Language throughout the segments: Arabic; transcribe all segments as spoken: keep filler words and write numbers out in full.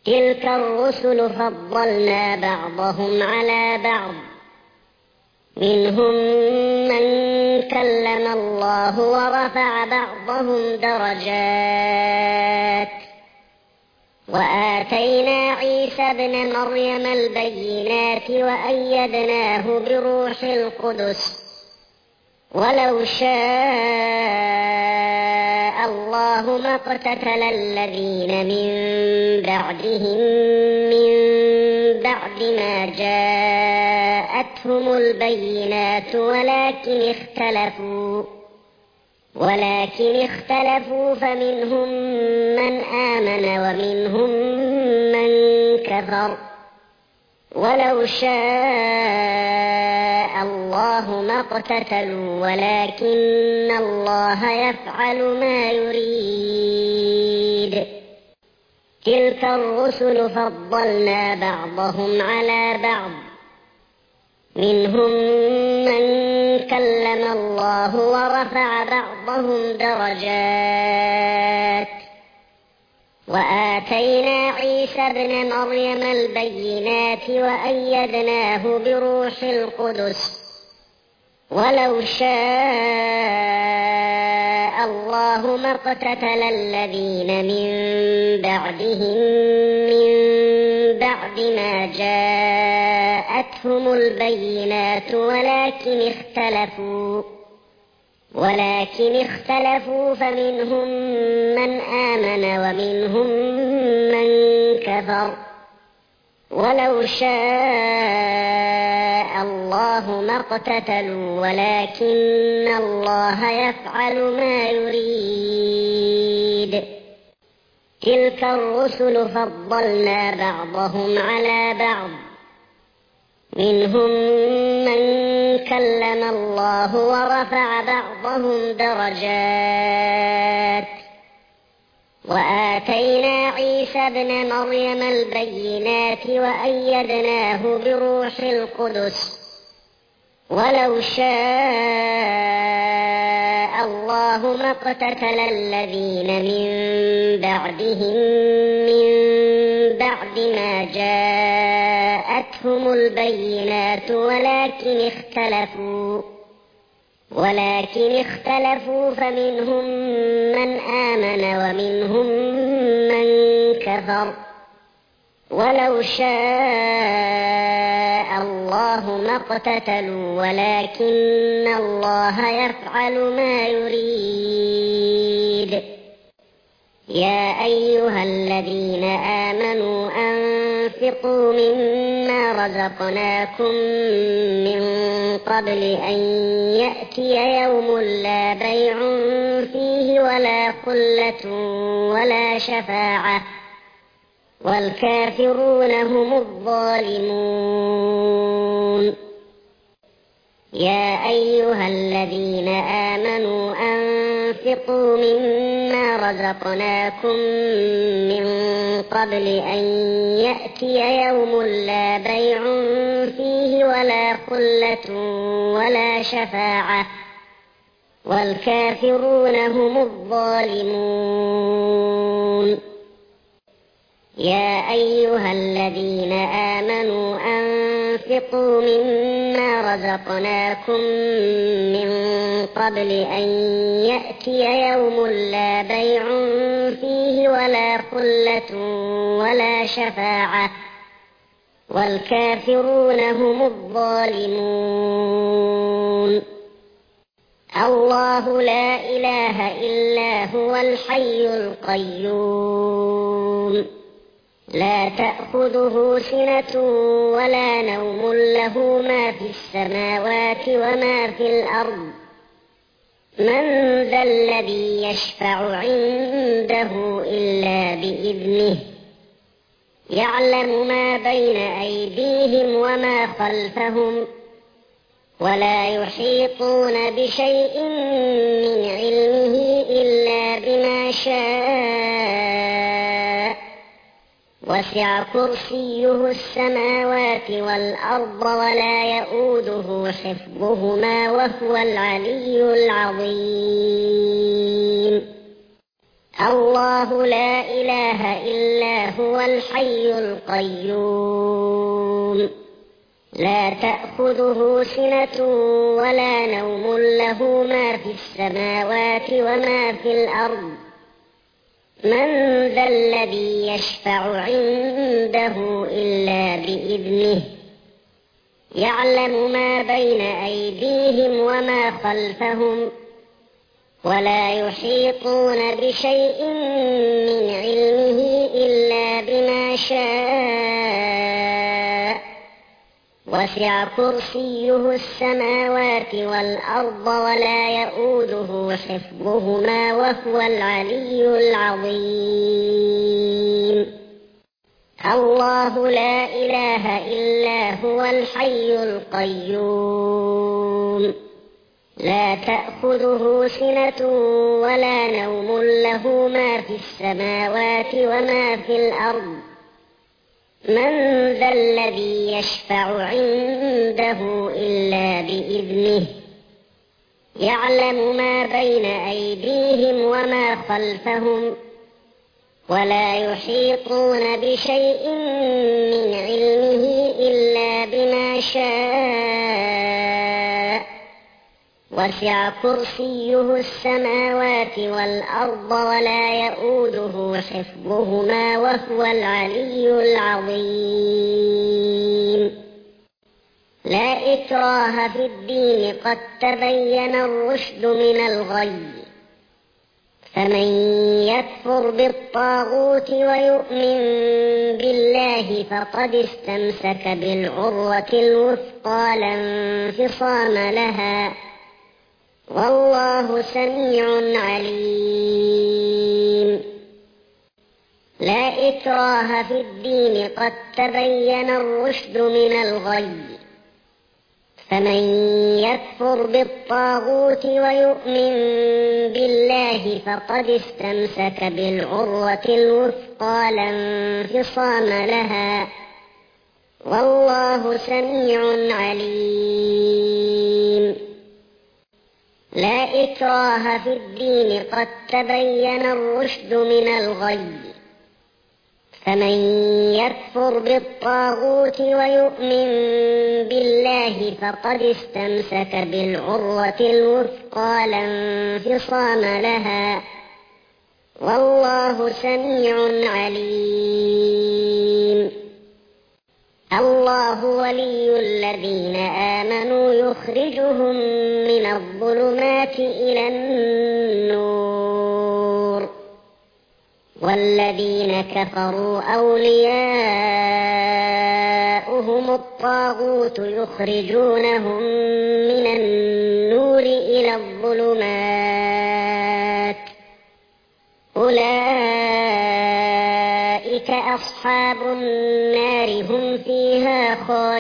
تلك الرسل فضلنا بعضهم على بعض، منهم من كلم الله ورفع بعضهم درجات، وآتينا عيسى ابن مريم البينات وأيدناه بروح القدس، ولو شاء الله ما اقتتل الذين من بعدهم من بعد ما جاءتهم البينات ولكن اختلفوا ولكن اختلفوا فمنهم من آمن ومنهم من كفر، ولو شاء الله ما اقتتلوا ولكن الله يفعل ما يريد. تلك الرسل فضلنا بعضهم على بعض، منهم من كلم الله ورفع بعضهم درجات، وآتينا عيسى ابن مريم البينات وأيدناه بروح القدس، ولو شاء الله ما اقتتل الذين من بعدهم من بعد ما جاءتهم البينات ولكن اختلفوا ولكن اختلفوا فمنهم من آمن ومنهم من كفر، ولو شاء الله ما اقتتلوا ولكن الله يفعل ما يريد. تلك الرسل فضلنا بعضهم على بعض، منهم من كلم الله ورفع بعضهم درجات، وآتينا عيسى ابن مريم البينات وأيدناه بروح القدس، ولو شاء الله ما اقتتل الذين من بعدهم من بعد ما جاءتهم البينات ولكن اختلفوا ولكن اختلفوا فمنهم من آمن ومنهم من كفر، ولو شاء الله ما اقتتلوا ولكن الله يفعل ما يريد. يا أيها الذين آمنوا أنفقوا مما رزقناكم من قبل أن يأتي يوم لا بيع فيه ولا خلة ولا شفاعة والكافرون هم الظالمون. يا أيها الذين آمنوا أنفقوا مما رزقناكم من قبل أن يأتي يوم لا بيع فيه ولا خلة ولا شفاعة والكافرون هم الظالمون. يا أيها الذين آمنوا أنفقوا مما رزقناكم من قبل أن يأتي يوم لا بيع فيه ولا خلة ولا شفاعة والكافرون هم الظالمون. الله لا إله إلا هو الحي القيوم، لا تأخذه سنة ولا نوم، له ما في السماوات وما في الأرض. من ذا الذي يشفع عنده إلا بإذنه، يعلم ما بين أيديهم وما خلفهم، ولا يحيطون بشيء من علمه إلا بما شاء، وسع كرسيه السماوات والأرض ولا يؤوده حفظهما وهو العلي العظيم. الله لا إله إلا هو الحي القيوم لا تأخذه سنة ولا نوم له ما في السماوات وما في الأرض من ذا الذي يشفع عنده إلا بإذنه يعلم ما بين أيديهم وما خلفهم ولا يحيطون بشيء من علمه إلا بما شاء وسع كرسيه السماوات والأرض ولا يئوده حفظهما وهو العلي العظيم الله لا إله إلا هو الحي القيوم لا تأخذه سنة ولا نوم له ما في السماوات وما في الأرض من ذا الذي يشفع عنده إلا بإذنه يعلم ما بين أيديهم وما خلفهم ولا يحيطون بشيء من علمه إلا بما شاء وسع كرسيه السماوات والأرض ولا يئوده حفظهما وهو العلي العظيم لا إكراه في الدين قد تبين الرشد من الغي فمن يكفر بالطاغوت ويؤمن بالله فقد استمسك بالعروة الوثقى لا انفصام لها والله سميع عليم لا إكراه في الدين قد تبين الرشد من الغي فمن يكفر بالطاغوت ويؤمن بالله فقد استمسك بالعروة الوثقى لا انفصام لها والله سميع عليم لا إكراه في الدين قد تبين الرشد من الغي فمن يكفر بالطاغوت ويؤمن بالله فقد استمسك بالعروة الوثقى لا انفصام لها والله سميع عليم الله ولي الذين آمنوا يخرجهم من الظلمات إلى النور والذين كفروا أولياؤهم الطاغوت يخرجونهم من النور إلى الظلمات أولئك أصحاب النار هم فيها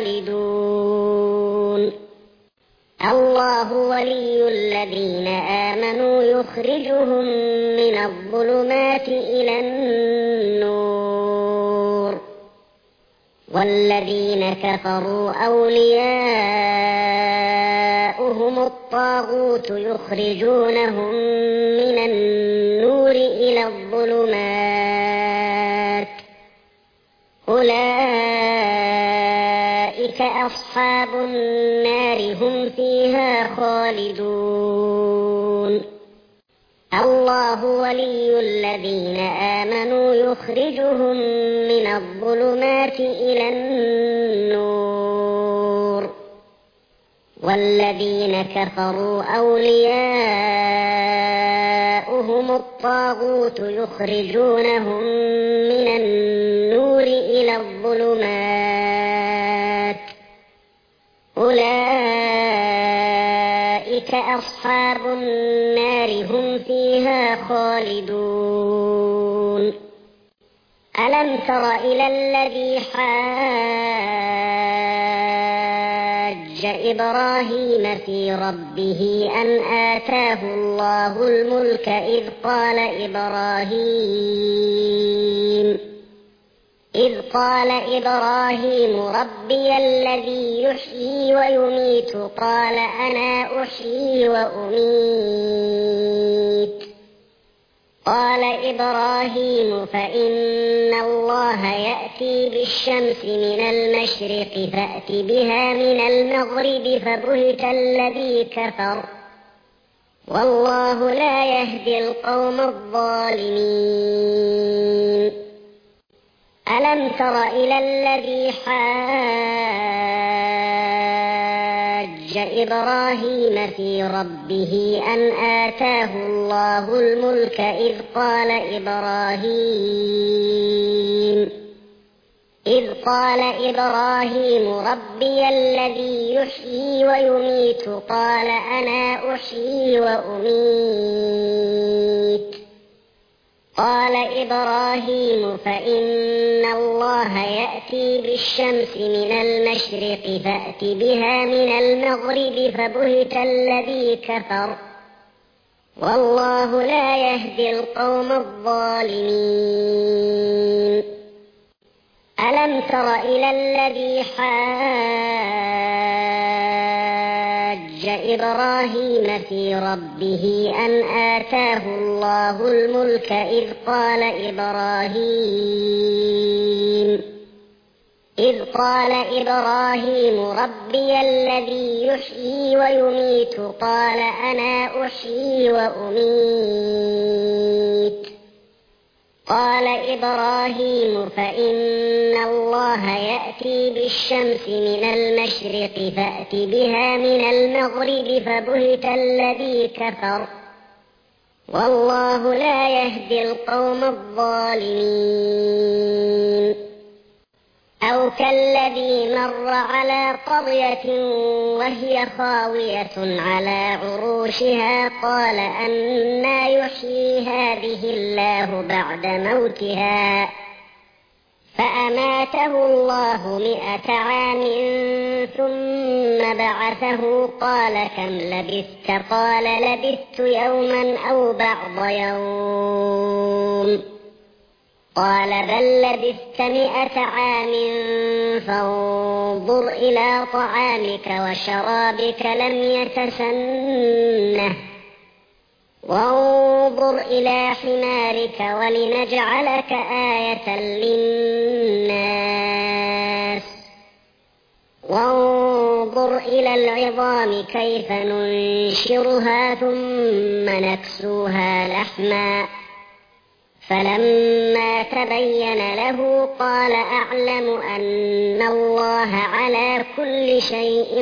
خالدون الله ولي الذين آمنوا يخرجهم من الظلمات إلى النور والذين كفروا أولياؤهم الطاغوت يخرجونهم من النور إلى الظلمات أولئك أصحاب النار هم فيها خالدون الله ولي الذين آمنوا يخرجهم من الظلمات إلى النور والذين كفروا أولياؤهم الطاغوت يخرجونهم من النور إلى الظلمات أولئك أصحاب النار هم فيها خالدون ألم تر إلى الذي حاج إبراهيم في ربه أن آتاه الله الملك إذ قال إبراهيم إذ قال إبراهيم ربي الذي يحيي ويميت قال أنا أحيي وأميت قال إبراهيم فإن الله يأتي بالشمس من المشرق فأت بها من المغرب فبهت الذي كفر والله لا يهدي القوم الظالمين. ألم تر إلى الذي حاج إبراهيم في ربه أن آتاه الله الملك إذ قال إبراهيم إذ قال إبراهيم ربي الذي يحيي ويميت قال أنا أحيي وأميت قال إبراهيم فإن الله يأتي بالشمس من المشرق فأت بها من المغرب فبهت الذي كفر والله لا يهدي القوم الظالمين. ألم تر إلى الذي حاج إبراهيم في ربه أن آتاه الله الملك إذ قال إبراهيم إذ قال إبراهيم ربي الذي يحيي ويميت قال أنا أحيي وأميت قال إبراهيم فإن الله يأتي بالشمس من المشرق فأت بها من المغرب فبهت الذي كفر والله لا يهدي القوم الظالمين. أو كالذي مر على قرية وهي خاوية على عروشها قال أنى يحيي هذه الله بعد موتها فأماته الله مئة عام ثم بعثه قال كم لبثت قال لبثت يوما أو بعض يوم قال بل لبثت مئة عام فانظر إلى طعامك وشرابك لم يتسنه وانظر إلى حمارك ولنجعلك آية للناس وانظر إلى العظام كيف ننشرها ثم نكسوها لحما فلما تبين له قال أعلم أن الله على كل شيء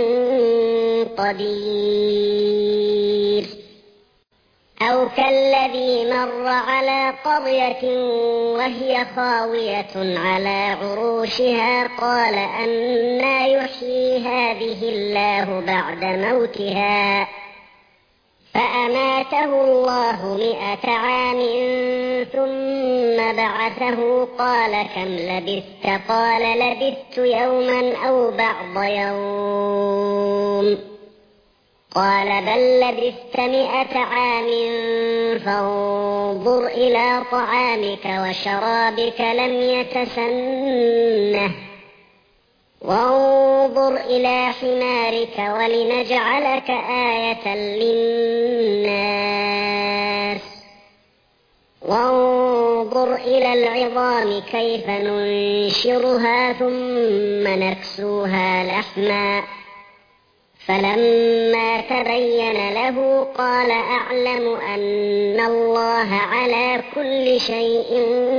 قدير. أو كالذي مر على قرية وهي خاوية على عروشها قال أنى يحيي هذه الله بعد موتها فأماته الله مئة عام ثم بعثه قال كم لبثت قال لبثت يوما أو بعض يوم قال بل لبثت مئة عام فانظر إلى طعامك وشرابك لم يتسنه وانظر إلى حمارك ولنجعلك آية للناس وانظر إلى العظام كيف ننشرها ثم نكسوها لحما فلما تبين له قال أعلم أن الله على كل شيء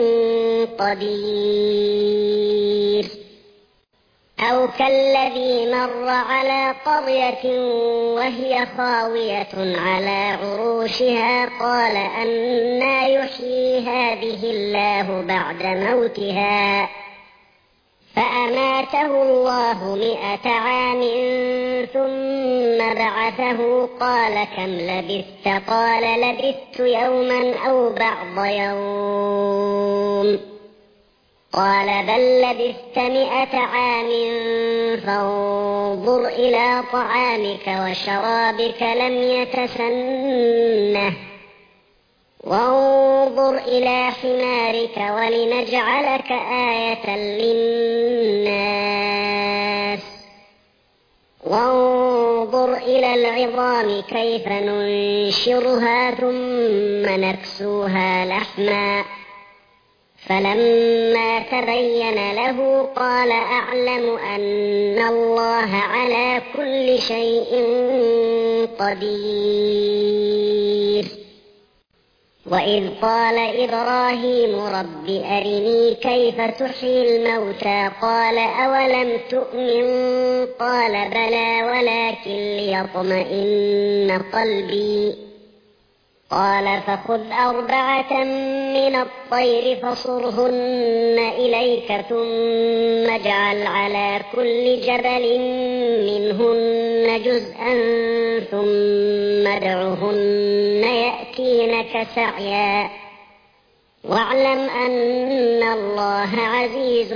قدير. أو كالذي مر على قرية وهي خاوية على عروشها قال أنى يحيي هذه الله بعد موتها فأماته الله مئة عام ثم بعثه قال كم لبثت قال لبثت يوما أو بعض يوم قال بل لبثت مئة عام فانظر إلى طعامك وشرابك لم يتسنه وانظر إلى حمارك ولنجعلك آية للناس وانظر انظر إلى العظام كيف ننشرها ثم نكسوها لحما فلما تبين له قال أعلم أن الله على كل شيء قدير. وإذ قال إبراهيم رب أرني كيف تحيي الموتى قال أولم تؤمن قال بلى ولكن ليطمئن قلبي قال فخذ أربعة من الطير فصرهن إليك ثم اجعل على كل جبل منهن جزءا ثم ادعهن يأتينك سعيا واعلم أن الله عزيز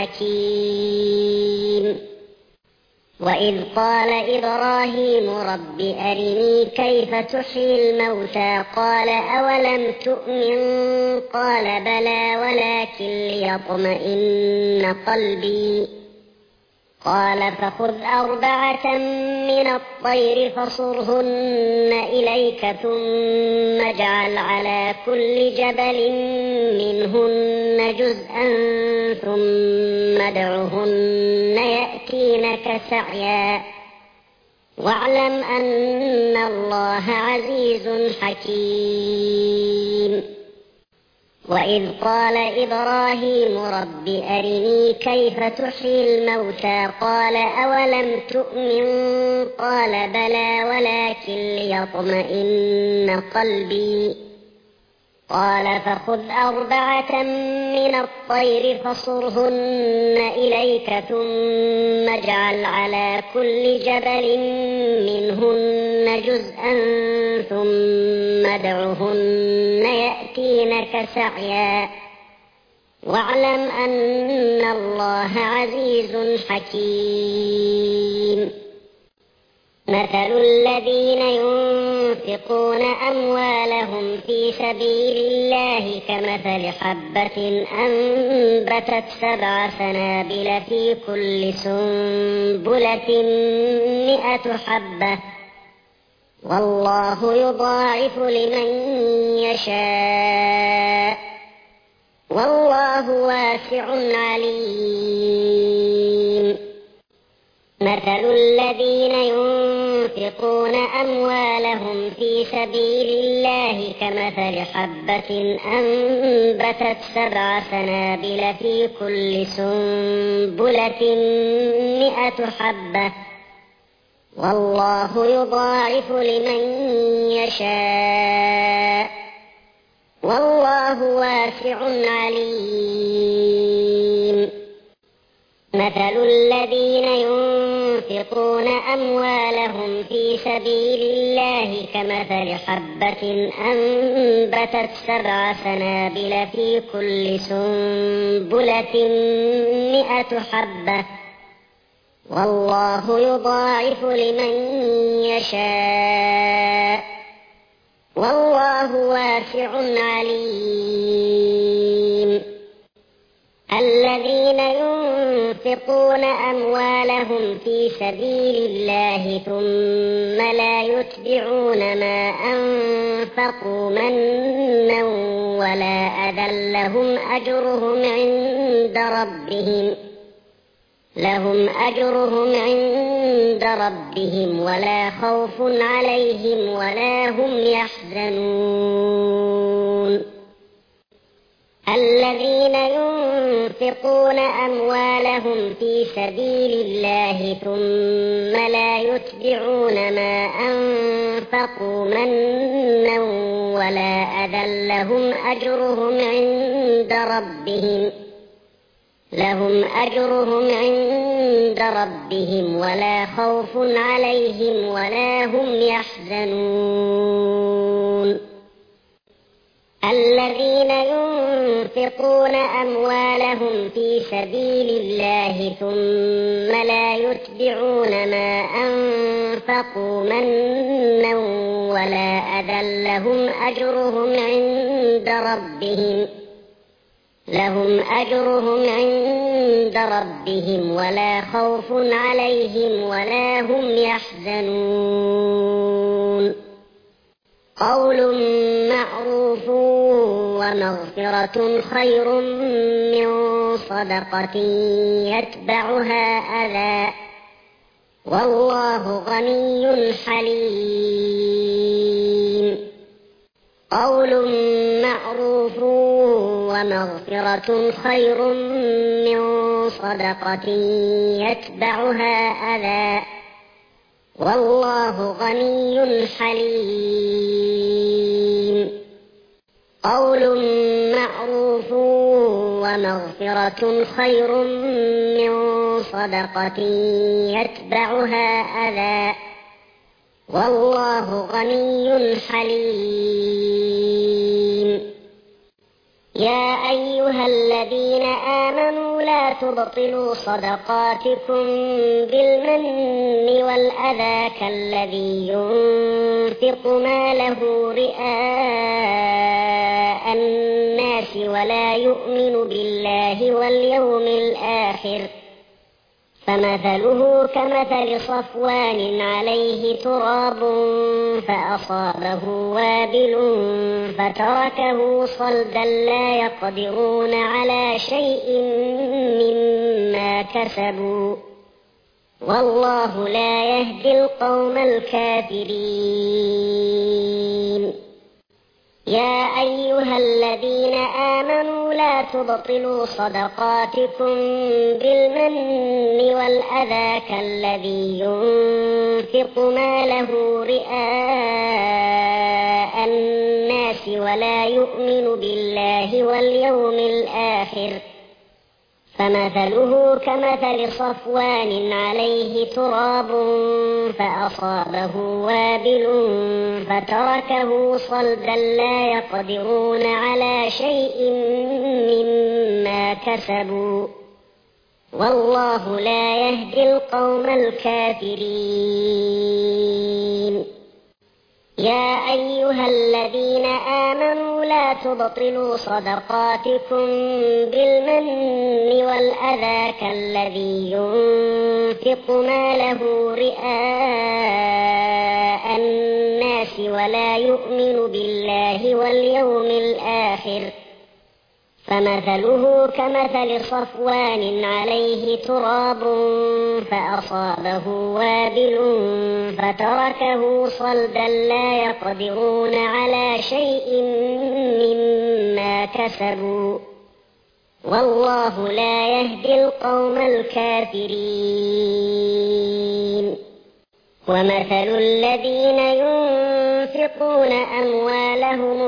حكيم. وإذ قال إبراهيم رب أرني كيف تحيي الموتى قال أولم تؤمن قال بلى ولكن ليطمئن قلبي قال فخذ أربعة من الطير فصرهن إليك ثم اجعل على كل جبل منهن جزءا ثم ادعهن يأتينك سعيا واعلم أن الله عزيز حكيم. وإذ قال إبراهيم رب أرني كيف تحيي الموتى قال أولم تؤمن قال بلى ولكن ليطمئن قلبي قال فخذ أربعة من الطير فصرهن إليك ثم اجعل على كل جبل منهن جزءا ثم ادعهن يأتينك سعيا واعلم أن الله عزيز حكيم. مثل الذين ينفقون أموالهم في سبيل الله كمثل حبة أنبتت سبع سنابل في كل سنبلة مئة حبة والله يضاعف لمن يشاء والله واسع عليم. مثل الذين ينفقون أموالهم في سبيل الله كمثل حبة أنبتت سبع سنابل في كل سنبلة مئة حبة والله يضاعف لمن يشاء والله واسع عليم. مثل الذين ينفقون أموالهم في سبيل الله كمثل حبة أنبتت سبع سنابل في كل سنبلة مئة حبة والله يضاعف لمن يشاء والله واسع عليم. الذين ينفقون أموالهم في سبيل الله ثم لا يتبعون ما أنفقوا منا ولا أذى لهم أجرهم عند ربهم لهم أجرهم عند ربهم ولا خوف عليهم ولا هم يحزنون. الذين ينفقون أموالهم في سبيل الله ثم لا يتبعون ما أنفقوا منا ولا أذى لهم أجرهم عند ربهم لهم أجرهم عند ربهم ولا خوف عليهم ولا هم يحزنون. الذين ينفقون أموالهم في سبيل الله ثم لا يتبعون ما أنفقوا منا ولا أذى لهم أجرهم عند ربهم لهم أجرهم عند عند ربهم ولا خوف عليهم ولا هم يحزنون قول معروف ومغفرة خير من صدقة يتبعها أذى والله غني حليم قول معروف ومغفرة خير من صدقة يتبعها أذى والله غني حليم قول معروف ومغفرة خير من صدقة يتبعها أذى والله غني حليم يا أيها الذين آمنوا لا تبطلوا صدقاتكم بالمن والأذى كالذي ينفق ماله رئاء الناس ولا يؤمن بالله واليوم الآخر فمثله كمثل صفوان عليه تراب فأصابه وابل فتركه صلدا لا يقدرون على شيء مما كسبوا والله لا يهدي القوم الكافرين يا أيها الذين آمنوا لا تبطلوا صدقاتكم بالمن والأذى كالذي ينفق ماله رئاء الناس ولا يؤمن بالله واليوم الآخر فمثله كمثل صفوان عليه تراب فأصابه وابل فتركه صلدا لا يقدرون على شيء مما كسبوا والله لا يهدي القوم الكافرين يا أيها الذين آمنوا لا تبطلوا صدقاتكم بالمن والأذى كالذي ينفق ماله رئاء الناس ولا يؤمن بالله واليوم الآخر فمثله كمثل صفوان عليه تراب فأصابه وابل فتركه صلدا لا يقدرون على شيء مما كسبوا والله لا يهدي القوم الكافرين ومثل الذين ينفقون أموالهم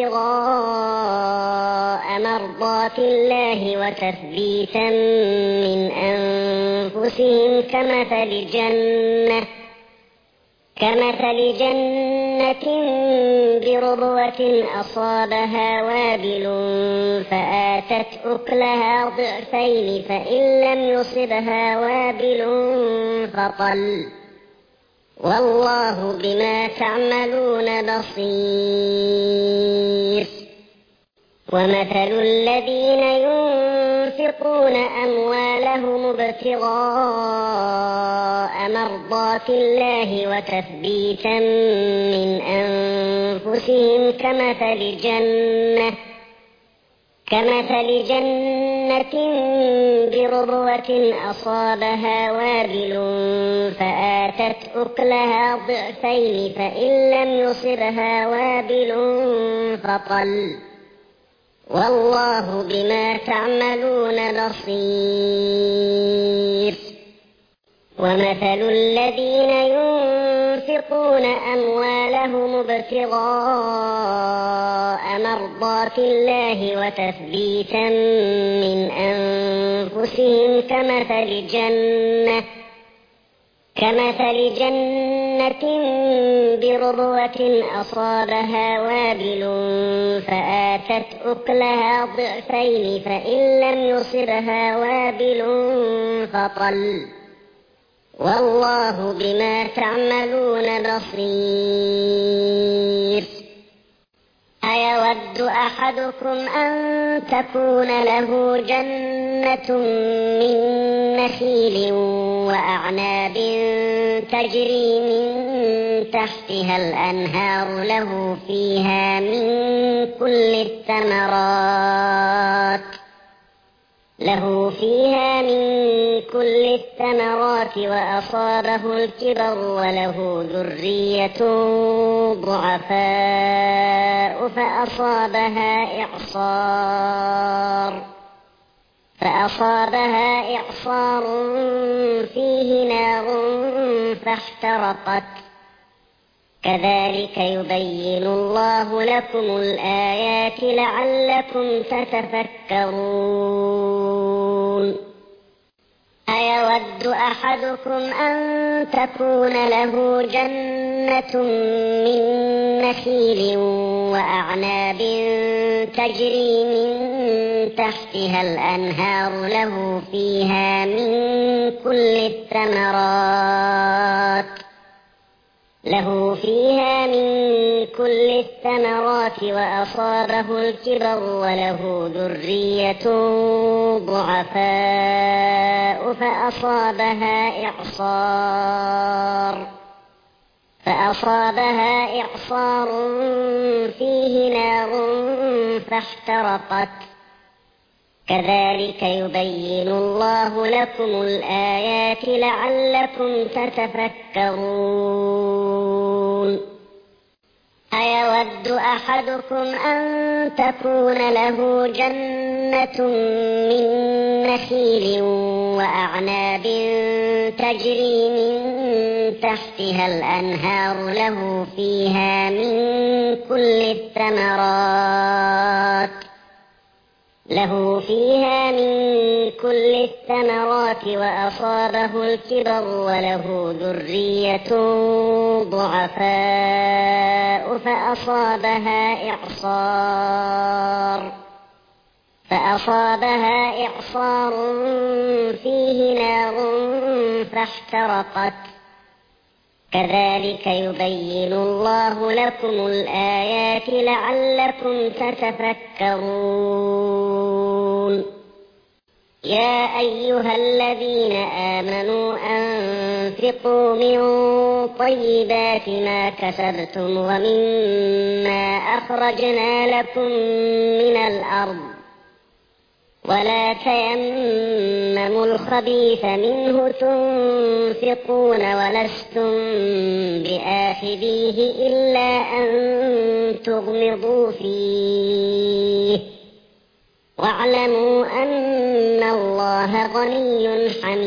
ابتغاء مرضات الله وتثبيتا من أنفسهم كمثل جنة كمثل جنة بربوة أصابها وابل فآتت أكلها ضعفين فإن لم يصبها وابل فطل والله بما تعملون بصير ومثل الذين ينفقون أموالهم ابتغاء مرضات الله وتثبيتا من أنفسهم كمثل جنة كمثل جنة بربوة أصابها وابل فآتت أكلها ضعفين فإن لم يصبها وابل فطل والله بما تعملون بصير ومثل الذين ينفقون أموالهم ابتغاء مرضات الله وتثبيتا من أنفسهم كمثل جنة كمثل جنة بربوة أصابها وابل فآتت أكلها ضعفين فإن لم يصبها وابل فطل والله بما تعملون بصير أيود أحدكم أن تكون له جنة من نخيل وأعناب تجري من تحتها الأنهار له فيها من كل الثمرات له فيها من كل الثمرات وأصابه الكبر وله ذرية ضعفاء فأصابها إعصار فأصابها إعصار فيه نار فاحترقت كذلك يبين الله لكم الآيات لعلكم تتفكرون أيود أحدكم أن تكون له جنة من نخيل وأعناب تجري من تحتها الأنهار له فيها من كل الثمرات له فيها من كل الثمرات وأصابه الكبر وله ذرية ضعفاء فأصابها إعصار فأصابها إعصار فيه نار فاحترقت كذلك يبين الله لكم الآيات لعلكم تتفكرون أيود أحدكم أن تكون له جنة من نخيل وأعناب تجري من تحتها الأنهار له فيها من كل الثمرات له فيها من كل الثمرات وأصابه الكبر وله ذرية ضعفاء فأصابها إعصار فأصابها إعصار فيه نار فاحترقت كذلك يبين الله لكم الآيات لعلكم تتفكرون يا أيها الذين آمنوا أنفقوا من طيبات ما كسبتم ومما أخرجنا لكم من الأرض ولا تيمموا الخبيث منه تنفقون ولستم بآخذيه إلا أن تغمضوا فيه واعلموا أن الله غني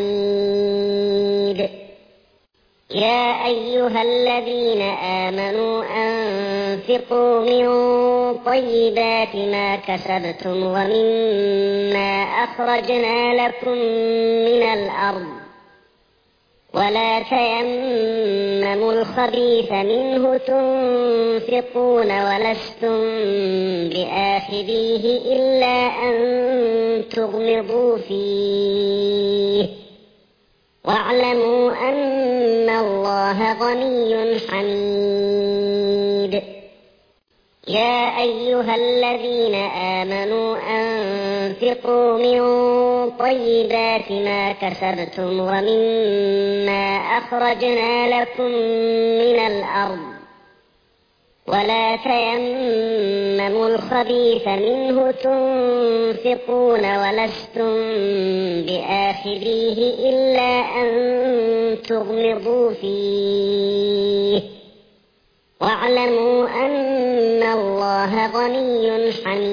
حميد يا أيها الذين آمنوا أنفقوا من طيبات ما كسبتم ومما أخرجنا لكم من الأرض ولا تيمموا الخبيث منه تنفقون ولستم بآخذيه إلا أن تغمضوا فيه واعلموا أن الله غني حميد يا أيها الذين آمنوا أنفقوا من طيبات ما كسبتم ومما أخرجنا لكم من الأرض ولا تيمموا الخبيث منه تنفقون ولستم بآخذيه إلا أن تغمضوا فيه واعلموا أن الله غني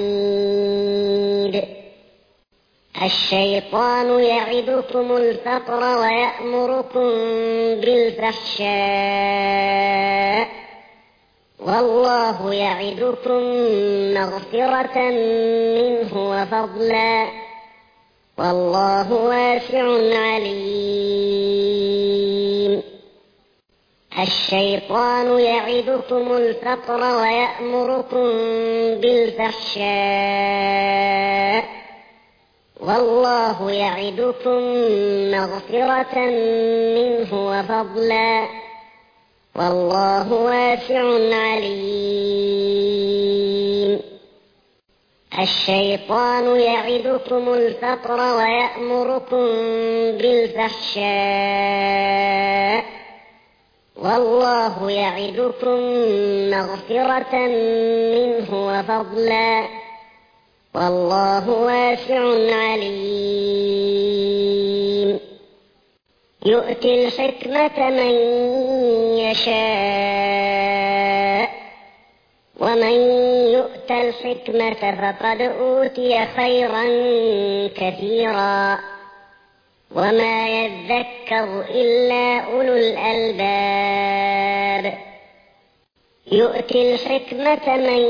حميد الشيطان يعدكم الفقر ويأمركم بالفحشاء والله يعدكم مغفرة منه وفضلا والله واسع عليم الشيطان يعدكم الفقر ويأمركم بالفحشاء والله يعدكم مغفرة منه وفضلا والله واسع عليم الشيطان يعدكم الفقر ويأمركم بالفحشاء والله يعدكم مغفرة منه وفضلا والله واسع عليم. يؤتي الحكمة من يشاء ومن يؤت الحكمة فقد أوتي خيرا كثيرا وما يذكر إلا أولو الألباب. يؤتي الحكمة من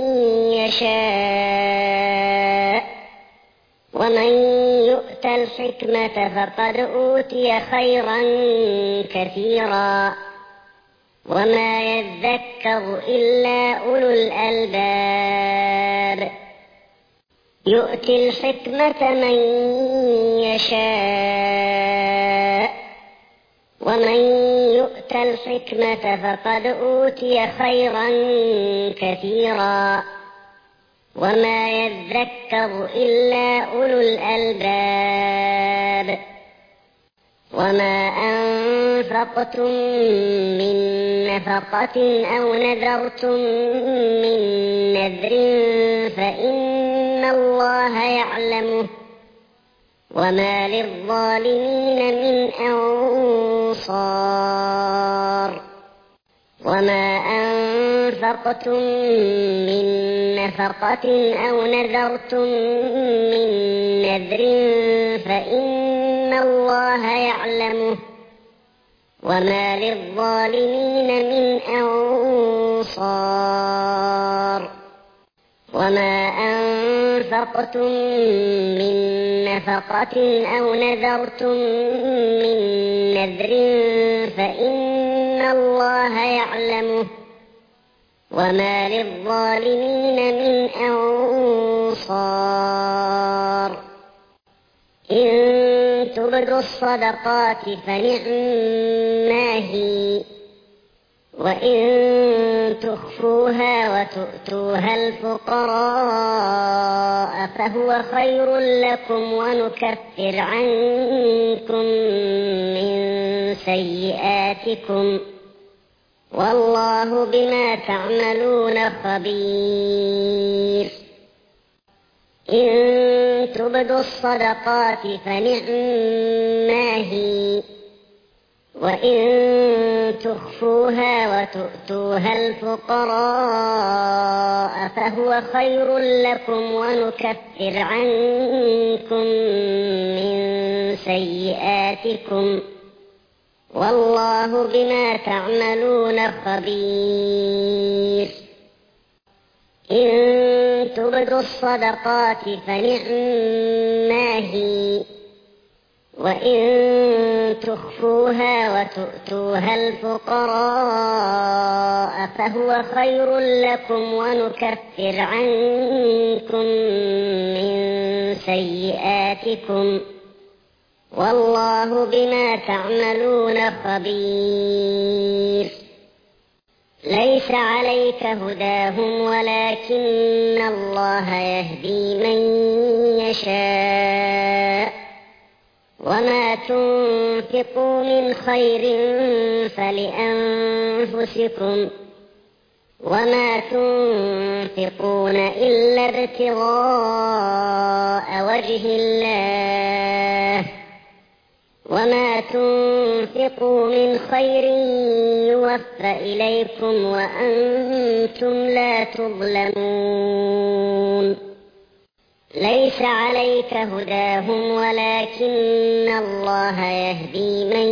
يشاء ومن يؤت الحكمة فقد أوتي خيرا كثيرا وما يذكر إلا أولو الألباب. يؤتي الحكمة من يشاء ومن يؤت الحكمة فقد أوتي خيرا كثيرا وما يذكر إلا أولو الألباب. وما أنفقتم من نفقة أو نذرتم من نذر فإن الله يعلمه وما للظالمين من أنصار. وما أنفقتم من نفقة أو نذرتم من نذر فإن الله يعلمه وما للظالمين من أنصار. وما أنفقتم من نفقة أو نذرتم من نذر فإن الله يعلمه وما للظالمين من أنصار. إن تبدوا الصدقات فنعما هي وإن تخفوها وتؤتوها الفقراء فهو خير لكم ونكفر عنكم من سيئاتكم والله بما تعملون خبير. إن تبدوا الصدقات فنعما هي وإن تخفوها وتؤتوها الفقراء فهو خير لكم ونكفر عنكم من سيئاتكم والله بما تعملون خبير. إن تبدوا الصدقات فنعما هي وإن تخفوها وتؤتوها الفقراء فهو خير لكم ونكفر عنكم من سيئاتكم والله بما تعملون خبير. ليس عليك هداهم ولكن الله يهدي من يشاء وما تنفقوا من خير فلأنفسكم وما تنفقون إلا ابتغاء وجه الله وما تنفقوا من خير يوفى إليكم وأنتم لا تظلمون. ليس عليك هداهم ولكن الله يهدي من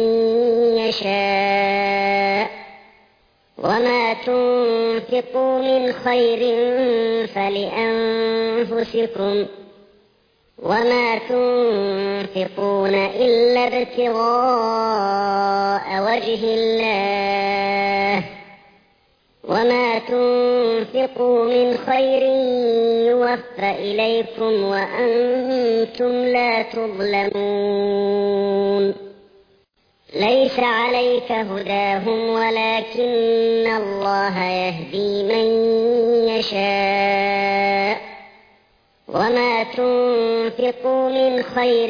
يشاء وما تنفقوا من خير فلأنفسكم وما تنفقون إلا ابتغاء وجه الله وما تنفقوا من خير يوفى إليكم وأنتم لا تظلمون. ليس عليك هداهم ولكن الله يهدي من يشاء وما تنفقوا من خير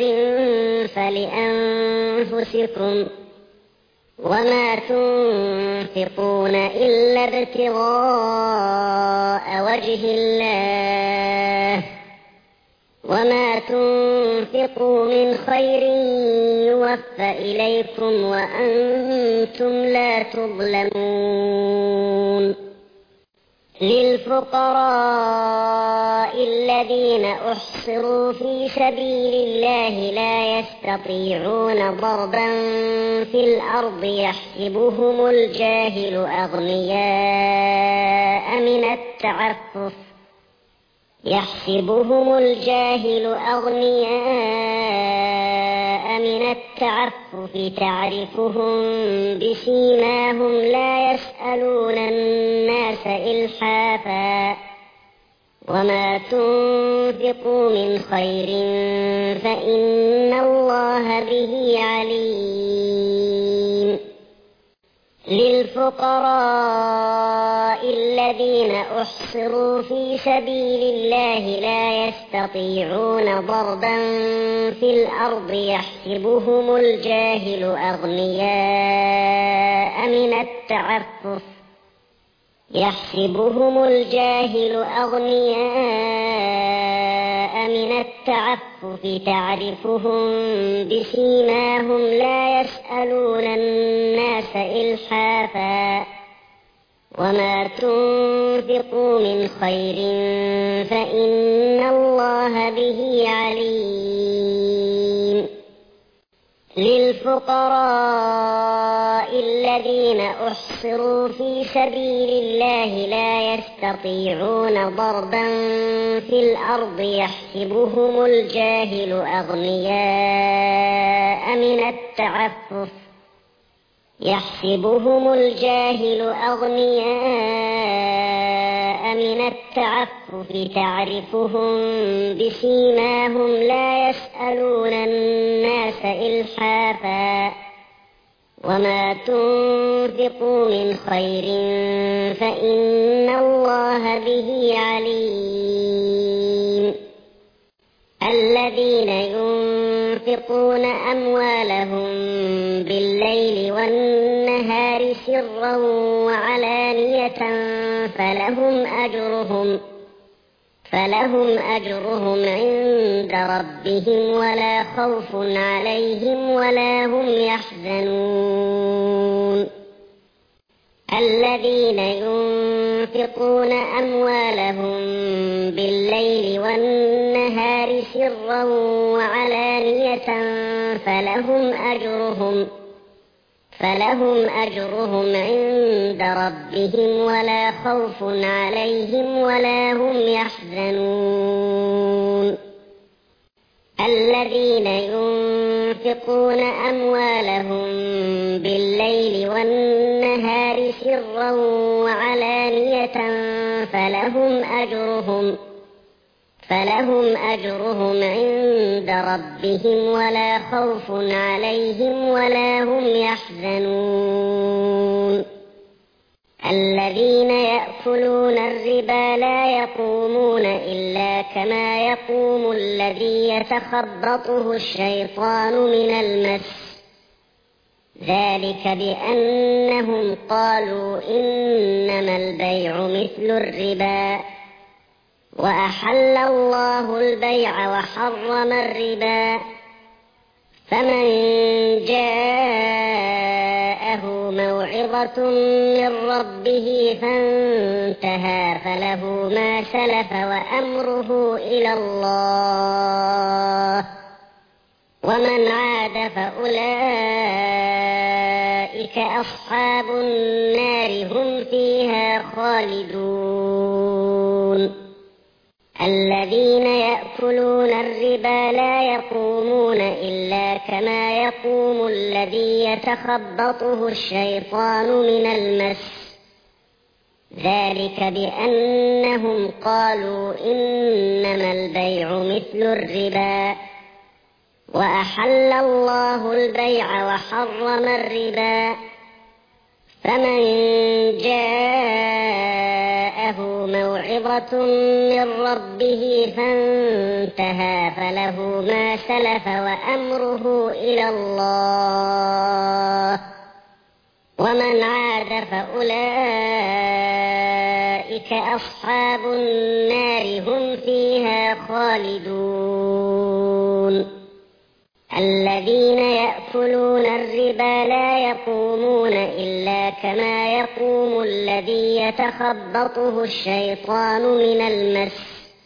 فلأنفسكم وما تنفقون إلا ابتغاء وجه الله وما تنفقوا من خير يوفى إليكم وأنتم لا تظلمون للفقراء الذين أحصروا في سبيل الله لا يستطيعون ضربا في الأرض يحسبهم الجاهل أغنياء من التعفف يحسبهم الجاهل أغنياء من التعفف تعرفهم بسيماهم لا يسألون الناس إلحافا وما تنفقوا من خير فإن الله به عليم للفقراء الذين أحصروا في سبيل الله لا يستطيعون ضربا في الأرض يحسبهم الجاهل أغنياء من التعفف يحسبهم الجاهل أغنياء من التعفف تعرفهم بسيماهم لا يسألون الناس إلحافا وما تنفقوا من خير فإن الله به عليم للفقراء الذين أحصروا في سبيل الله لا يستطيعون ضربا في الأرض يحسبهم الجاهل أغنياء من التعفف يحسبهم الجاهل أغنياء من التعفف تعرفهم بسيماهم لا يسألون الناس إلحافا وما تنفقوا من خير فإن الله به عليم الذين ينفقون أموالهم بالليل والنهار سرا وعلانية فلهم أجرهم فلهم أجرهم عند ربهم ولا خوف عليهم ولا هم يحزنون الذين ينفقون أموالهم بالليل والنهار سرا وعلانية فلهم أجرهم فلهم أجرهم عند ربهم ولا خوف عليهم ولا هم يحزنون الذين ينفقون أموالهم بالليل والنهار سرا وعلانية فلهم أجرهم فلهم أجرهم عند ربهم ولا خوف عليهم ولا هم يحزنون الذين يأكلون الربا لا يقومون إلا كما يقوم الذي يتخبطه الشيطان من المس ذلك بأنهم قالوا إنما البيع مثل الربا وأحل الله البيع وحرم الربا فمن جاءه موعظة من ربه فانتهى فله ما سلف وأمره إلى الله ومن عاد فأولئك أصحاب النار هم فيها خالدون الذين يأكلون الربا لا يقومون إلا كما يقوم الذي يتخبطه الشيطان من المس ذلك بأنهم قالوا إنما البيع مثل الربا وأحل الله البيع وحرم الربا فمن جاءه موعظة من ربه فانتهى فله ما سلف وأمره إلى الله ومن عاد فأولئك أصحاب النار هم فيها خالدون. الذين يأكلون الربا لا يقومون إلا كما يقوم الذي يتخبطه الشيطان من المس،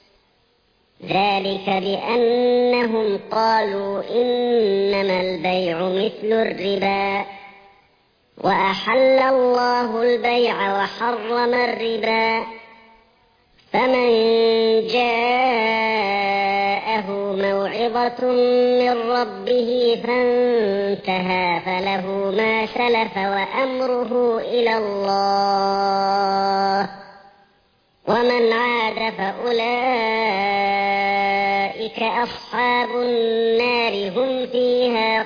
ذلك بأنهم قالوا إنما البيع مثل الربا وأحل الله البيع وحرم الربا، فمن جاءه موعظة من ربه فانتهى فله ما سلف وأمره إلى الله ومن عاد فأولئك أصحاب النار هم فيها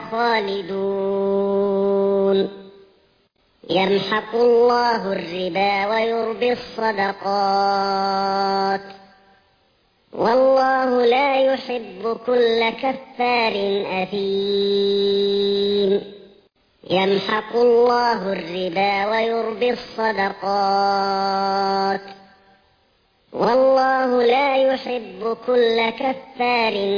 خالدون. يمحق الله الربا ويربي الصدقات والله لا يحب كل كفار أثيم. يمحق الله الربا ويربي الصدقات والله لا يحب كل كفار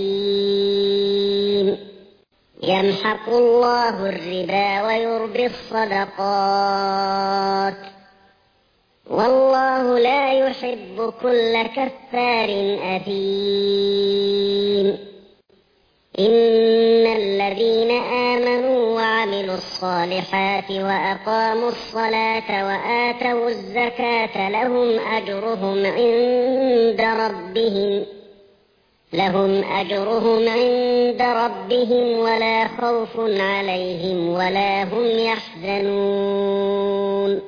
أثيم. يمحق الله الربا ويربي الصدقات والله لا يحب كل كفار أثيم. إن الذين آمنوا وعملوا الصالحات وأقاموا الصلاة وآتوا الزكاة لهم أجرهم عند ربهم لهم أجرهم عند ربهم ولا خوف عليهم ولا هم يحزنون.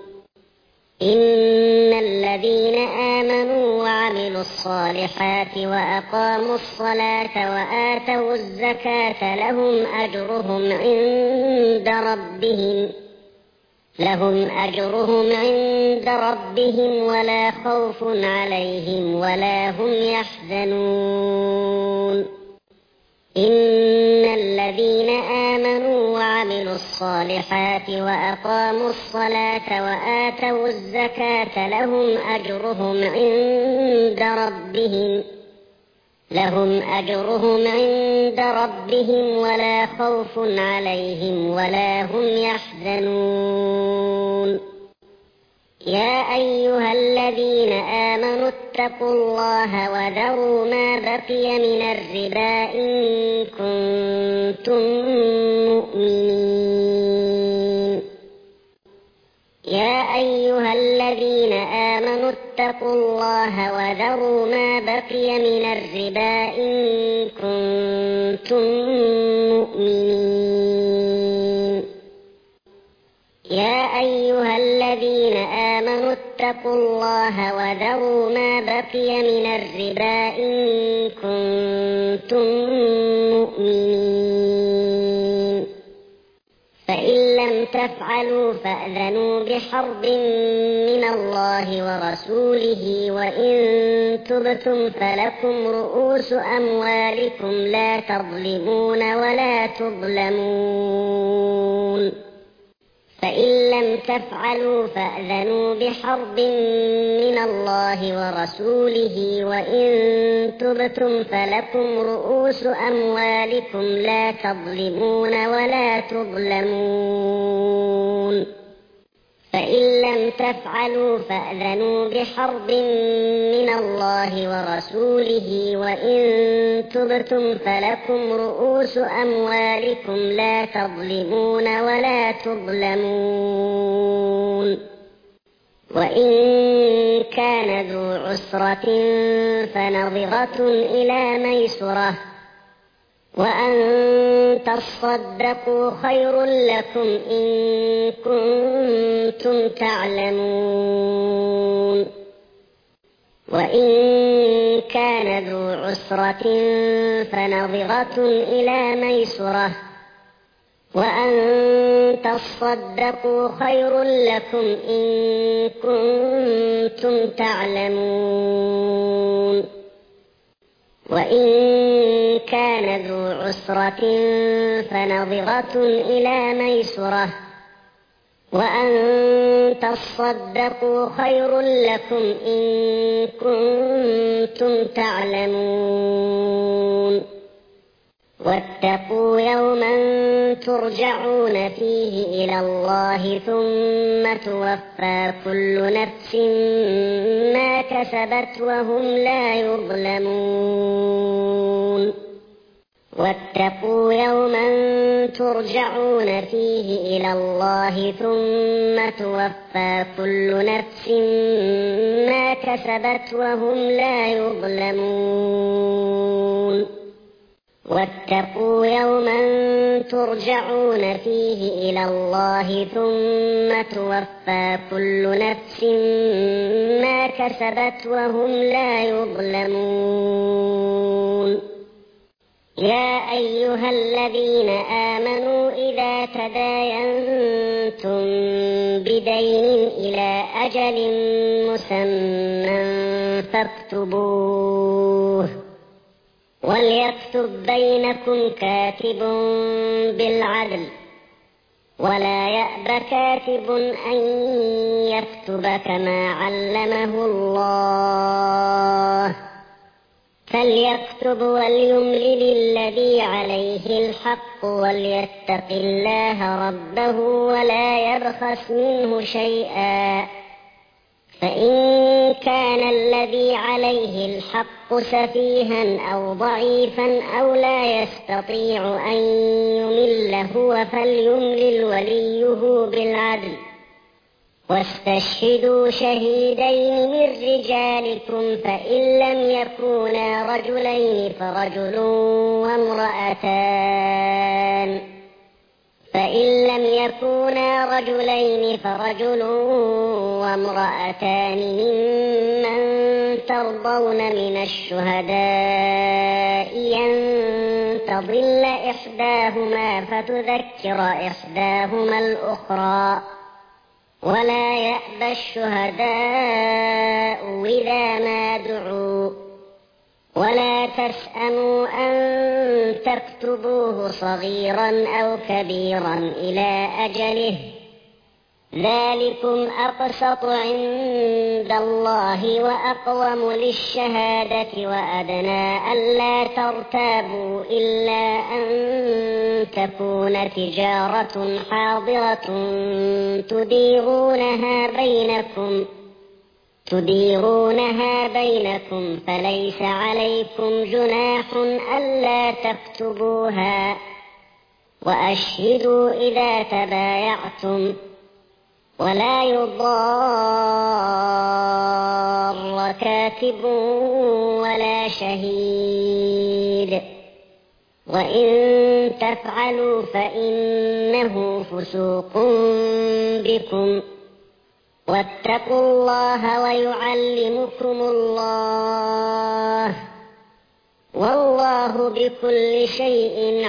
إن الذين آمنوا وعملوا الصالحات وأقاموا الصلاة وآتوا الزكاة لهم أجرهم عند ربهم لهم أجرهم عند ربهم ولا خوف عليهم ولا هم يحزنون. إن الذين آمنوا وعملوا الصالحات وأقاموا الصلاة وآتوا الزكاة لهم أجرهم عند ربهم لهم أجرهم عند ربهم ولا خوف عليهم ولا هم يحزنون. يا أيها الذين آمنوا اتقوا الله وذروا ما بقي من الربا إن كنتم مؤمنين. يا أيها الذين آمنوا اتقوا الله وذروا ما بقي من الربا إن كنتم مؤمنين. يا أيها الذين آمنوا اتقوا الله وذروا ما بقي من الربا إن كنتم مؤمنين. فإن لم تفعلوا فأذنوا بحرب من الله ورسوله وإن تبتم فلكم رؤوس أموالكم لا تظلمون ولا تظلمون. فإن لم تفعلوا فأذنوا بحرب من الله ورسوله وإن تبتم فلكم رؤوس أموالكم لا تظلمون ولا تظلمون. فإن لم تفعلوا فأذنوا بحرب من الله ورسوله وإن تبتم فلكم رؤوس أموالكم لا تظلمون ولا تظلمون. وإن كان ذو عسرة فنظرة إلى ميسرة وأن تصدقوا خير لكم إن كنتم تعلمون. وإن كان ذو عسرة فنظرة إلى ميسرة وأن تصدقوا خير لكم إن كنتم تعلمون. وإن كان ذو عسرة فنظرة إلى ميسرة وأن تصدقوا خير لكم إن كنتم تعلمون. واتقوا يوما ترجعون فيه إلى الله ثم توفى كل نفس ما كسبت وهم لا يظلمون. واتقوا يوما ترجعون فيه إلى الله ثم توفى كل نفس ما كسبت وهم لا يظلمون. واتقوا يوما ترجعون فيه إلى الله ثم توفى كل نفس ما كسبت وهم لا يظلمون. يا أيها الذين آمنوا إذا تداينتم بدين إلى أجل مسمى فاكتبوه وليكتب بينكم كاتب بالعدل ولا يأب كاتب أن يكتب كما علمه الله فليكتب وليملل الذي عليه الحق وليتق الله ربه ولا يبخس منه شيئا فإن كان الذي عليه الحق سفيها أو ضعيفا أو لا يستطيع أن يمل هو فليملل وليه بالعدل واستشهدوا شهيدين من رجالكم فإن لم يكونا رجلين فرجل وامرأتان فإن لم يكونا رجلين فرجل وامرأتان ممن ترضون من الشهداء أن تضل إحداهما فتذكر إحداهما الأخرى ولا يأبى الشهداء إذا ما دعوا ولا تسأموا أن تكتبوه صغيرا أو كبيرا إلى أجله ذلكم أقسط عند الله وأقوم للشهادة وأدنى ألا ترتابوا إلا أن تكون تجارة حاضرة تديرونها بينكم تديرونها بينكم فليس عليكم جناح ألا تكتبوها وأشهدوا إذا تبايعتم ولا يضار كاتب ولا شهيد وإن تفعلوا فإنه فسوق بكم واتقوا الله ويعلمكم الله والله بكل شيء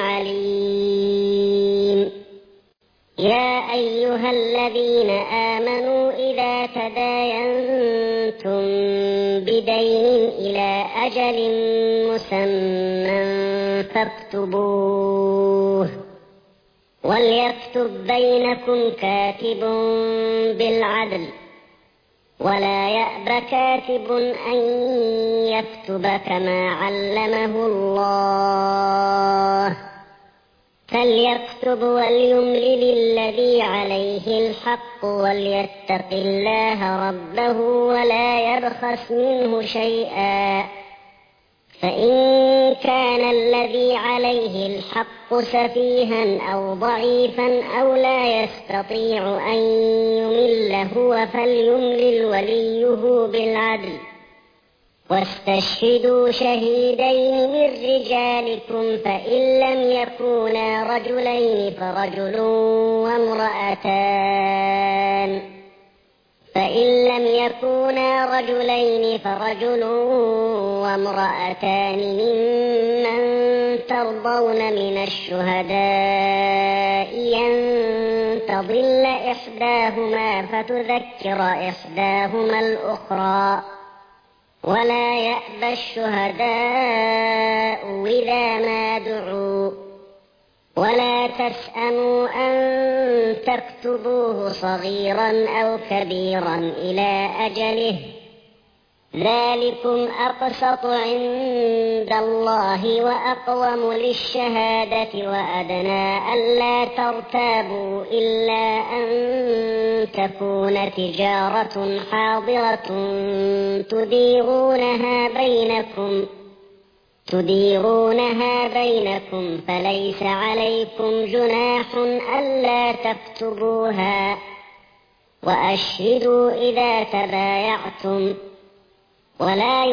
عليم. يا أيها الذين آمنوا إذا تداينتم بدين إلى أجل مسمى فاكتبوه وليكتب بينكم كاتب بالعدل ولا يأب كاتب أن يكتب كما علمه الله فليكتب وليملل الذي عليه الحق وليتق الله ربه ولا يبخس منه شيئا فإن كان الذي عليه الحق سفيها أو ضعيفا أو لا يستطيع أن يمل هو فليملل وليه بالعدل واستشهدوا شهيدين من رجالكم فإن لم يكونا رجلين فرجل وامرأتان فإن لم يكونا رجلين فرجل وامرأتان ممن ترضون من الشهداء أن تضل إحداهما فتذكر إحداهما الأخرى ولا يأبى الشهداء إذا ما دعوا ولا تسأموا أن تكتبوه صغيرا أو كبيرا إلى أجله ذلكم أقسط عند الله وأقوم للشهادة وأدنى ألا ترتابوا إلا أن تكون تجارة حاضرة تديرونها بينكم تديرونها بينكم فليس عليكم جناح ألا تكتبوها وأشهدوا إذا تبايعتم ولا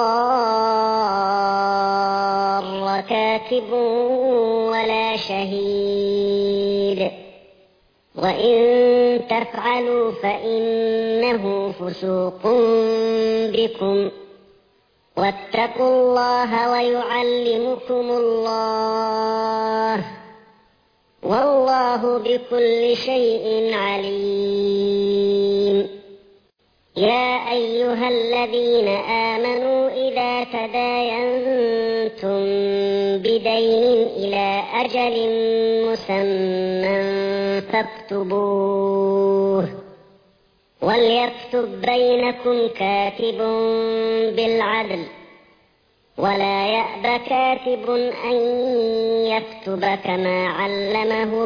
يضار كاتب ولا شهيد وإن تفعلوا فإنه فسوق بكم واتقوا الله ويعلمكم الله والله بكل شيء عليم. يا أيها الذين آمنوا إذا تداينتم بدين إلى أجل مسمى فاكتبوه وليكتب بينكم كاتب بالعدل ولا يأب كاتب أن يكتب كما علمه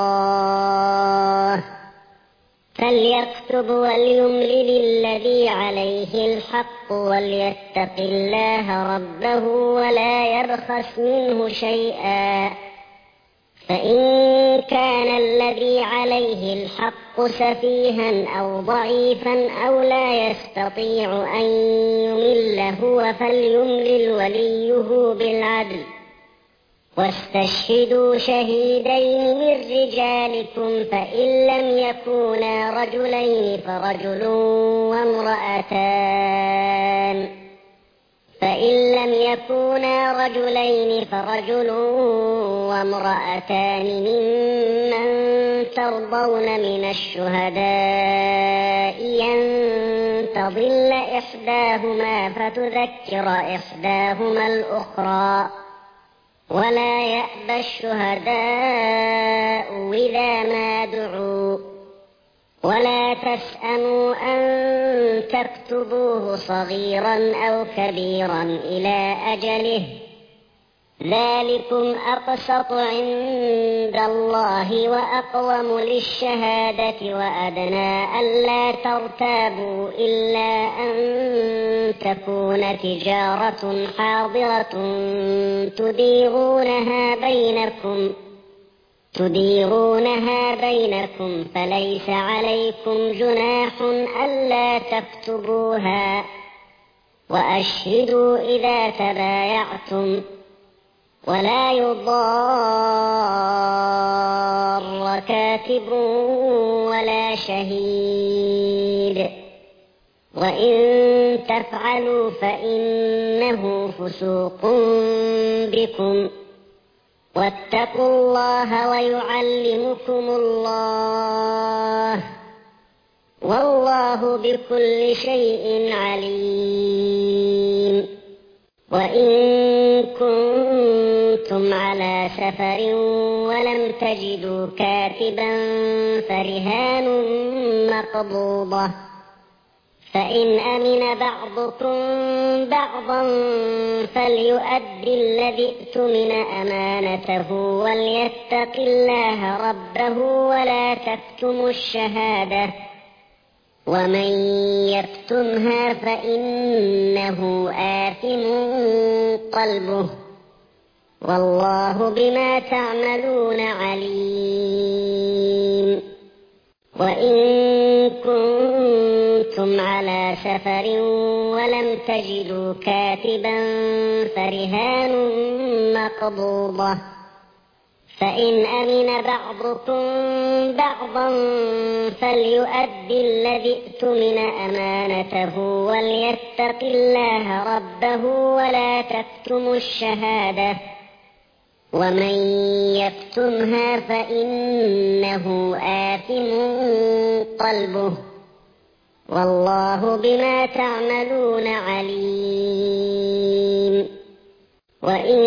الله فليكتب وليملل الذي عليه الحق وليتق الله ربه ولا يبخس منه شيئا فإن كان الذي عليه الحق سفيها أو ضعيفا أو لا يستطيع أن يمل هو فليملل وليه بالعدل واستشهدوا شهيدين من رجالكم فإن لم يكونا رجلين فرجل وامرأتان فإن لم يكونا رجلين فرجل وامرأتان ممن ترضون من الشهداء أن تضل إحداهما فتذكر إحداهما الأخرى ولا يأبى الشهداء إذا ما دعوا ولا تسأموا أن تكتبوه صغيرا أو كبيرا إلى أجله ذلكم أقسط عند الله وأقوم للشهادة وأدنى ألا ترتابوا إلا أن تكون تجارة حاضرة تديرونها بينكم تديرونها بينكم فليس عليكم جناح ألا تكتبوها وأشهدوا إذا تبايعتم ولا يضار كاتب ولا شهيد وإن تفعلوا فإنه فسوق بكم واتقوا الله ويعلمكم الله والله بكل شيء عليم. وإن كنتم على سفر ولم تجدوا كاتبا فرهان مقبوضة فإن أمن بعضكم بعضا فليؤدي الذي اؤتمن أمانته وليتق الله ربه ولا تكتموا الشهادة ومن يكتمها فإنه آثم قلبه والله بما تعملون عليم. وإن كنتم على سفر ولم تجدوا كاتبا فرهان مقبوضة فإن أمن بعضكم بعضا فليؤدي الذي اؤتمن أمانته وليتق الله ربه ولا تكتموا الشهادة ومن يكتمها فإنه آثم قلبه والله بما تعملون عليم. وإن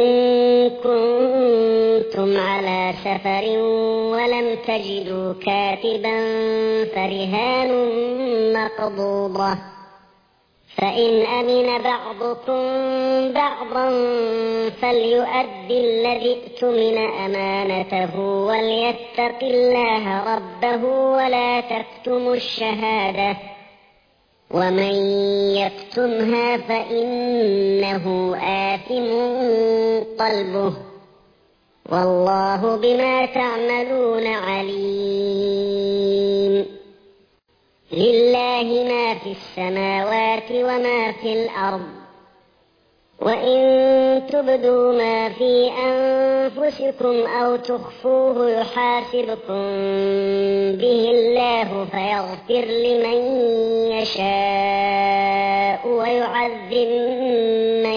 كنتم على سفر ولم تجدوا كاتبا فرهان مقبوضة، فإن أمن بعضكم بعضا فليؤد الذي ائتمن أمانته وليتق الله ربه ولا تكتموا الشهادة ومن يكتمها فإنه آثم قلبه والله بما تعملون عليم. لله ما في السماوات وما في الأرض، وإن تبدوا ما في أنفسكم أو تخفوه يحاسبكم به الله فيغفر لمن يشاء ويعذب من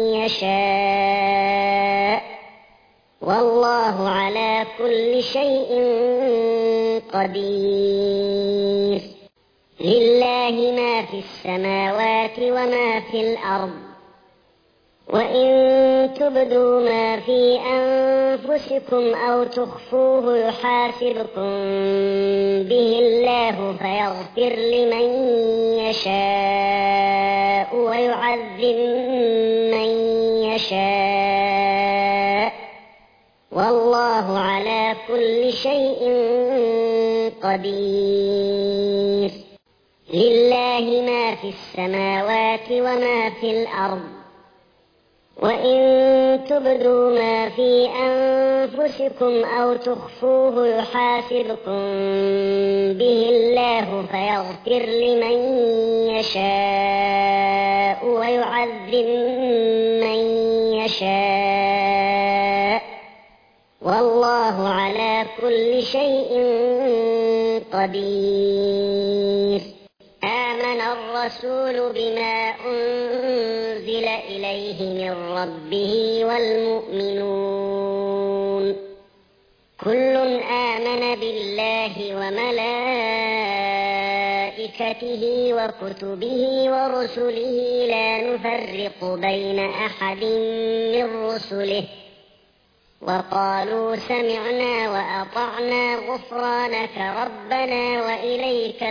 يشاء والله على كل شيء قدير. لله ما في السماوات وما في الأرض، وإن تبدوا ما في أنفسكم أو تخفوه يحاسبكم به الله فيغفر لمن يشاء ويعذب من يشاء والله على كل شيء قدير. لله ما في السماوات وما في الأرض، وإن تبدوا ما في أنفسكم أو تخفوه يحاسبكم به الله فيغفر لمن يشاء ويعذب من يشاء والله على كل شيء قدير. آمن الرسول بما أنزل إليه من ربه والمؤمنون كل آمن بالله وملائكته وكتبه ورسله لا نفرق بين أحد من رسله وقالوا سمعنا وأطعنا غفرانك ربنا وإليك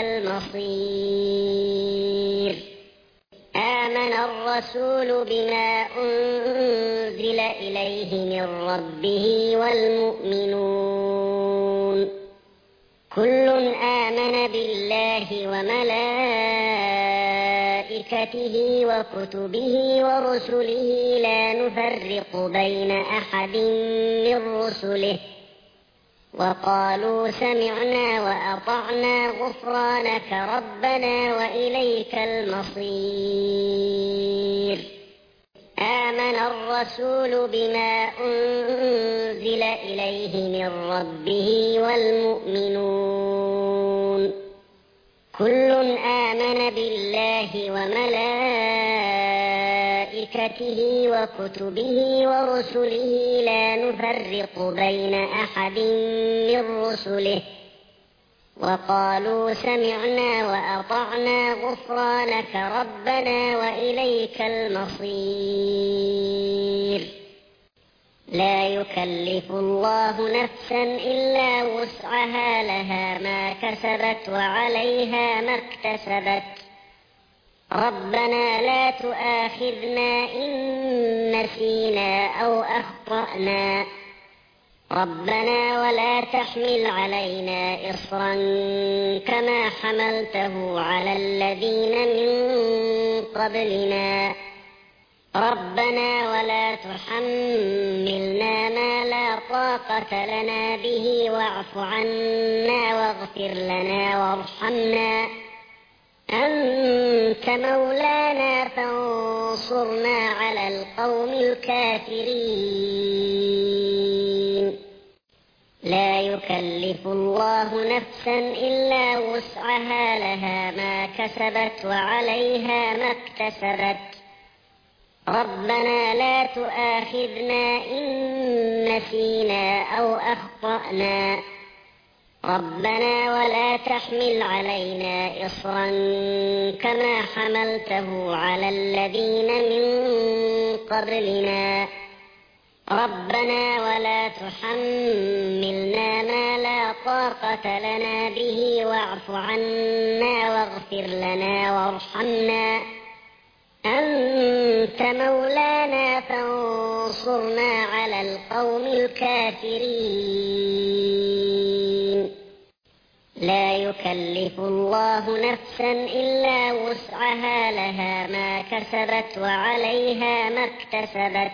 المصير. آمن الرسول بما أنزل إليه من ربه والمؤمنون كل آمن بالله وملائكته وكتبه ورسله لا نفرق بين أحد من رسله وقالوا سمعنا وأطعنا غفرانك ربنا وإليك المصير. آمن الرسول بما أنزل إليه من ربه والمؤمنون كل آمن بالله وملائكته وكتبه ورسله لا نفرق بين أحد من رسله وقالوا سمعنا وأطعنا غفرانك ربنا وإليك المصير. لا يكلف الله نفسا إلا وسعها لها ما كسبت وعليها ما اكتسبت ربنا لا تؤاخذنا إن نسينا أو أخطأنا ربنا ولا تحمل علينا إصرا كما حملته على الذين من قبلنا ربنا ولا تحملنا ما لا طاقة لنا به واعف عنا واغفر لنا وارحمنا أنت مولانا فانصرنا على القوم الكافرين. لا يكلف الله نفسا إلا وسعها لها ما كسبت وعليها ما اكتسبت ربنا لا تؤاخذنا إن نسينا أو أخطأنا ربنا ولا تحمل علينا إصرا كما حملته على الذين من قبلنا ربنا ولا تحملنا ما لا طاقة لنا به واعف عنا واغفر لنا وارحمنا أنت مولانا فانصرنا على القوم الكافرين لا يكلف الله نفسا إلا وسعها لها ما كسبت وعليها ما اكتسبت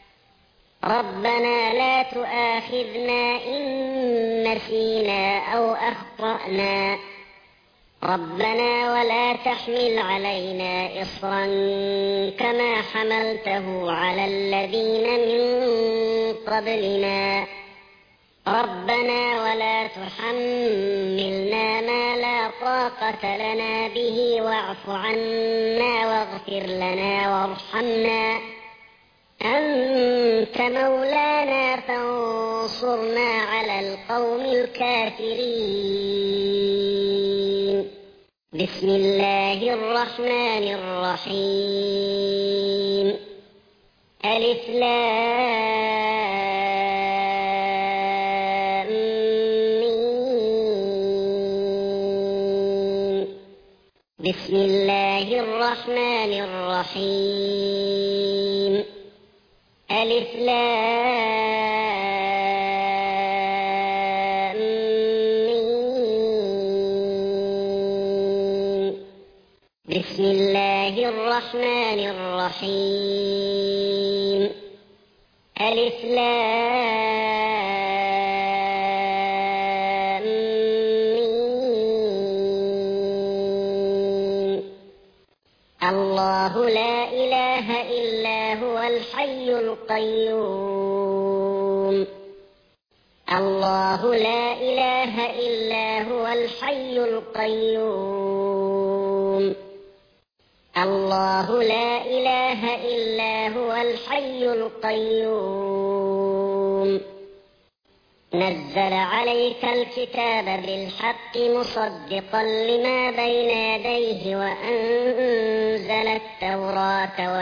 ربنا لا تؤاخذنا إن نسينا أو أخطأنا ربنا ولا تحمل علينا إصرا كما حملته على الذين من قبلنا ربنا ولا تحملنا ما لا طاقة لنا به واعف عنا واغفر لنا وارحمنا أنت مولانا فانصرنا على القوم الكافرين بسم الله الرحمن الرحيم ألف لام ميم بسم الله الرحمن الرحيم ألف لام ميم بسم الله الرحمن الرحيم ألف لام ميم الله لا إله إلا هو الحي القيوم الله لا إله إلا هو الحي القيوم الله لا إله إلا هو الحي القيوم نزل عليك الكتاب بالحق مصدقا لما بين يديه وأنزل التوراة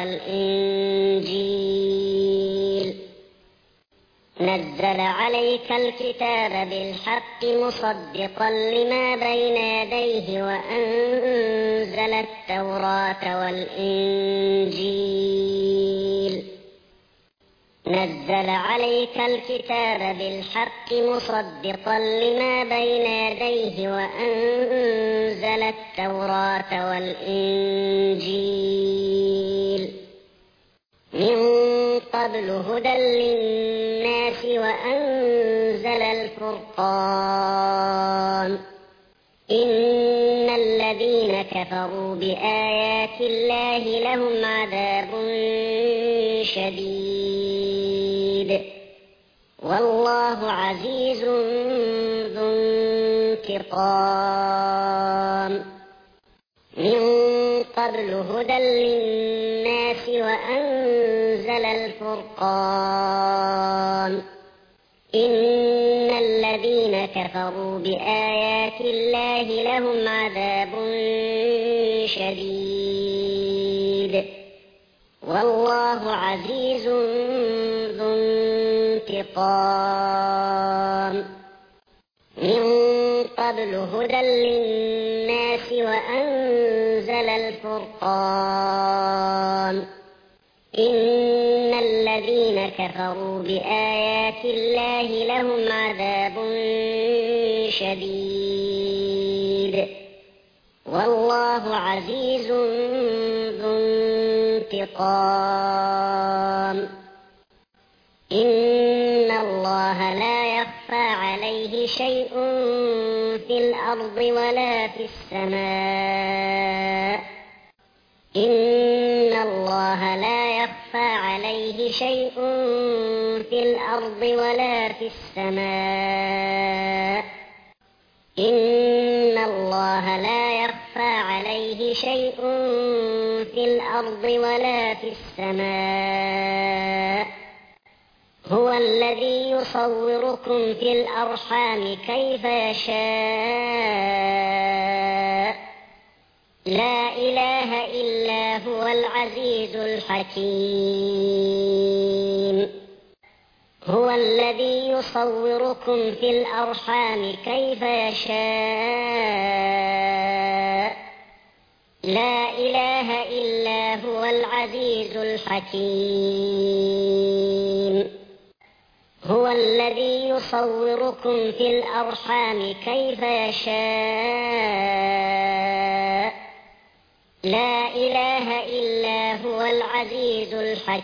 والإنجيل نزل عليك الكتاب بالحق مصدقا لما بين يديه وأنزل التوراة والإنجيل نزل عليك الكتاب بالحق مصدقا لما بين يديه وأنزل التوراة والإنجيل من قبل هدى للناس وأنزل الفرقان إن الذين كفروا بآيات الله لهم عذاب شديد والله عزيز ذو انتقام من قبل هدى للناس وأنزل الفرقان إن الذين كفروا بآيات الله لهم عذاب شديد والله عزيز ذو انتقام من قبل هدى للناس وأنزل الفرقان إن الذين كفروا بآيات الله لهم عذاب شديد والله عزيز ذو انتقام إن الله لا يخفى عليه شيء في الأرض ولا في السماء إن الله لا يخفى عليه شيء في الأرض ولا في السماء إن الله لا يخفى عليه شيء في الأرض ولا في السماء هو الذي يصوركم في الأرحام كيف يشاء لا إله إلا هو العزيز الحكيم هو الذي يصوركم في الأرحام كيف يشاء لا إله إلا هو العزيز الحكيم هو الذي يصوركم في الأرحام كيف يشاء لا إله إلا هو العزيز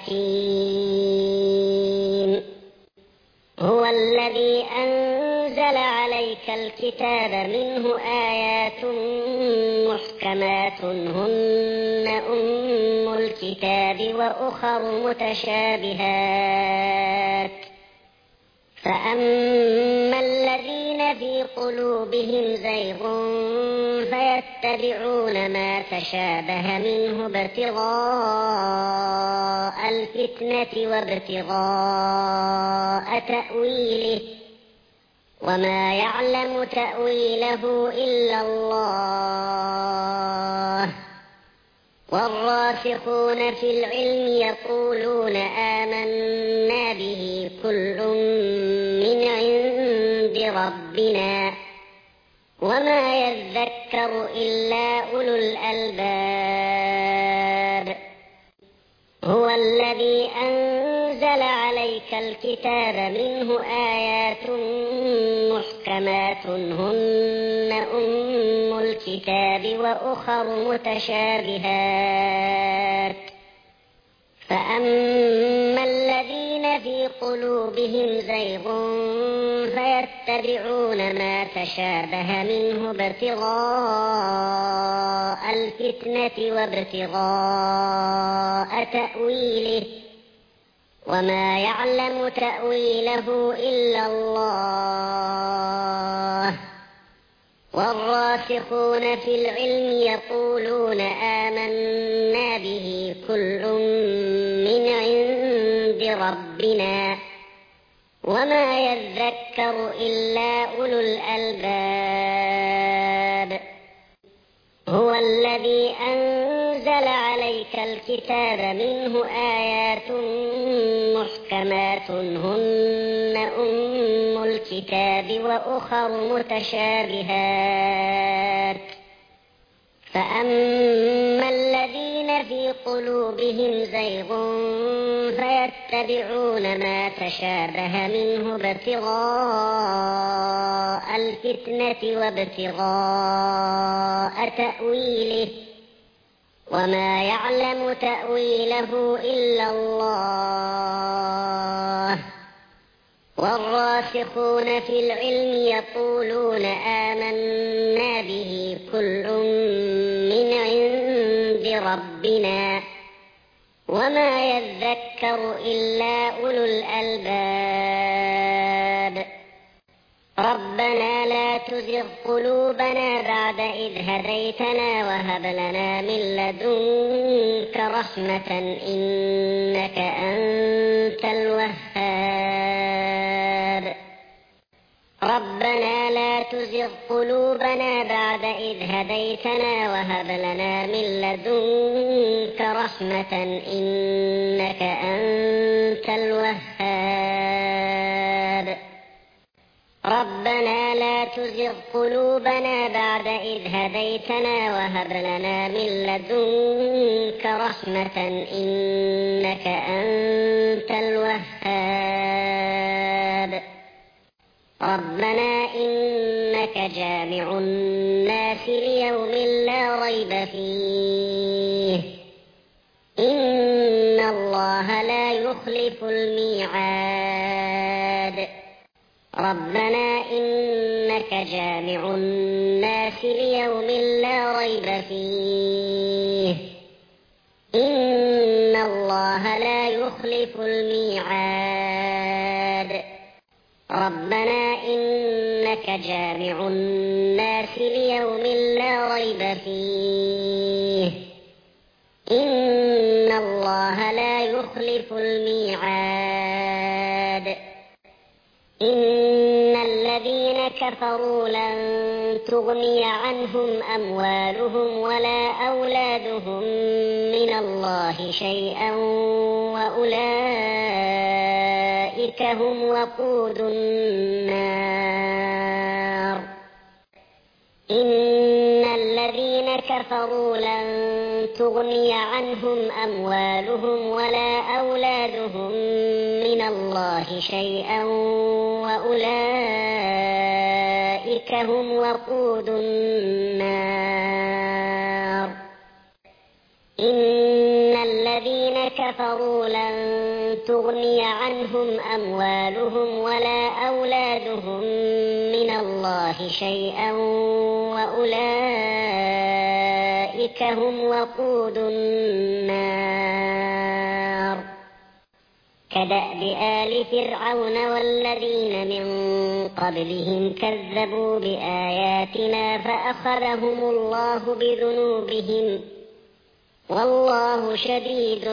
الحكيم هو الذي أنزل عليك الكتاب منه آيات محكمات هن أم الكتاب وأخر متشابهات فأما الذين في قلوبهم زيغ فيتبعون ما تشابه منه ابتغاء الفتنة وابتغاء تأويله وما يعلم تأويله إلا الله والراسخون في العلم يقولون آمنا به كل من عند ربنا وما يذكر إلا أولو الألباب هو الذي أنزل عليك الكتاب منه آيات محكمات هن أم الكتاب وأخر متشابهات فأما الذين في قلوبهم زيغ فيتبعون ما تشابه منه ابتغاء الفتنة وابتغاء تأويله وما يعلم تأويله إلا الله والراسخون في العلم يقولون آمنا به كل من عند ربنا وما يذكر إلا أولو الألباب هو الذي أنزل عليك الكتاب منه آيات محكمات هن أم الكتاب وأخر متشابهات فأما الذين في قلوبهم زيغ فيتبعون ما تشابه منه ابتغاء الفتنة وابتغاء تأويله وما يعلم تأويله إلا الله والراسخون في العلم يقولون آمنا به كل من عند ربنا وما يذكر إلا أولو الألباب ربنا لا تزغ قلوبنا بعد إذ هديتنا وهب لنا من لدنك رحمة إنك أنت الوهاب ربنا لا تزغ قلوبنا بعد إذ هديتنا وهب لنا من لدنك رحمة إنك أنت الوهاب ربنا لا تزغ قلوبنا بعد إذ هديتنا وهب لنا من لدنك رحمة إنك أنت الوهاب ربنا إنك جامع الناس ليوم لا ريب فيه إن الله لا يخلف الميعاد ربنا إنك جامع الناس ليوم لا ريب فيه إن الله لا يخلف الميعاد ربنا إنك جامع الناس ليوم لا ريب فيه إن الله لا يخلف الميعاد إن الذين كفروا لن تغني عنهم أموالهم ولا أولادهم من الله شيئا وأولئك هم وقود النار إن الذين كفروا لن تغني عنهم أموالهم ولا أولادهم من الله شيئا وأولئك هم وقود النار إن الذين كفروا لن تغني عنهم أموالهم ولا أولادهم من الله شيئا وأولئك هم وقود النار كدأب آل فرعون والذين من قبلهم كذبوا بآياتنا فأخذهم الله بذنوبهم والله شديد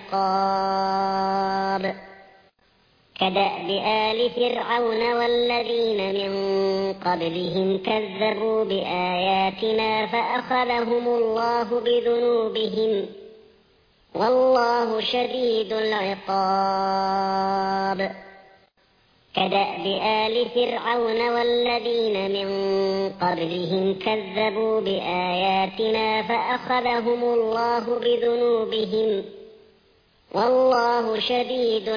العقاب كدأب آل فرعون والذين من قبلهم كذبوا بآياتنا فأخذهم الله بذنوبهم والله شديد العقاب كدأب آل فرعون والذين من قبلهم كذبوا بآياتنا فأخذهم الله بذنوبهم والله شديد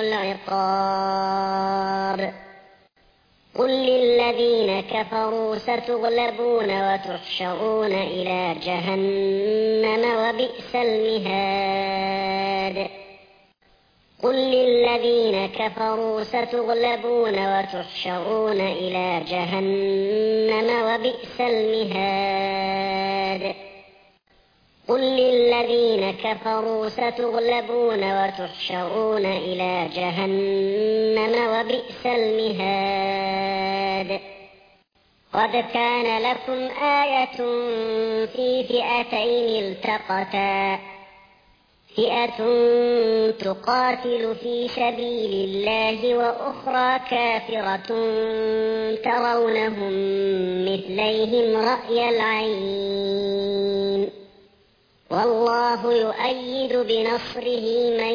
العقاب قل للذين كفروا ستغلبون وتحشرون إلى جهنم وبئس المهاد قل للذين كفروا ستغلبون وتحشرون إلى جهنم وبئس المهاد قل للذين كفروا ستغلبون وتحشرون إلى جهنم وبئس المهاد قد كان لكم آية في فئتين التقتا فئة تقاتل في سبيل الله وأخرى كافرة ترونهم مثليهم رأي العين والله يؤيد بنصره من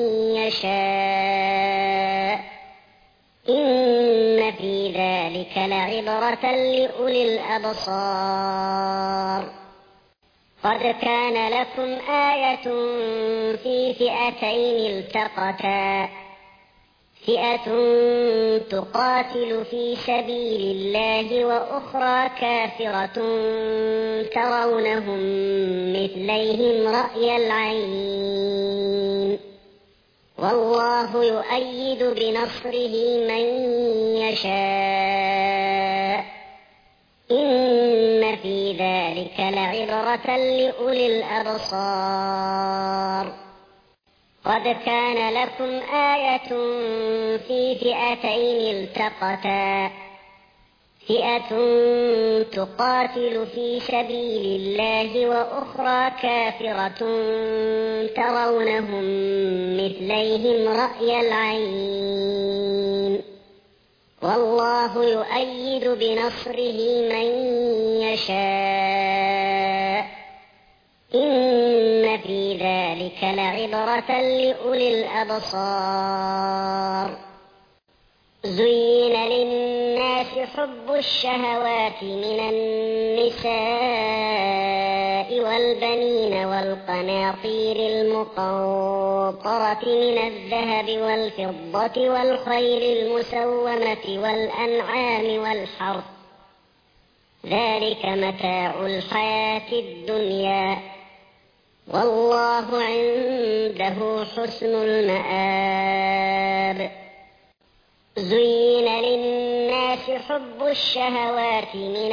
يشاء إن في ذلك لعبرة لأولي الأبصار قد كان لكم آية في فئتين التقتا فئة تقاتل في سبيل الله وأخرى كافرة ترونهم مثليهم رأي العين والله يؤيد بنصره من يشاء إن في ذلك لعبرة لأولي الأبصار قد كان لكم آية في فئتين التقتا فئة تقاتل في سبيل الله وأخرى كافرة ترونهم مثليهم رأي العين والله يؤيد بنصره من يشاء إن في ذلك لعبرة لأولي الأبصار زين للناس حب الشهوات من النساء والبنين والقناطير المقنطرة من الذهب والفضة والخيل المسومة والأنعام والحرث ذلك متاع الحياة الدنيا والله عنده حسن المآب زين للناس حب الشهوات من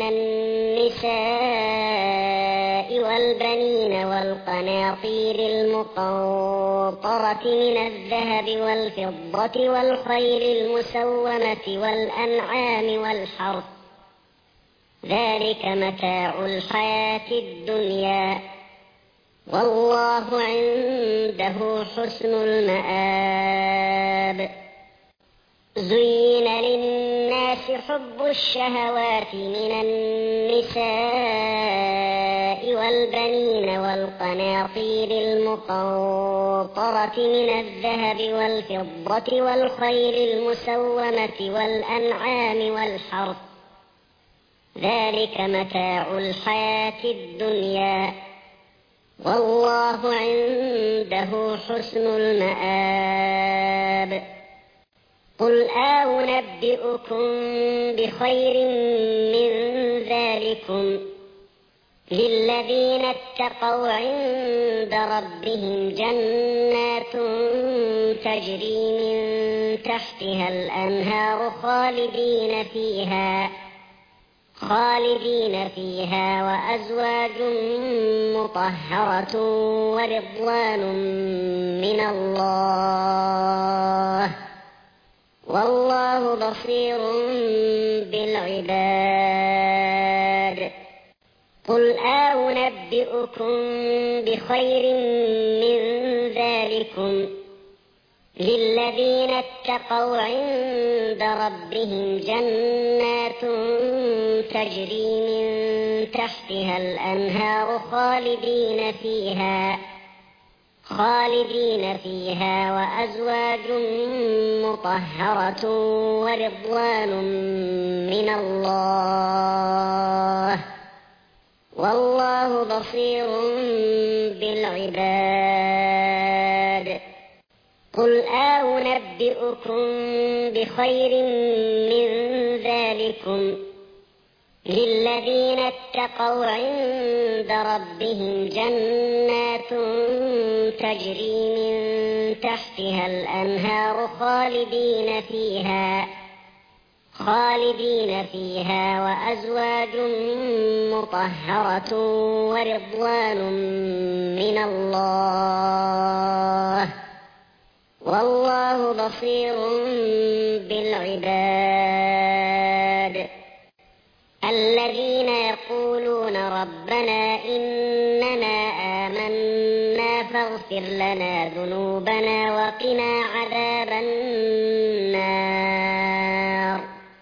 النساء والبنين والقناطير المقنطرة من الذهب والفضة والخيل المسومة والأنعام والحرث ذلك متاع الحياة الدنيا والله عنده حسن المآب. زين للناس حب الشهوات من النساء والبنين والقناطير المقنطرة من الذهب والفضة والخيل المسومة والأنعام والحرث، ذلك متاع الحياة الدنيا، والله عنده حسن المآب. قل أنبئكم بخير من ذلكم للذين اتقوا عند ربهم جنات تجري من تحتها الأنهار خالدين فيها خالدين فيها وأزواج مطهرة ورضوان من الله، والله بصير بالعباد. قل أنبئكم بخير من ذلكم للذين اتقوا عند ربهم جنات تجري من تحتها الأنهار خالدين فيها خالدين فيها وأزواج مطهرة ورضوان من الله، والله بصير بالعباد. قل أنبئكم بخير من ذلكم للذين اتقوا عند ربهم جنات تجري من تحتها الأنهار خالدين فيها خالدين فيها وأزواج مطهرة ورضوان من الله، والله بصير بالعباد. الذين يقولون ربنا إننا آمنا فاغفر لنا ذنوبنا وقنا عذاب النار.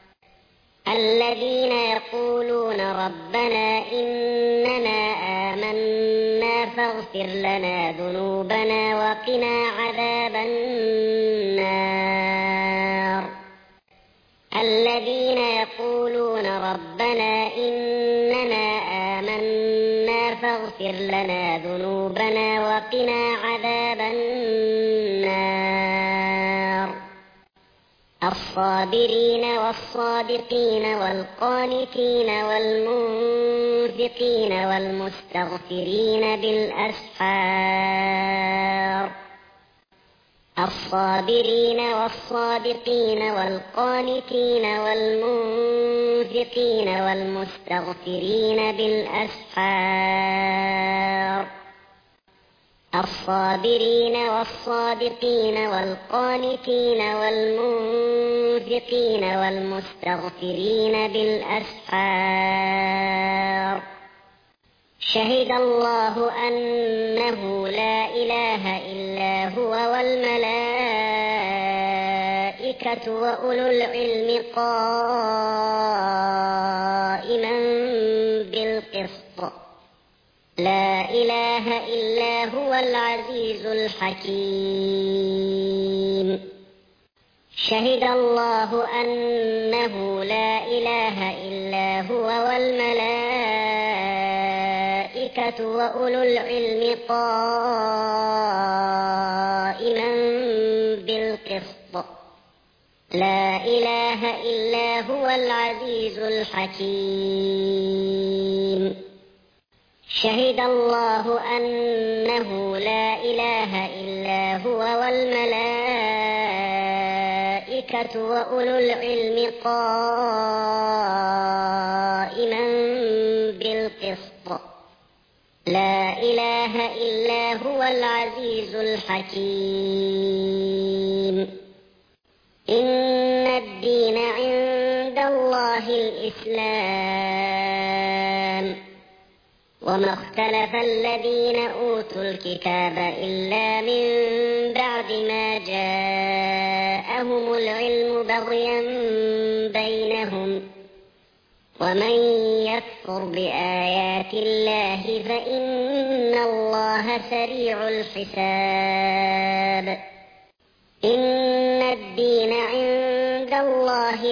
الذين يقولون ربنا إننا آمنا فاغفر لنا ذنوبنا وقنا عذاب النار. الذين يقولون ربنا إننا آمنا فاغفر لنا ذنوبنا وقنا عذاب النار. الصابرين والصادقين والقانتين والمنفقين والمستغفرين بالأسحار. الصابرين والصادقين والقانتين والمنفقين والمستغفرين بالأسحار. الصابرين والصادقين والقانتين والمنفقين والمستغفرين بالأسحار. شهد الله أنه لا إله إلا هو والملائكة وأولو العلم قائما بالقسط، لا إله إلا هو العزيز الحكيم. شهد الله أنه لا إله إلا هو والملائكة وأولو العلم قائما بالقسط، لا إله إلا هو العزيز الحكيم. شهد الله أنه لا إله إلا هو والملائكة وأولو العلم قائما بالقسط، لا إله إلا هو العزيز الحكيم. إن الدين عند الله الإسلام، وما اختلف الذين أوتوا الكتاب إلا من بعد ما جاءهم العلم بغيا بينهم ومن يكفر بآيات الله فإن الله سريع الحساب إن الدين عند الله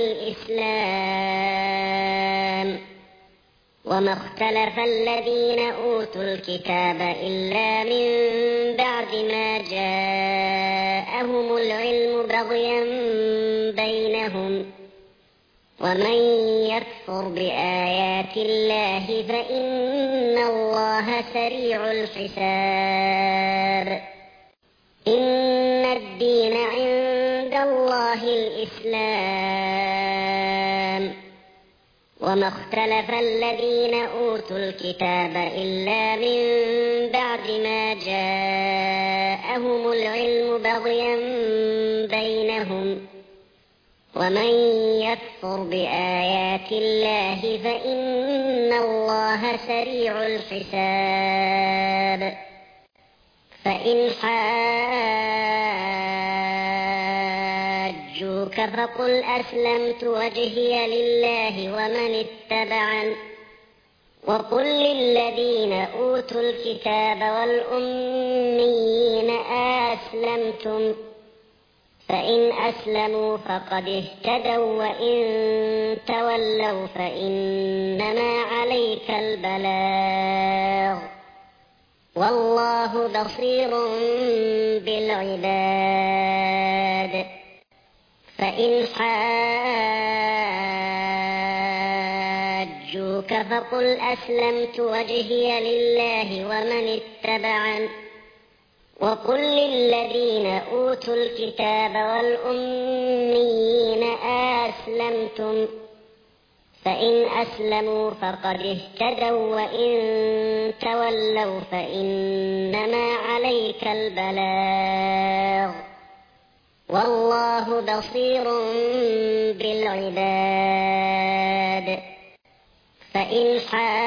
الإسلام وما اختلف الذين أوتوا الكتاب إلا من بعد ما جاءهم العلم بغيا بينهم ومن يكفر بآيات الله فإن الله سريع الحساب إن الدين عند الله الإسلام وما اختلف الذين أوتوا الكتاب إلا من بعد ما جاءهم العلم بغيا بينهم ومن يكفر بآيات الله فإن الله سريع الحساب فإن حاجوك فقل أسلمت وجهي لله ومن اتبعن وقل للذين أوتوا الكتاب والأميين أسلمتم فإن أسلموا فقد اهتدوا وإن تولوا فإنما عليك البلاغ والله بصير بالعباد فإن حاجوك فقل أسلمت وجهي لله ومن اتبعن وقل للذين أوتوا الكتاب والأميين أسلمتم فإن أسلموا فقد اهتدوا وإن تولوا فإنما عليك البلاغ والله بصير بالعباد فإن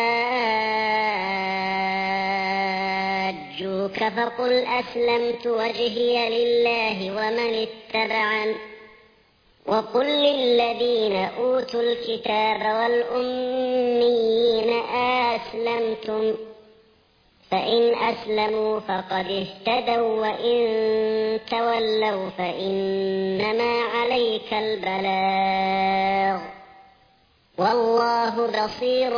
حاجوك فقل أسلمت وجهي لله ومن اتبعن وقل للذين أوتوا الكتاب والأميين أسلمتم فإن أسلموا فقد اهتدوا وإن تولوا فإنما عليك البلاغ والله بصير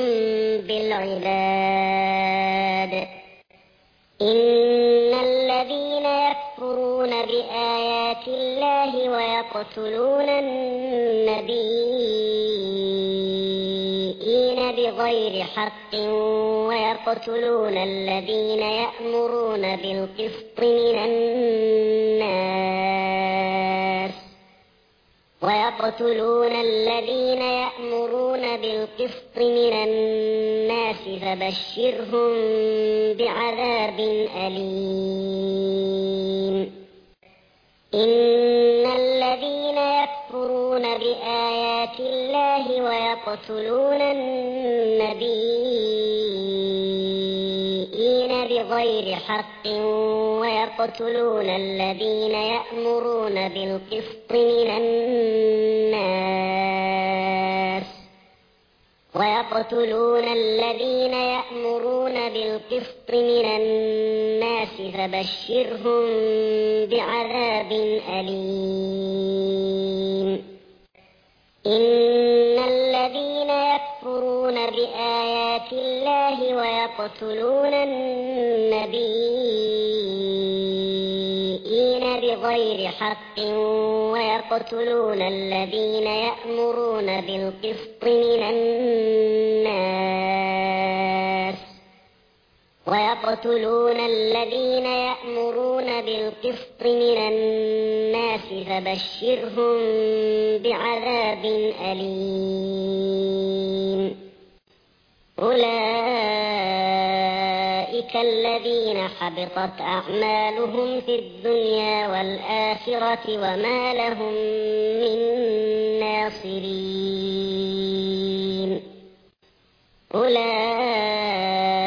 بالعباد إن الذين يكفرون بآيات الله ويقتلون النبيين بغير حق ويقتلون الذين يأمرون بالقسط من الناس ويقتلون الذين يأمرون بالقسط من الناس فبشرهم بعذاب أليم إن الذين يكفرون بآيات الله ويقتلون النبيين بغير حق ويقتلون الذين يأمرون بالقسط من الناس ويقتلون الذين يأمرون بالقسط من الناس فبشرهم بعذاب أليم إن الذين يكفرون بآيات الله ويقتلون النبيين بغير حق ويقتلون الذين يأمرون بالقسط من الناس ويقتلون الذين يأمرون بالقسط من الناس فبشرهم بعذاب أليم أولئك الذين حبطت أعمالهم في الدنيا والآخرة وما لهم من ناصرين أولئك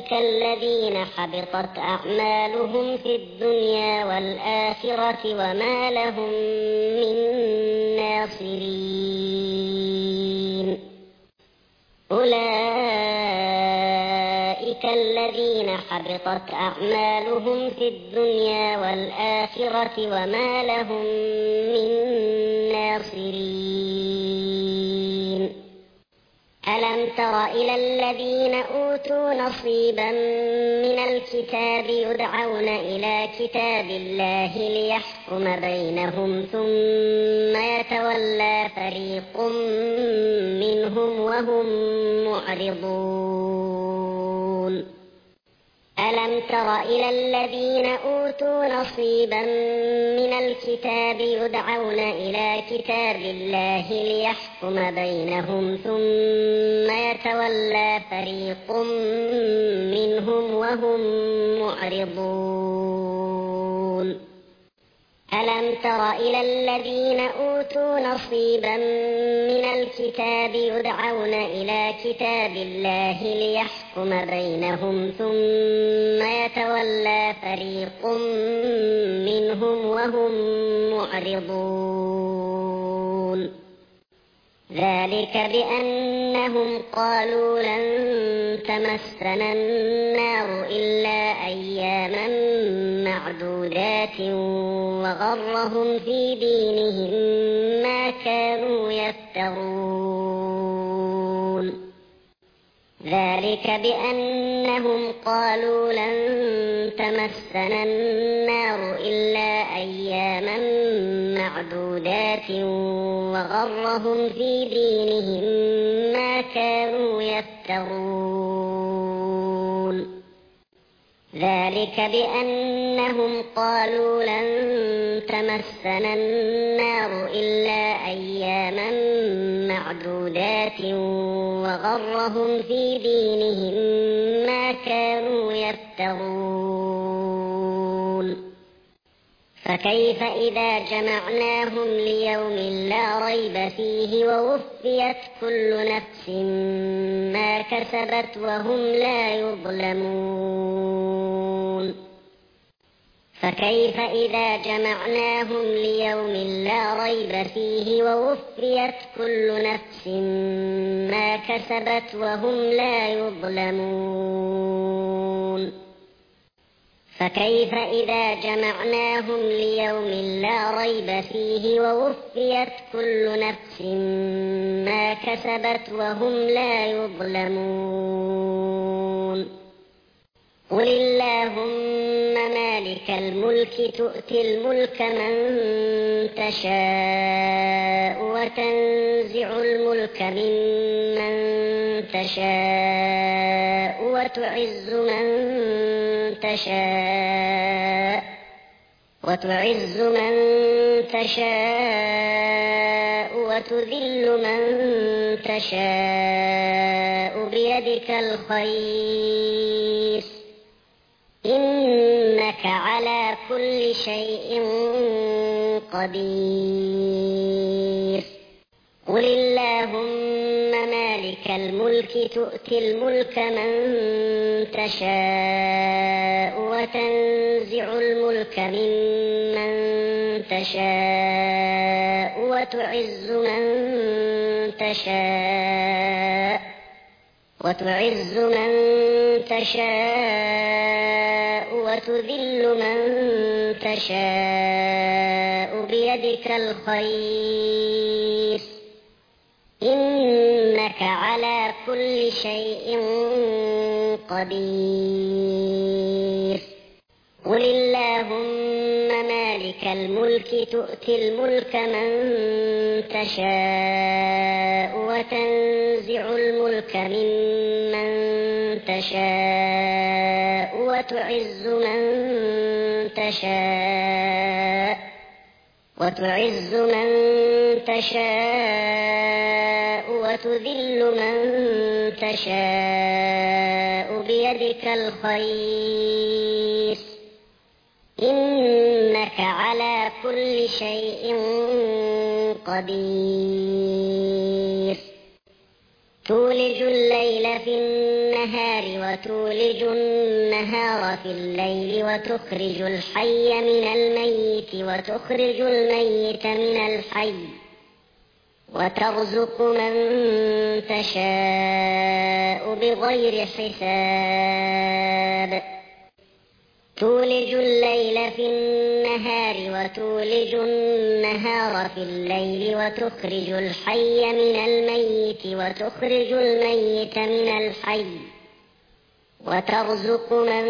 أولئك الذين حبطت أعمالهم في الدنيا والآخرة وما لهم من ناصرين أولئك الذين حبطت أعمالهم في الدنيا والآخرة وما لهم من ناصرين ألم تر إلى الذين أوتوا نصيبا من الكتاب يدعون إلى كتاب الله ليحكم بينهم ثم يتولى فريق منهم وهم معرضون ألم تر إلى الذين أوتوا نصيبا من الكتاب يدعون إلى كتاب الله ليحكم بينهم ثم يتولى فريق منهم وهم معرضون ألم تر إلى الذين أوتوا نصيبا من الكتاب يدعون إلى كتاب الله ليحكم بينهم ثم يتولى فريق منهم وهم معرضون ذلك بأنهم قالوا لن تمسنا النار إلا أياما معدودات وغرهم في دينهم ما كانوا يفترون ذلك بأنهم قالوا لن تمسنا النار إلا أياما معدودات وغرهم في دينهم ما كانوا يفترون ذلك بأنهم قالوا لن تمسنا النار إلا أياما معدودات وغرهم في دينهم ما كانوا يفترون فكيف إذا جمعناهم ليوم لا ريب فيه ووفيت كل نفس ما كسبت وهم لا يظلمون فكيف إذا جمعناهم ليوم لا ريب فيه ووفيت كل نفس ما كسبت وهم لا يظلمون فكيف إذا جمعناهم ليوم لا ريب فيه ووفيت كل نفس ما كسبت وهم لا يظلمون قل اللهم مالك الملك تؤتي الملك من تشاء وتنزع الملك ممن تشاء وتعز من تشاء وتعز من تشاء وتذل من تشاء بيدك الخير إنك على كل شيء قدير قل اللهم مالك الملك تؤتي الملك من تشاء وتنزع الملك ممن تشاء وتعز من تشاء وتعز من تشاء وتذل من تشاء بيدك الخير إنك على كل شيء قدير قل اللهم مالك الملك تؤتي الملك من تشاء وتنزع الملك ممن تشاء وتعز من تشاء وتعز من تشاء وتذل من تشاء بيدك الخير إنك على كل شيء قدير تولج الليل في النهار وتولج النهار في الليل وتخرج الحي من الميت وتخرج الميت من الحي وترزق من تشاء بغير حساب تولج الليل في النهار وتولج النهار في الليل وتخرج الحي من الميت وتخرج الميت من الحي وترزق من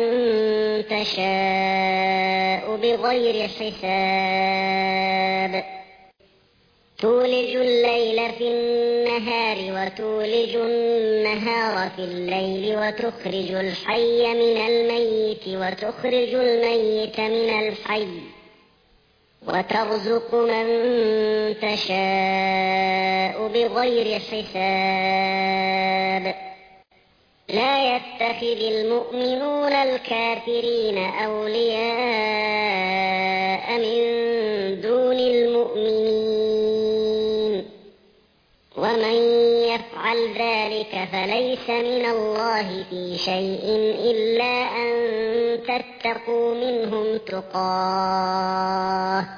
تشاء بغير حساب تولج الليل في النهار وتولج النهار في الليل وتخرج الحي من الميت وتخرج الميت من الحي وترزق من تشاء بغير حساب لا يتخذ المؤمنون الكافرين أولياء من دون المؤمنين ومن يفعل ذلك فليس من الله في شيء إلا أن تتقوا منهم تقاه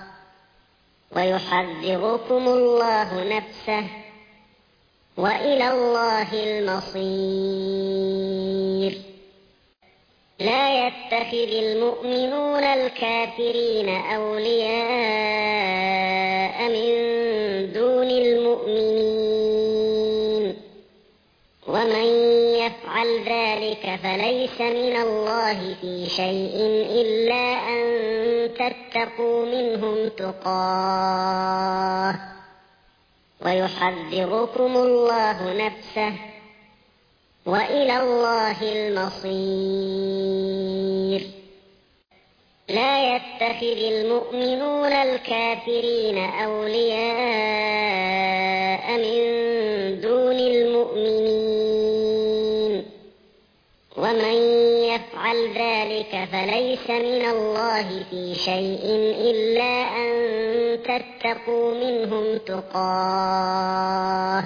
ويحذركم الله نفسه وإلى الله المصير لا يتخذ المؤمنون الكافرين أولياء من دون المؤمنين ومن يفعل ذلك فليس من الله في شيء إلا أن تتقوا منهم تقاه ويحذركم الله نفسه وإلى الله المصير لا يتخذ المؤمنون الكافرين أولياء من دون المؤمنين ومن يفعل ذلك فليس من الله في شيء إلا أن تتقوا منهم تقاه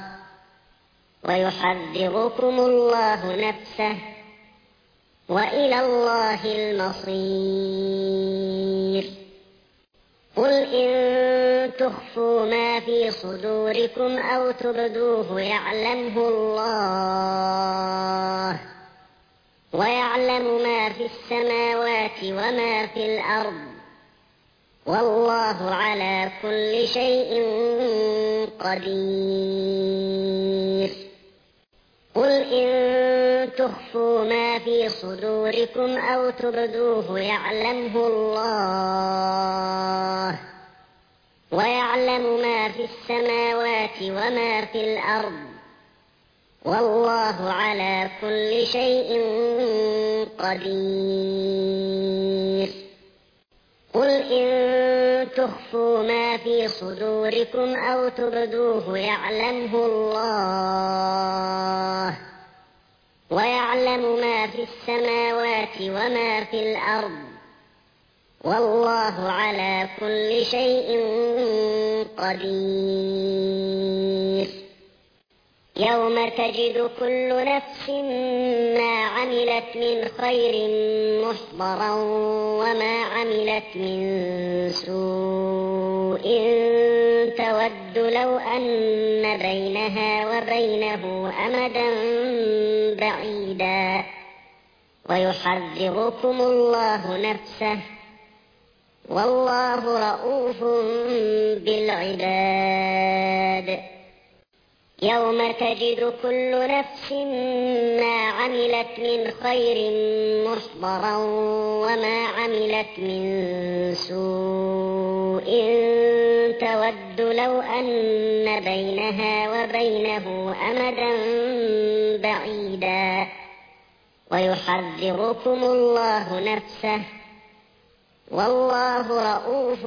ويحذركم الله نفسه وإلى الله المصير قل إن تخفوا ما في صدوركم أو تبدوه يعلمه الله ويعلم ما في السماوات وما في الأرض والله على كل شيء قدير قل إن تخفوا ما في صدوركم أو تبدوه يعلمه الله ويعلم ما في السماوات وما في الأرض والله على كل شيء قدير قل إن تخفوا ما في صدوركم أو تبدوه يعلمه الله ويعلم ما في السماوات وما في الأرض والله على كل شيء قدير يوم تجد كل نفس ما عملت من خير محضرا وما عملت من سوء تود لو أن بينها وبينه أمدا بعيدا ويحذركم الله نفسه والله رءوف بالعباد يوم تجد كل نفس ما عملت من خير محضرا وما عملت من سوء تود لو أن بينها وبينه أمدا بعيدا ويحذركم الله نفسه والله رءوف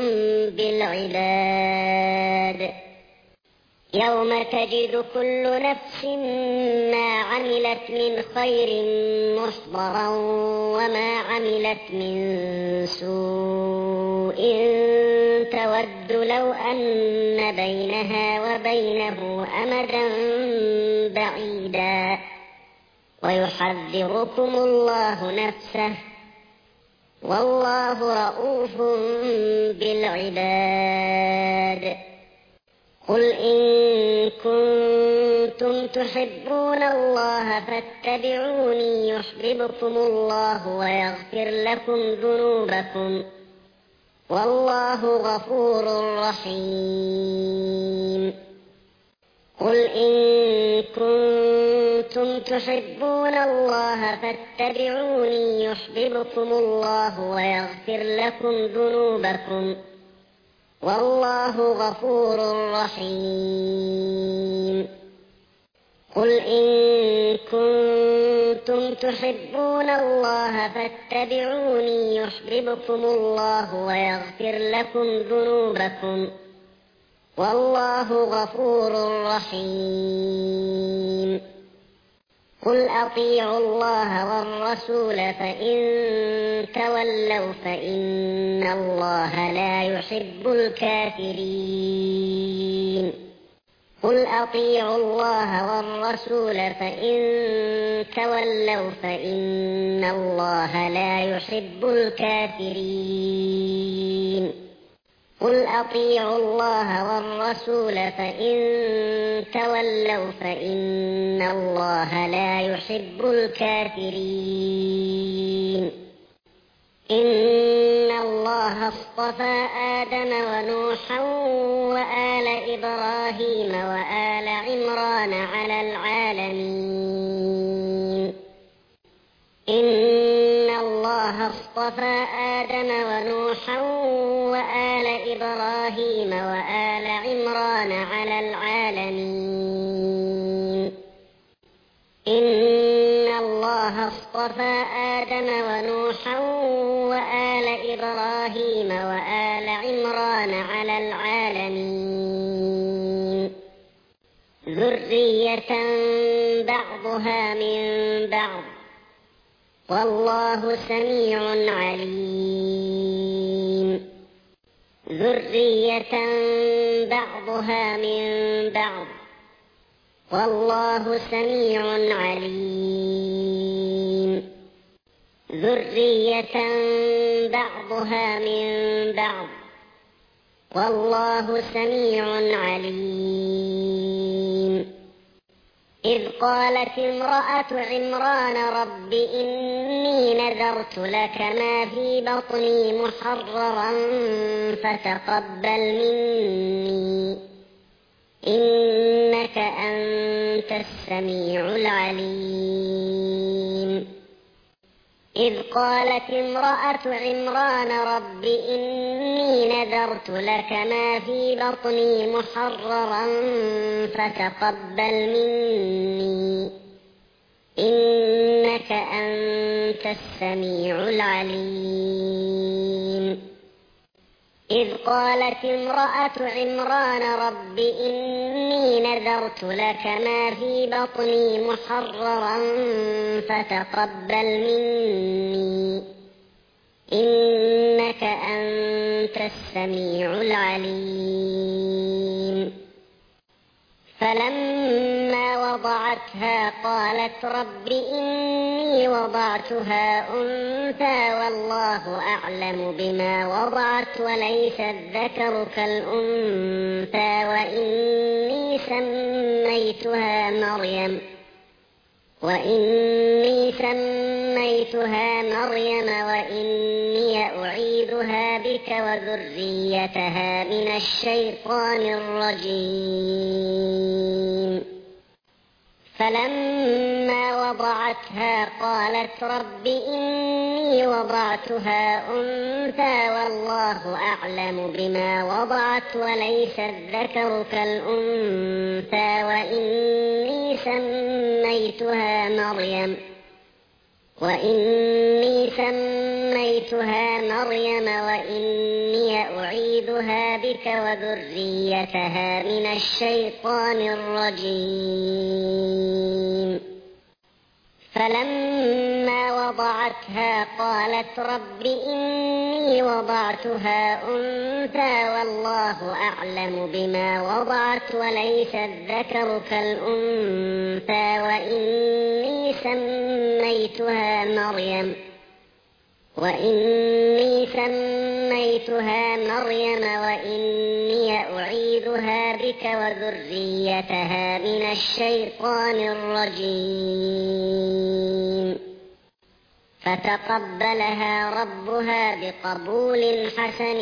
بالعباد يوم تجد كل نفس ما عملت من خير محضرا وما عملت من سوء تود لو أن بينها وبينه أمدا بعيدا ويحذركم الله نفسه والله رءوف بالعباد. قل إن كنتم تحبون الله فاتبعوني يحببكم الله ويغفر لكم ذنوبكم والله غفور رحيم. قل إن كنتم تحبون الله فاتبعوني يحببكم الله ويغفر لكم ذنوبكم والله غفور رحيم. قل إن كنتم تحبون الله فاتبعوني يحببكم الله ويغفر لكم ذنوبكم والله غفور رحيم. قل أطيعوا الله والرسول فإن تولوا فإن الله لا يحب الكافرين. قل أطيعوا الله والرسول فإن تولوا فإن الله لا يحب الكافرين. قل أطيعوا الله والرسول فإن تولوا فإن الله لا يحب الكافرين. إن الله اصطفى آدم ونوحا وآل إبراهيم وآل عمران على العالمين. إن الله اصطفى آدم ونوحا وآل إبراهيم وآل عمران على العالمين. إن الله اصطفى آدم ونوحا وآل إبراهيم وآل عمران على العالمين ذرية بعضها من بعض والله سميع عليم. ذرية بعضها من بعض والله سميع عليم. ذرية بعضها من بعض والله سميع عليم. إذ قالت امرأة عمران رب إني نذرت لك ما في بطني محررا فتقبل مني إنك أنت السميع العليم. إذ قالت امرأة عمران رب إني نذرت لك ما في بطني محررا فتقبل مني إنك أنت السميع العليم. إذ قالت امرأة عمران رب إني نذرت لك ما في بطني محررا فتقبل مني إنك أنت السميع العليم. فلما وضعتها قالت رب إني وضعتها أنثى والله أعلم بما وضعت وليس الذكر كالأنثى وإني سميتها مريم وإني سميتها مريم وإني أعيذها بك وذريتها من الشيطان الرجيم. فلما وضعتها قالت رب إني وضعتها أنثى والله أعلم بما وضعت وليس الذكر كالأنثى وإني سميتها مريم وإني سميتها مريم وإني أعيذها بك وذريتها من الشيطان الرجيم. فلما وضعتها قالت رب إني وضعتها أنثى والله أعلم بما وضعت وليس الذكر كالأنثى أنثى وإني سميتها مريم وإني سميتها مريم وإني أعيذها بك وذريتها من الشيطان الرجيم فتقبلها ربها بقبول حسن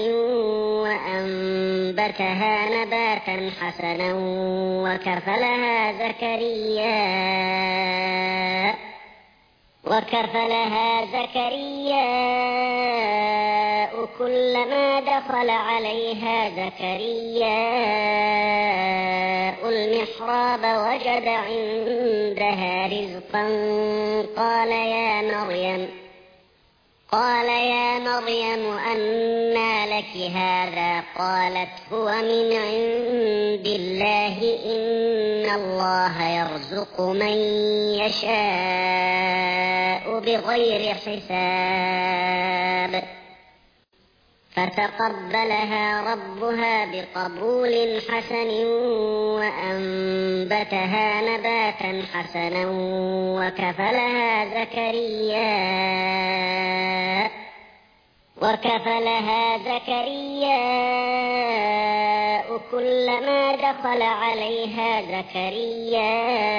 وأنبتها نباتا حسنا وكفلها زكريا وكفلها زكريا كلما دخل عليها زكريا المحراب وجد عندها رزقا قال يا مريم قال يا مريم أنى لك هذا قالت هو من عند الله إن الله يرزق من يشاء بغير حساب فتقبلها ربها بقبول حسن وأنبتها نباتا حسنا وكفلها زكريا وكفلها زكريا كلما دخل عليها زكريا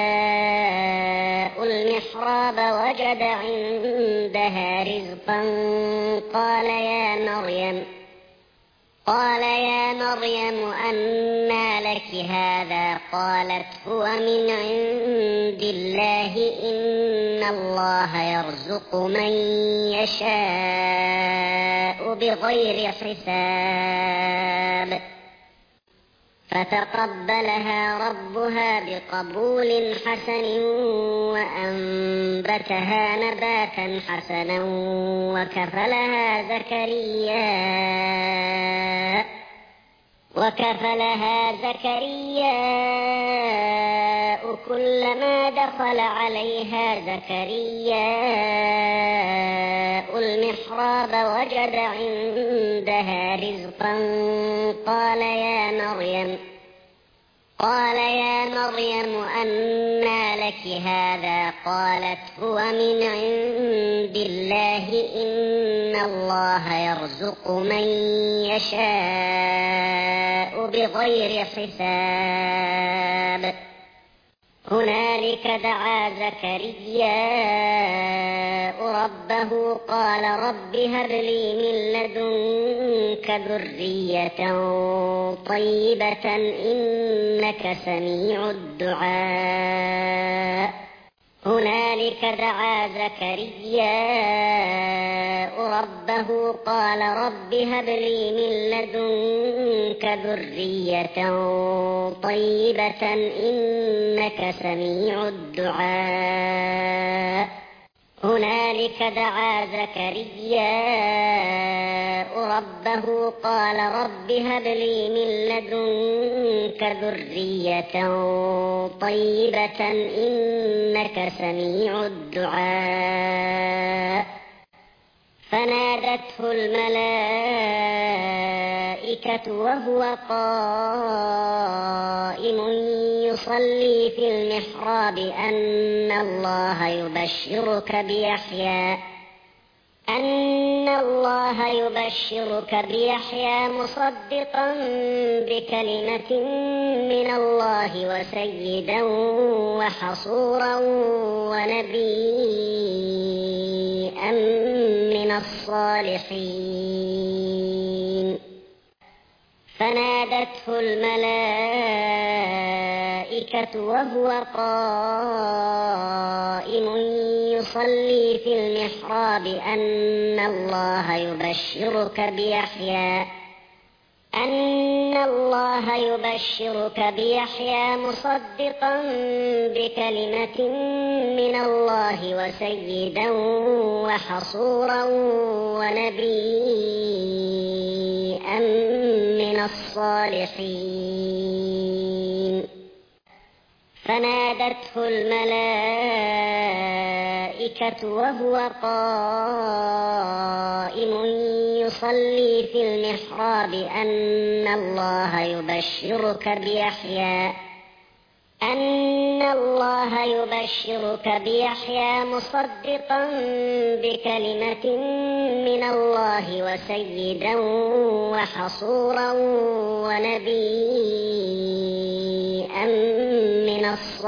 المحراب وجد عندها رزقا قال يا مريم قال يا مريم أنى لك هذا قالت هو من عند الله إن الله يرزق من يشاء بغير حساب فتقبلها ربها بقبول حسن وأنبتها نباتا حسنا وكفلها زكريا وكفلها زكريا كلما دخل عليها زكريا المحراب وجد عندها رزقا قال يا مريم قال يا مريم أنى لك هذا قالت هو من عند الله إن الله يرزق من يشاء بغير حساب هنالك دعا زكريا ربه قال رب هب لي من لدنك ذرية طيبة إنك سميع الدعاء هنالك دعا زكريا ربه قال رب هب لي من لدنك ذرية طيبة إنك سميع الدعاء هنالك دعا زكريا ربه قال رب هب لي من لدنك ذرية طيبة إنك سميع الدعاء فنادته الملائكة وهو قائم يصلي في المحراب أن الله يبشرك بيحيى أن الله يبشرك بيحيى مصدقا بكلمة من الله وسيدا وحصورا ونبيا من الصالحين فنادته الملائكة وهو قائم يصلي في المحراب أن الله يبشرك بيحيى أن الله يبشرك بيحيى مصدقا بكلمة من الله وسيدا وحصورا ونبيا من الصالحين فنادته الملائكة وهو قائم يصلي في المحراب أن الله يبشرك بيحيى أن الله يبشرك بيحيى مصدقا بكلمة من الله وسيدا وحصورا ونبيا من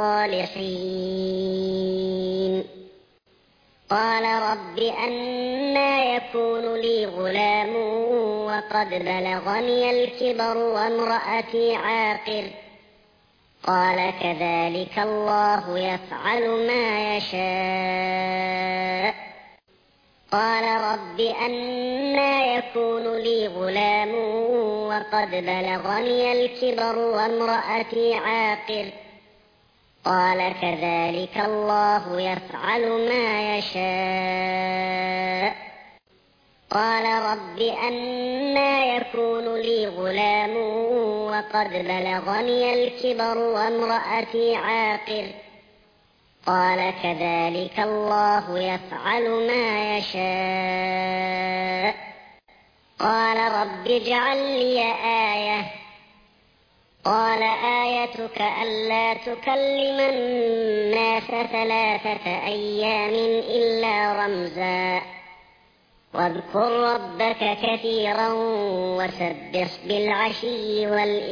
الصالحين. قال رب أنى يكون لي غلام وقد بلغني الكبر وامرأتي عاقر؟ قال كذلك الله يفعل ما يشاء. قال رب أنى يكون لي غلام وقد بلغني الكبر وامرأتي عاقر؟ قال كذلك الله يفعل ما يشاء. قال رب أنى يكون لي غلام وقد بلغني الكبر وامرأتي عاقر؟ قال كذلك الله يفعل ما يشاء. قال رب اجعل لي آية. قال آيتك ألا تكلم الناس ثلاثة أيام إلا رمزا واذكر ربك كثيرا وسبح بالعشي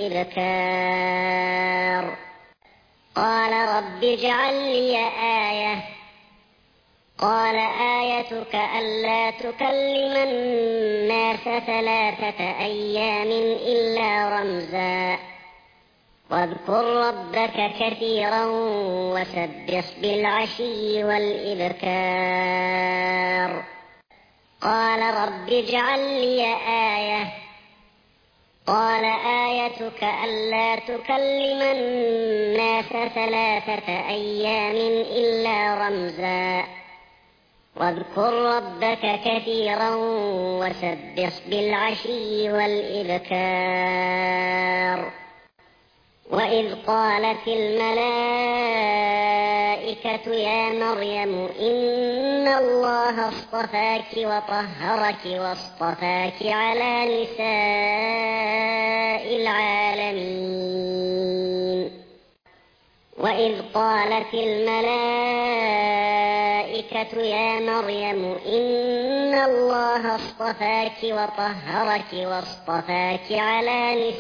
والإبكار. قال رب اجعل لي آية. قال آيتك ألا تكلم الناس ثلاثة أيام إلا رمزا واذكر ربك كثيرا وسبح بالعشي والإبكار. قال رب اجعل لي آية. قال آيتك ألا تكلم الناس ثلاثة أيام إلا رمزا واذكر ربك كثيرا وسبح بالعشي والإبكار. وإذ قالت الملائكة يا مريم إن الله اصطفاك وطهرك واصطفاك على نساء العالمين. وإذ قالت الملائكة يا مريم إن الله اصطفاك وطهرك واصطفاك على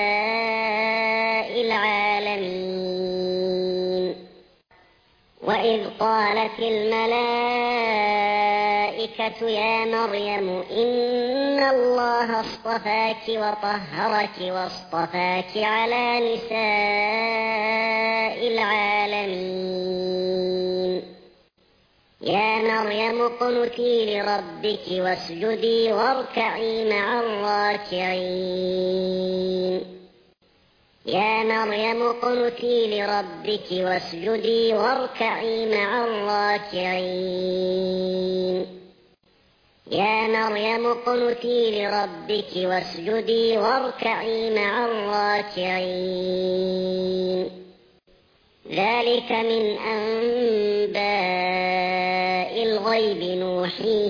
نساء العالمين. وإذ قالت الملائكة يا مريم إن الله اصطفاك وطهرك واصطفاك على نساء العالمين. يا مريم اقنتي لربك واسجدي واركعي مع الراكعين. يا مريم اقنتي لربك واسجدي واركعي مع الراكعين. يا مريم اقنتي لربك واسجدي واركعي مع الراكعين. ذلك من أنباء الغيب نوحيه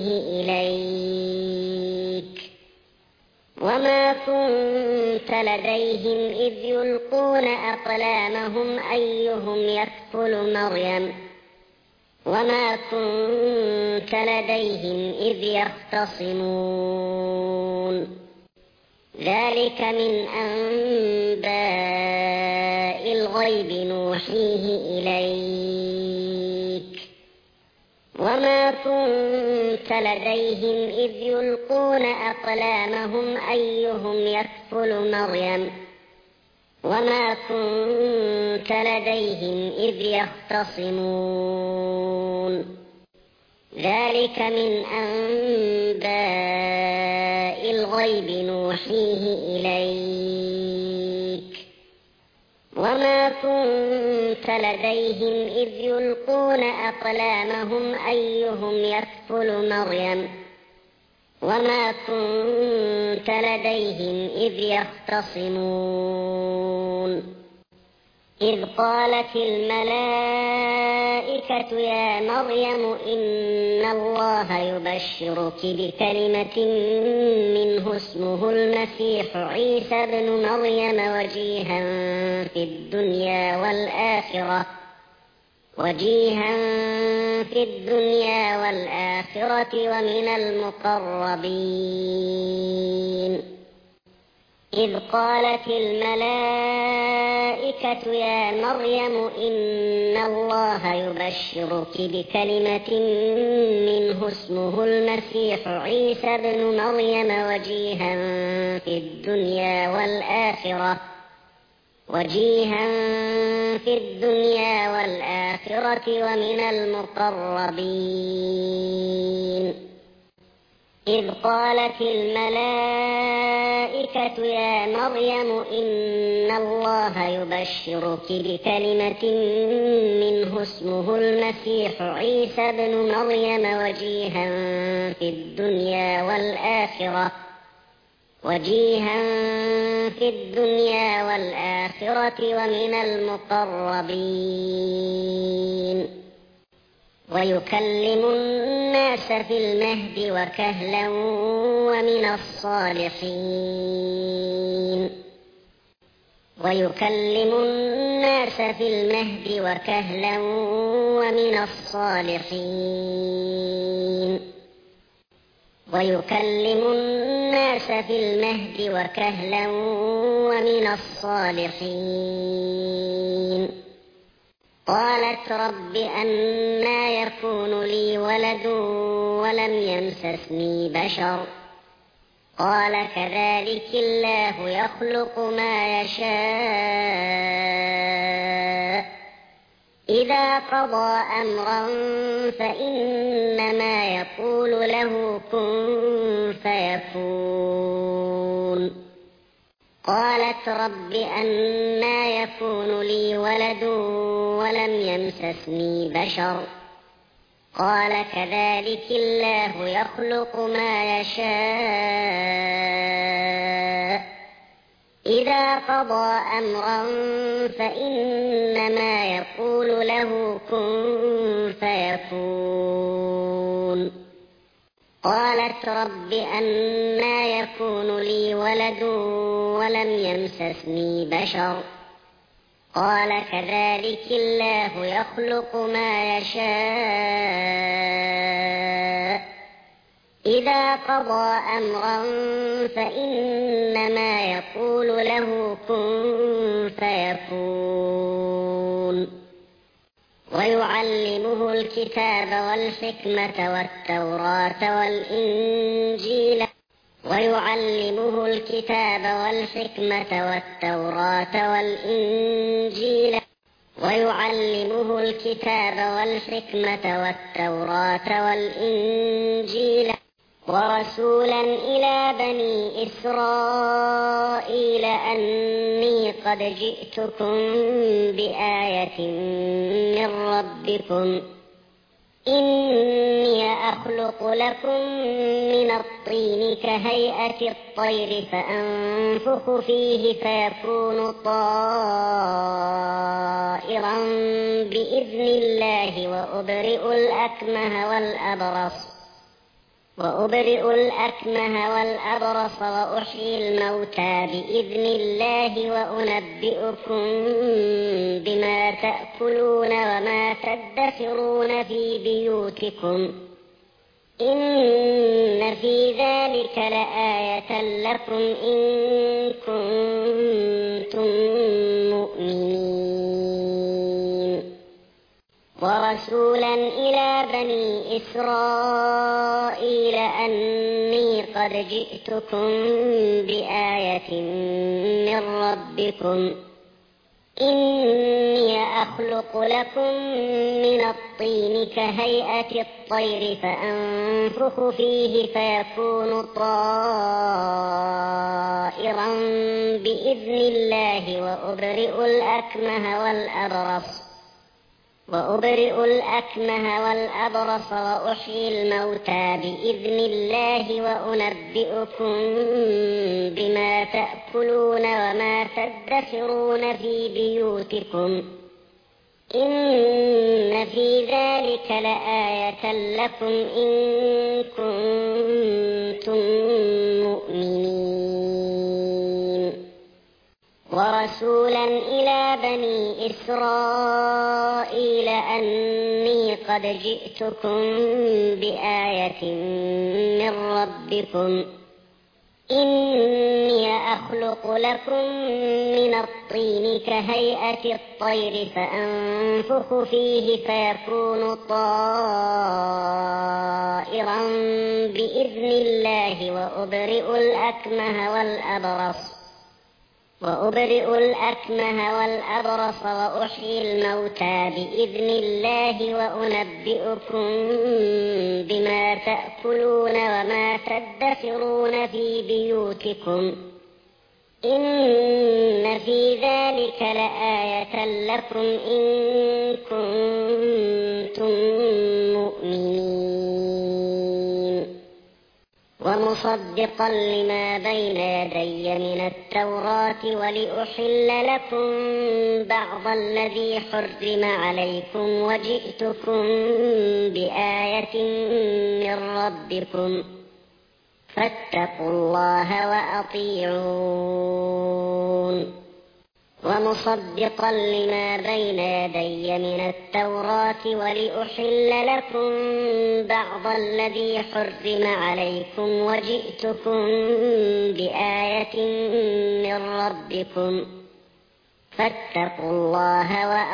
إليك وما كنت لديهم إذ يلقون أقلامهم أيهم يكفل مريم وما كنت لديهم إذ يختصمون. ذلك من أنباء الغيب نوحيه إليك وما كنت لديهم إذ يلقون أقلامهم أيهم يكفل مريم وما كنت لديهم إذ يختصمون. ذلك من أنباء الغيب نوحيه إليك وما كنت لديهم إذ يلقون أقلامهم أيهم يكفل مريم وما كنت لديهم إذ يختصمون. إذ قالت الملائكة يا مريم إن الله يبشرك بكلمة منه اسمه المسيح عيسى ابن مريم وجيها في الدنيا والآخرة وجيها في الدنيا والآخرة ومن المقربين. إذ قالت الملائكة يا مريم إن الله يبشرك بكلمة منه اسمه المسيح عيسى ابن مريم وجيها في الدنيا والآخرة وجيها في الدنيا والآخرة ومن المقربين. إذ قالت الملائكة يا مريم إن الله يبشرك بكلمة منه اسمه المسيح عيسى ابن مريم وجيها في الدنيا والآخرة وجيها في الدنيا والآخرة ومن المقربين. ويكلم الناس في المهد وكهلا ومن الصالحين. ويكلم الناس في المهد وكهلا ومن الصالحين. ويكلم الناس في المهد وكهلا ومن الصالحين. قالت رب أنى يكون لي ولد ولم يمسسني بشر قال كذلك الله يخلق ما يشاء إذا قضى أمرا فإنما يقول له كن فيكون. قالت رب أنى يكون لي ولد ولم يمسسني بشر قال كذلك الله يخلق ما يشاء إذا قضى أمرا فإنما يقول له كن فيكون. قالت رب أنى يكون لي ولد ولم يمسسني بشر قال كذلك الله يخلق ما يشاء إذا قضى أمرا فإنما يقول له كن فيكون. ويعلمه الكتاب والحكمة والتوراة والإنجيل ويعلمه الكتاب والحكمة والتوراة والإنجيل ويعلمه الكتاب والحكمة والتوراة والإنجيل ورسولا إلى بني إسرائيل أني قد جئتكم بآية من ربكم إني أخلق لكم من الطين كهيئة الطير فأنفخ فيه فيكون طائرا بإذن الله وأبرئ الأكمه والأبرص وأبرئ الأكمه والأبرص وأحيي الموتى بإذن الله وأنبئكم بما تأكلون وما تدخرون في بيوتكم إن في ذلك لآية لكم إن كنتم مؤمنين. ورسولا إلى بني إسرائيل أني قد جئتكم بآية من ربكم إني أخلق لكم من الطين كهيئة الطير فأنفخ فيه فيكون طائرا بإذن الله وأبرئ الأكمه والأبرص وأبرئ الأكمه والأبرص وأحيي الموتى بإذن الله وأنبئكم بما تأكلون وما تدخرون في بيوتكم إن في ذلك لآية لكم إن كنتم مؤمنين. ورسولا إلى بني إسرائيل أني قد جئتكم بآية من ربكم إني أخلق لكم من الطين كهيئة الطير فأنفخ فيه فيكون طائرا بإذن الله وأبرئ الأكمه والأبرص وأبرئ الأكمه والأبرص وأحيي الموتى بإذن الله وأنبئكم بما تأكلون وما تدخرون في بيوتكم إن في ذلك لآية لكم إن كنتم مؤمنين. ومصدقا لما بين يدي من التوراة ولأحل لكم بعض الذي حرم عليكم وجئتكم بآية من ربكم فاتقوا الله وأطيعون. ومصدقا لما بين يدي من التوراة ولأحل لكم بعض الذي حرم عليكم وجئتكم بآية من ربكم فاتقوا الله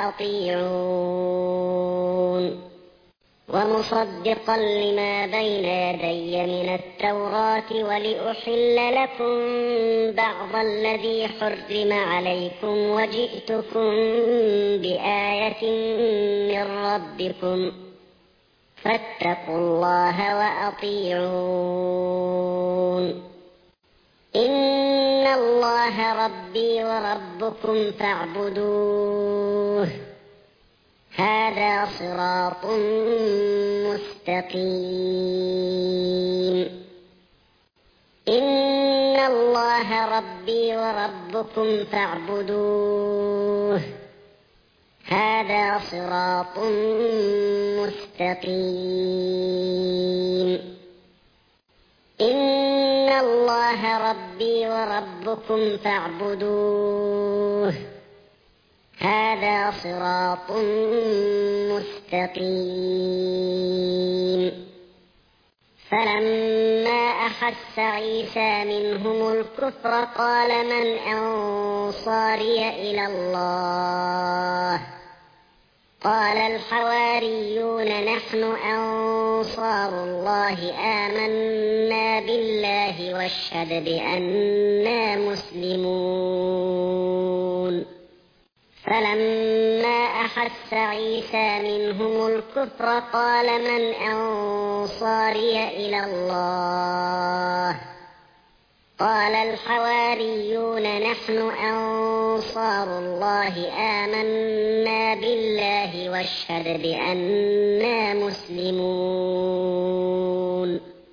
وأطيعون. ومصدقا لما بين يدي من التوراة ولأحل لكم بعض الذي حرم عليكم وجئتكم بآية من ربكم فاتقوا الله وأطيعون. إن الله ربي وربكم فاعبدوه هذا صراط مستقيم. إن الله ربي وربكم فاعبدوه هذا صراط مستقيم. إن الله ربي وربكم فاعبدوه هذا صراط مستقيم. فلما أحس عيسى منهم الكفر قال من أنصاري إلى الله قال الحواريون نحن أنصار الله آمنا بالله واشهد بأننا مسلمون. فلما أحس عيسى منهم الكفر قال من أنصاري إلى الله قال الحواريون نحن أنصار الله آمنا بالله واشهد بأننا مسلمون.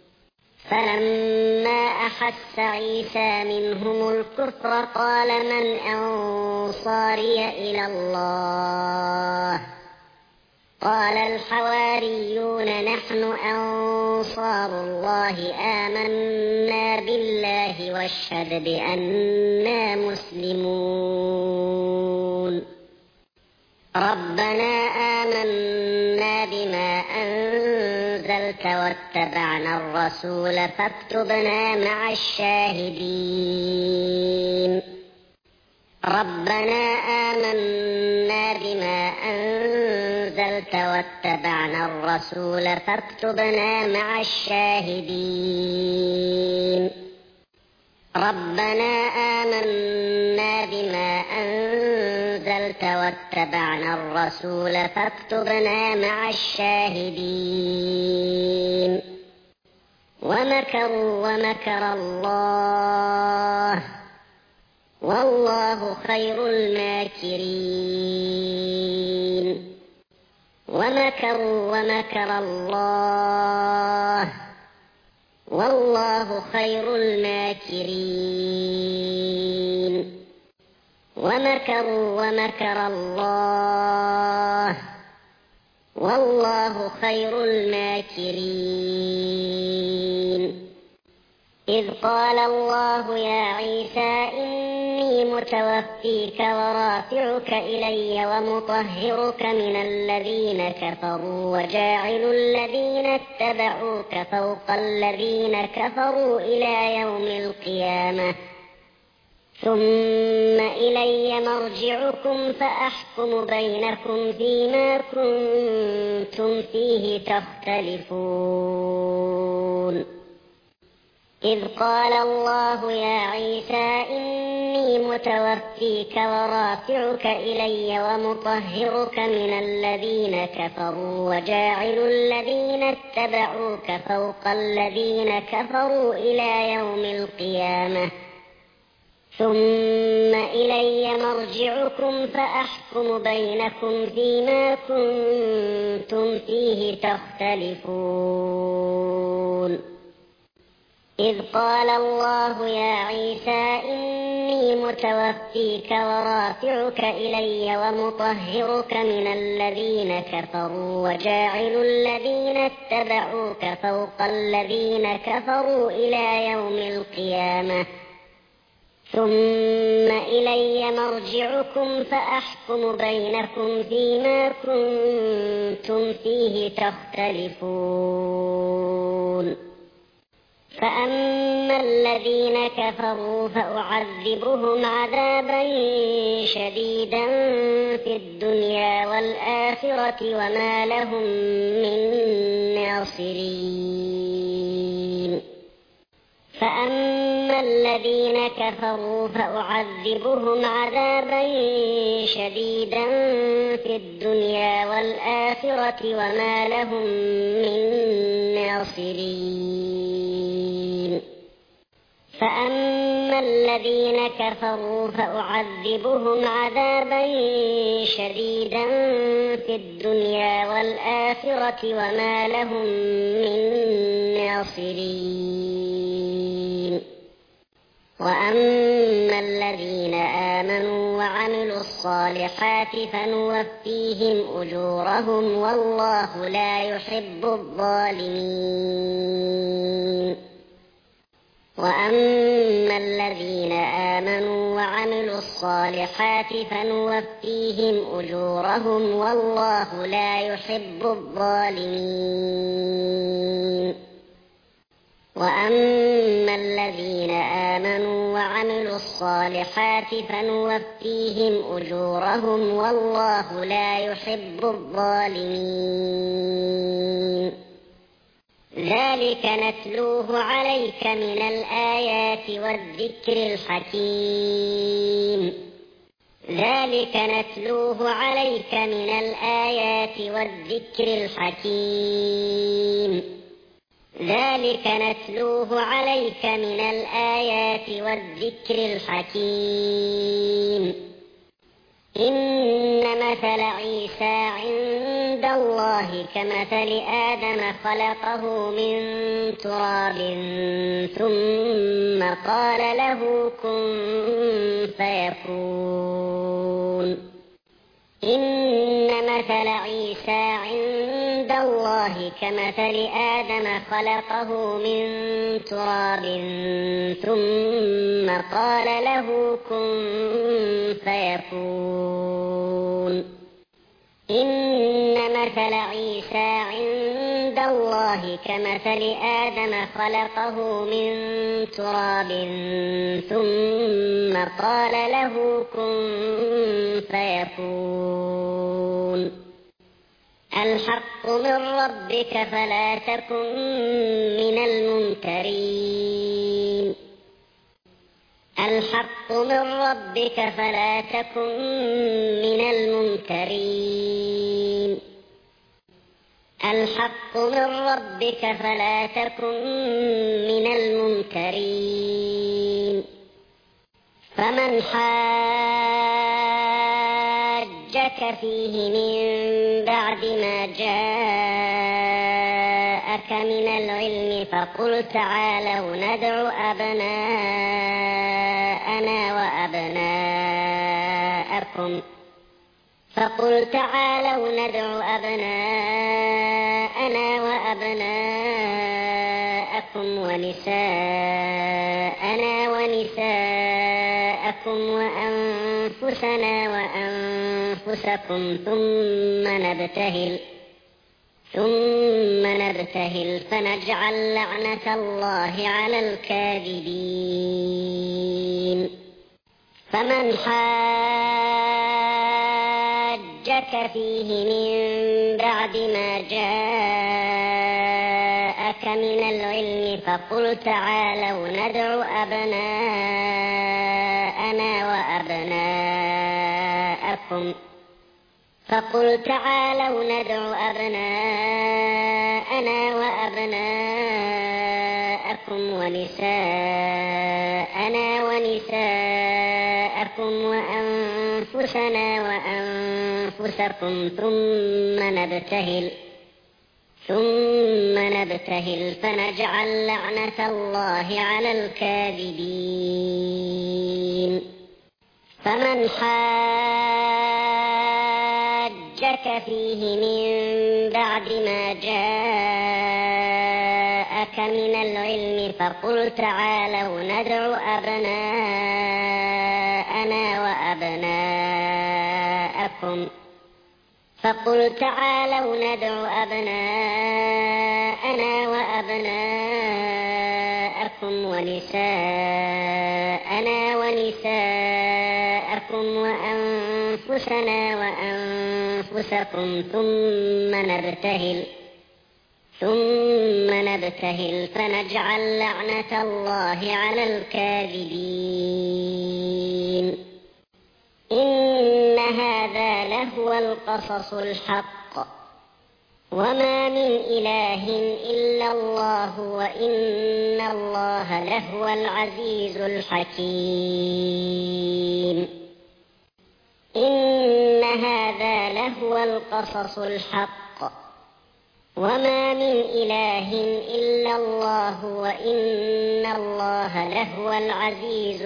فلما أحس عيسى منهم الكفر قال من أنصاري إلى الله قال الحواريون نحن أنصار الله آمنا بالله واشهد بأننا مسلمون. ربنا آمنا بما أنزلت واتبعنا الرسول فاكتبنا مع الشاهدين. ربنا آمنا بما أنزلت واتبعنا الرسول فاكتبنا مع الشاهدين. ربنا آمنا بما أنزلت واتبعنا الرسول فاكتبنا مع الشاهدين. ومكروا ومكر الله والله خير الماكرين. ومكروا ومكر الله والله خير الماكرين ومكروا ومكر الله والله خير الماكرين إذ قال الله يا عيسى إني متوفيك ورافعك إلي ومطهرك من الذين كفروا وجاعل الذين اتبعوك فوق الذين كفروا إلى يوم القيامة ثم إلي مرجعكم فأحكم بينكم فيما كنتم فيه تختلفون إذ قال الله يا عيسى إني متوفيك ورافعك إلي ومطهرك من الذين كفروا وجاعل الذين اتبعوك فوق الذين كفروا إلى يوم القيامة ثم إلي مرجعكم فأحكم بينكم فيما كنتم فيه تختلفون إذ قال الله يا عيسى إني متوفيك ورافعك إلي ومطهرك من الذين كفروا وجاعل الذين اتبعوك فوق الذين كفروا إلى يوم القيامة ثم إلي مرجعكم فأحكم بينكم فيما كنتم فيه تختلفون فأما الذين كفروا فأعذبهم عذابا شديدا في الدنيا والآخرة وما لهم من ناصرين فأما الذين كفروا فأعذبهم عذابا شديدا في الدنيا والآخرة وما لهم من ناصرين فأما الذين كفروا فأعذبهم عذابا شديدا في الدنيا والآخرة وما لهم من ناصرين وأما الذين آمنوا وعملوا الصالحات فنوفيهم أجورهم والله لا يحب الظالمين وأما الذين آمنوا وعملوا الصالحات فنوفيهم أجورهم والله لا يحب الظالمين وأما الذين آمنوا وعملوا الصالحات فنوفيهم أجورهم والله لا يحب الظالمين ذلك نتلوه عليك من الآيات والذكر الحكيم ذلك نتلوه عليك من الآيات والذكر الحكيم ذلك نتلوه عليك من الآيات والذكر الحكيم إن مثل عيسى عند الله كمثل آدم خلقه من تراب ثم قال له كن فيكون إن مثل عيسى عند الله كمثل آدم خلقه من تراب ثم قال له كن فيكون إن مثل عيسى عند الله كمثل آدم خلقه من تراب ثم قال له كن فيكون الحق من ربك فلا تكن من الممترين الحق من ربك فلا تكن من الممترين الحق من ربك فلا تكن من الممترين فمن حاجك حاجك فيه من بعد ما جاءك من العلم فقل تعالوا ندع أبناءنا وأبناءكم فقل تعالوا ندع أبناءنا وأبناءكم ونساءنا ونساءكم وأنفسنا وأنفسكم ثم نبتهل ثم نبتهل فنجعل لعنة الله على الكاذبين. فمن حاجك فيه من بعد ما جاءك من العلم فقل تعالوا ندع أبناءنا وأبناءكم فقل تعالوا ندع أبناءنا وأبناءكم ونساءنا ونساءكم وأنفسنا وأنفسكم ثم نبتهل ثم نبتهل فنجعل لعنة الله على الكاذبين. فمن حاجك فيه من بعد ما جاءك من العلم فقل تعالوا ندع أبناءنا وأبناءكم فقل تعالوا ندع أبناءنا وأبناءكم ونساءنا ونساءكم وأنفسنا وأنفسكم ثم نبتهل ثم نبتهل فنجعل لعنة الله على الكاذبين. إن هذا لهو القصص الحق وما من إله إلا الله وإن الله لهو العزيز الحكيم. إن هذا لهو القصص الحق وما من إله إلا الله وإن الله لهو العزيز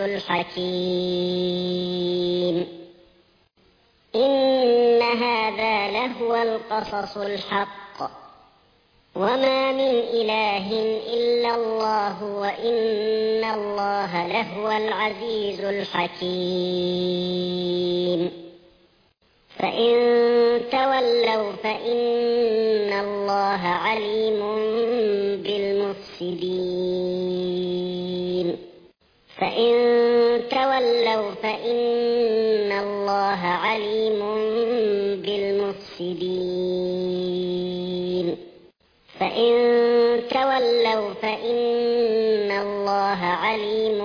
الحكيم. إن هذا لهو القصص الحق وما من إله إلا الله وإن الله لهو العزيز الحكيم. فإن تولوا فإن الله عليم بالمفسدين. فإن تولوا فإن الله عليم بالمفسدين. فإن تولوا فإن الله عليم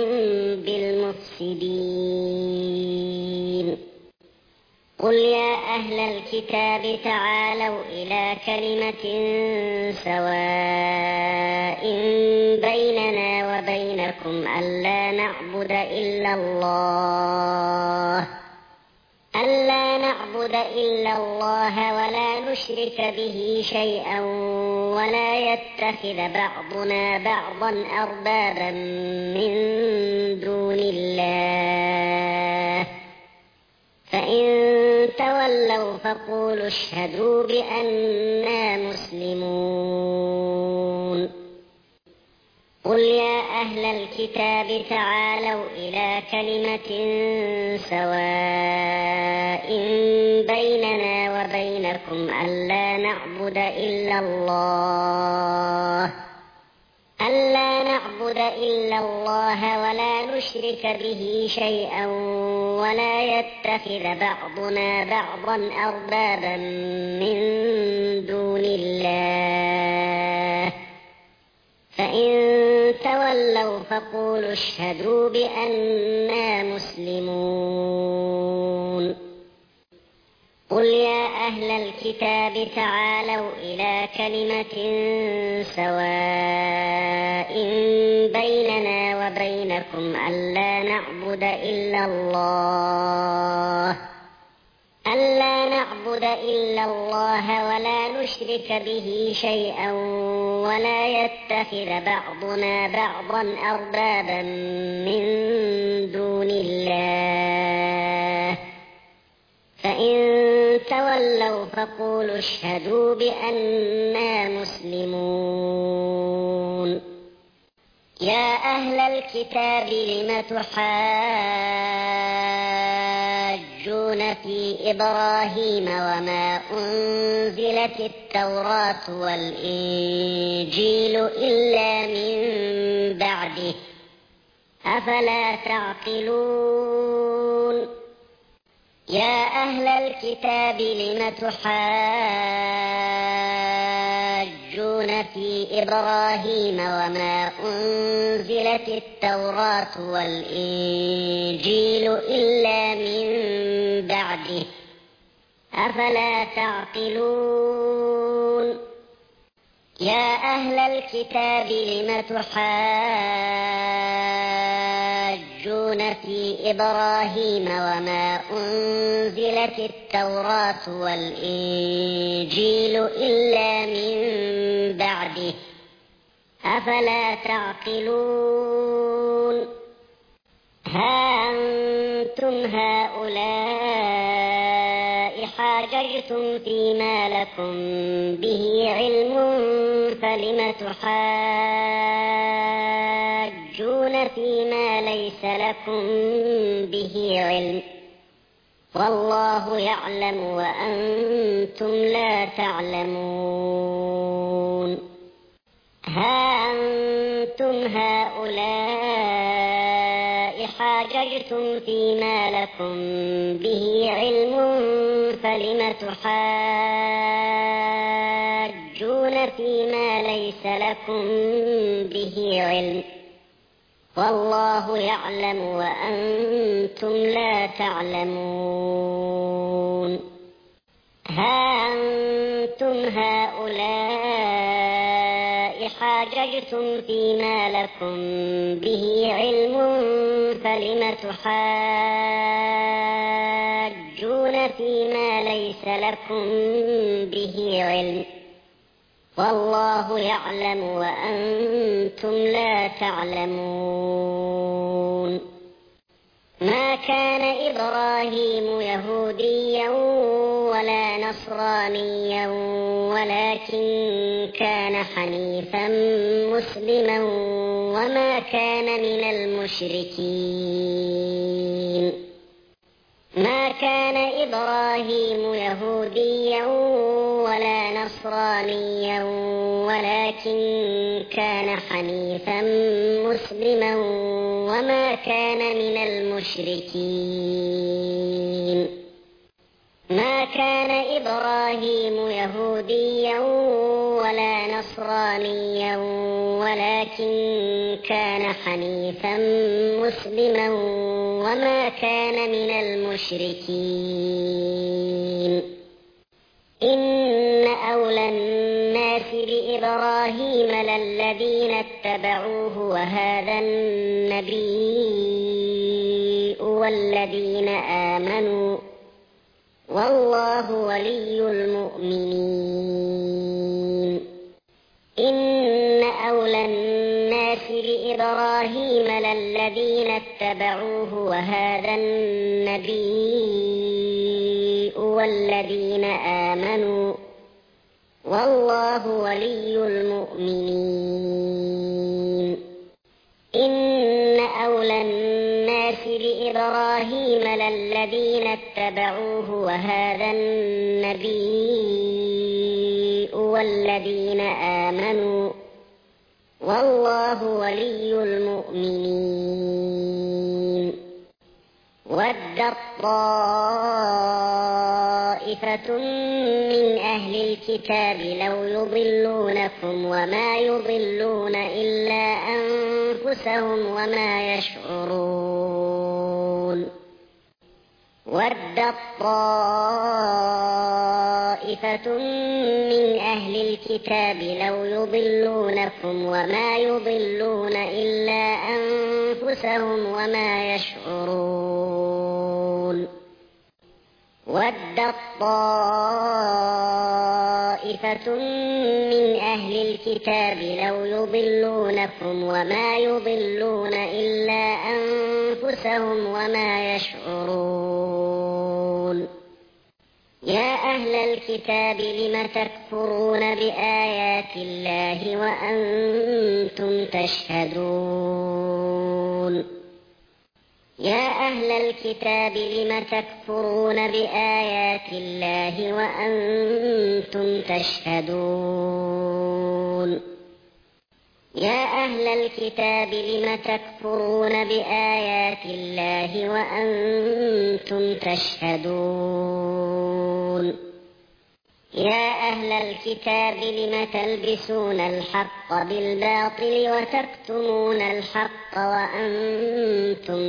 بالمفسدين. قل يا أهل الكتاب تعالوا إلى كلمة سواء بيننا وبينكم ألا نعبد إلا الله ألا نعبد إلا الله ولا نشرك به شيئا ولا يتخذ بعضنا بعضا أربابا من دون الله. فإن تولوا فقولوا اشهدوا بأننا مسلمون. قل يا أهل الكتاب تعالوا إلى كلمة سواء بيننا وبينكم ألا نعبد إلا الله ألا نعبد إلا الله ولا نشرك به شيئا ولا يتخذ بعضنا بعضا أربابا من دون الله. فإن تولوا فقولوا اشهدوا بأننا مسلمون. قل يا أهل الكتاب تعالوا إلى كلمة سواء بيننا وبينكم ألا نعبد إلا الله ألا نعبد إلا الله ولا نشرك به شيئا ولا يتخذ بعضنا بعضا أربابا من دون الله فإن تولوا فقولوا اشهدوا بأننا مسلمون. يا أهل الكتاب لم تحاجون في إبراهيم وما أنزلت التوراة والإنجيل إلا من بعده أفلا تعقلون. يا أهل الكتاب لم تحاجون في إبراهيم وما أنزلت التوراة والإنجيل إلا من بعده أفلا تعقلون. يا أهل الكتاب لم تحاجون في إبراهيم وما أنزلت التوراة والإنجيل إلا من بعده أفلا تعقلون. ها أنتم هؤلاء حاججتم فيما لكم به علم فلم تحاجون فيما ليس لكم به علم والله يعلم وأنتم لا تعلمون. ها أنتم هؤلاء حاججتم فيما لكم به علم فلم تحاجون فيما ليس لكم به علم والله يعلم وأنتم لا تعلمون. ها أنتم هؤلاء حاججتم فيما لكم به علم فلم تحاجون فيما ليس لكم به علم والله يعلم وأنتم لا تعلمون. ما كان إبراهيم يهوديا ولا نصرانيا ولكن كان حنيفا مسلما وما كان من المشركين. ما كان إبراهيم يهوديا ولا نصرانيا ولكن كان حنيفا مسلما وما كان من المشركين. ما كان إبراهيم يهوديا ولا نصرانيا ولكن كان حنيفا مسلما وما كان من المشركين. إن أولى الناس بإبراهيم للذين اتبعوه وهذا النبي والذين آمنوا والله ولي المؤمنين. إن أولى الناس بإبراهيم للذين اتبعوه وهذا النبي والذين آمنوا والله ولي المؤمنين. إن أولى الناس بإبراهيم للذين اتبعوه وهذا النبي والذين آمنوا والله ولي المؤمنين. ودت طائفة من أهل الكتاب لو يضلونكم وما يضلون إلا أنفسهم وما يشعرون. ودت طائفة من أهل الكتاب لو يضلونكم وما يضلون إلا أنفسهم وما يشعرون. وَدَّت طَّائِفَةٌ مِّنْ أَهْلِ الْكِتَابِ لَوْ يُضِلُّونَكُمْ وَمَا يُضِلُّونَ إِلَّا أَنفُسَهُمْ وَمَا يَشْعُرُونَ يَا أَهْلَ الْكِتَابِ لِمَ تَكْفُرُونَ بِآيَاتِ اللَّهِ وَأَنْتُمْ تَشْهَدُونَ يا أهل الكتاب لم تكفرون بآيات الله وأنتم تشهدون يا أهل الكتاب لم تكفرون بآيات الله وأنتم تشهدون يا أهل الكتاب لم تلبسون الحق بالباطل وتكتمون الحق وأنتم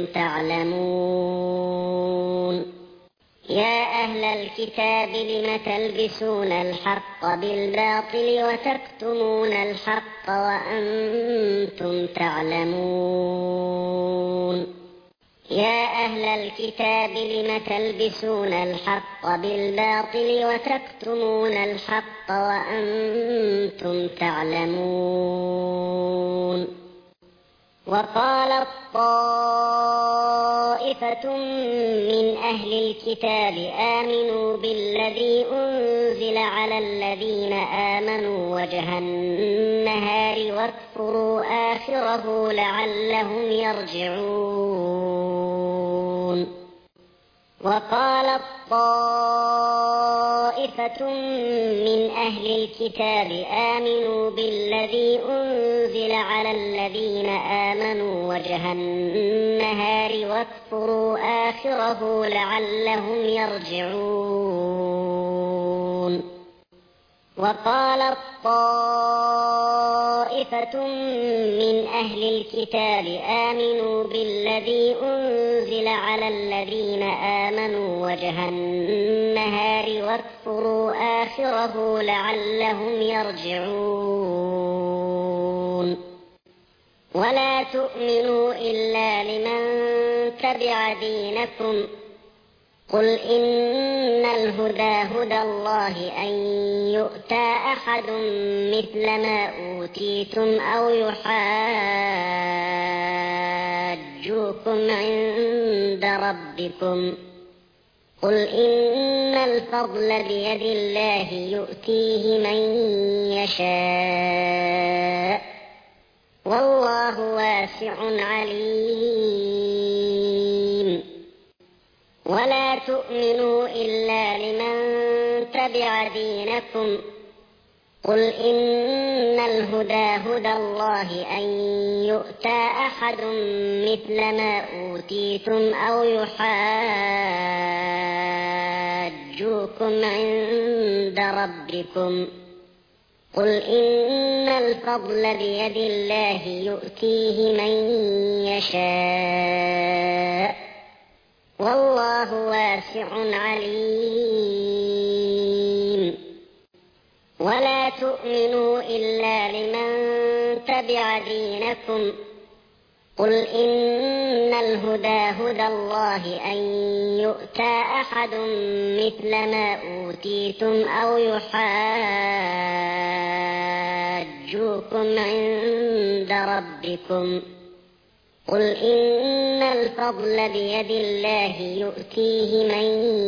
تعلمون يا أهل الكتاب لم تلبسون الحق بالباطل وتكتمون الحق وأنتم تعلمون يا أهل الكتاب لم تلبسون الحق بالباطل وتكتمون الحق وأنتم تعلمون وقالت طائفة من أهل الكتاب آمنوا بالذي أنزل على الذين آمنوا وجه النهار واكفروا آخره لعلهم يرجعون وقالت طائفة من أهل الكتاب آمنوا بالذي أنزل على الذين آمنوا وجه النهار واكفروا آخره لعلهم يرجعون وقالت طائفة من أهل الكتاب آمنوا بالذي أنزل على الذين آمنوا وجه النهار واكفروا آخره لعلهم يرجعون ولا تؤمنوا إلا لمن تبع دينكم قل إن الهدى هدى الله أن يؤتى أحد مثل ما أوتيتم أو يحاجوكم عند ربكم قل إن الفضل بيد الله يؤتيه من يشاء والله واسع عليم ولا تؤمنوا إلا لمن تبع دينكم قل إن الهدى هدى الله أن يؤتى أحد مثل ما أوتيتم أو يحاجوكم عند ربكم قل إن الفضل بيد الله يؤتيه من يشاء والله واسع عليم ولا تؤمنوا إلا لمن تبع دينكم قل إن الهدى هدى الله أن يؤتى أحد مثل ما أوتيتم أو يحاجوكم عند ربكم قل إن الفضل بيد الله يؤتيه من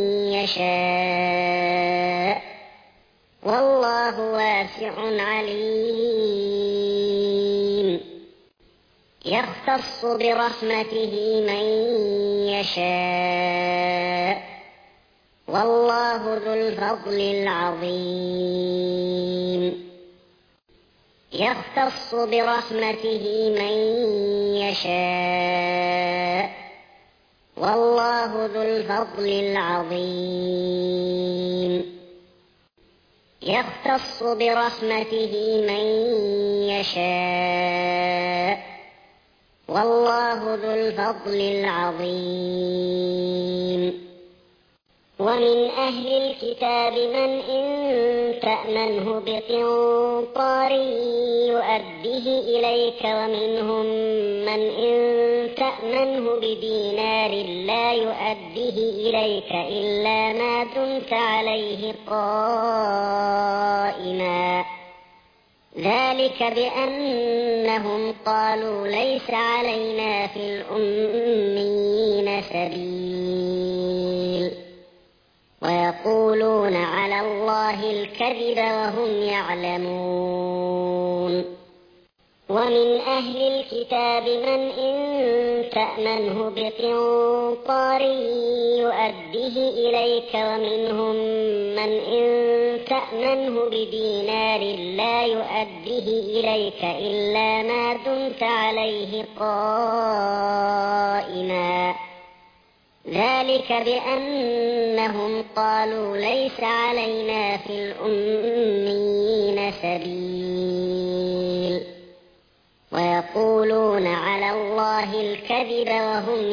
يشاء والله واسع عليم يختص برحمته من يشاء والله ذو الفضل العظيم يختص برحمته من يشاء والله ذو الفضل العظيم يختص برحمته من يشاء والله ذو الفضل العظيم ومن أهل الكتاب من إن تأمنه بقنطار يؤده إليك ومنهم من إن تأمنه بدينار لا يؤده إليك إلا ما دمت عليه قائما ذلك بأنهم قالوا ليس علينا في الأميين سبيل ويقولون على الله الكذب وهم يعلمون ومن أهل الكتاب من إن تأمنه بقنطار يؤده إليك ومنهم من إن تأمنه بدينار لا يؤده إليك إلا ما دمت عليه قائما ذلك بأنهم قالوا ليس علينا في الأميين سبيل ويقولون على الله الكذب وهم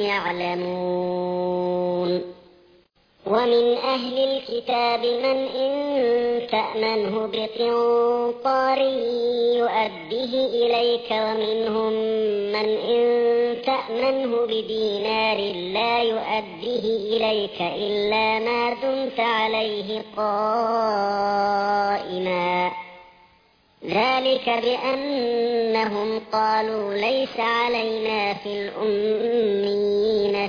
يعلمون ومن أهل الكتاب من إن تأمنه بقنطار يؤده إليك ومنهم من إن تأمنه بدينار لا يؤده إليك إلا ما دمت عليه قائما ذلك بأنهم قالوا ليس علينا في الأميين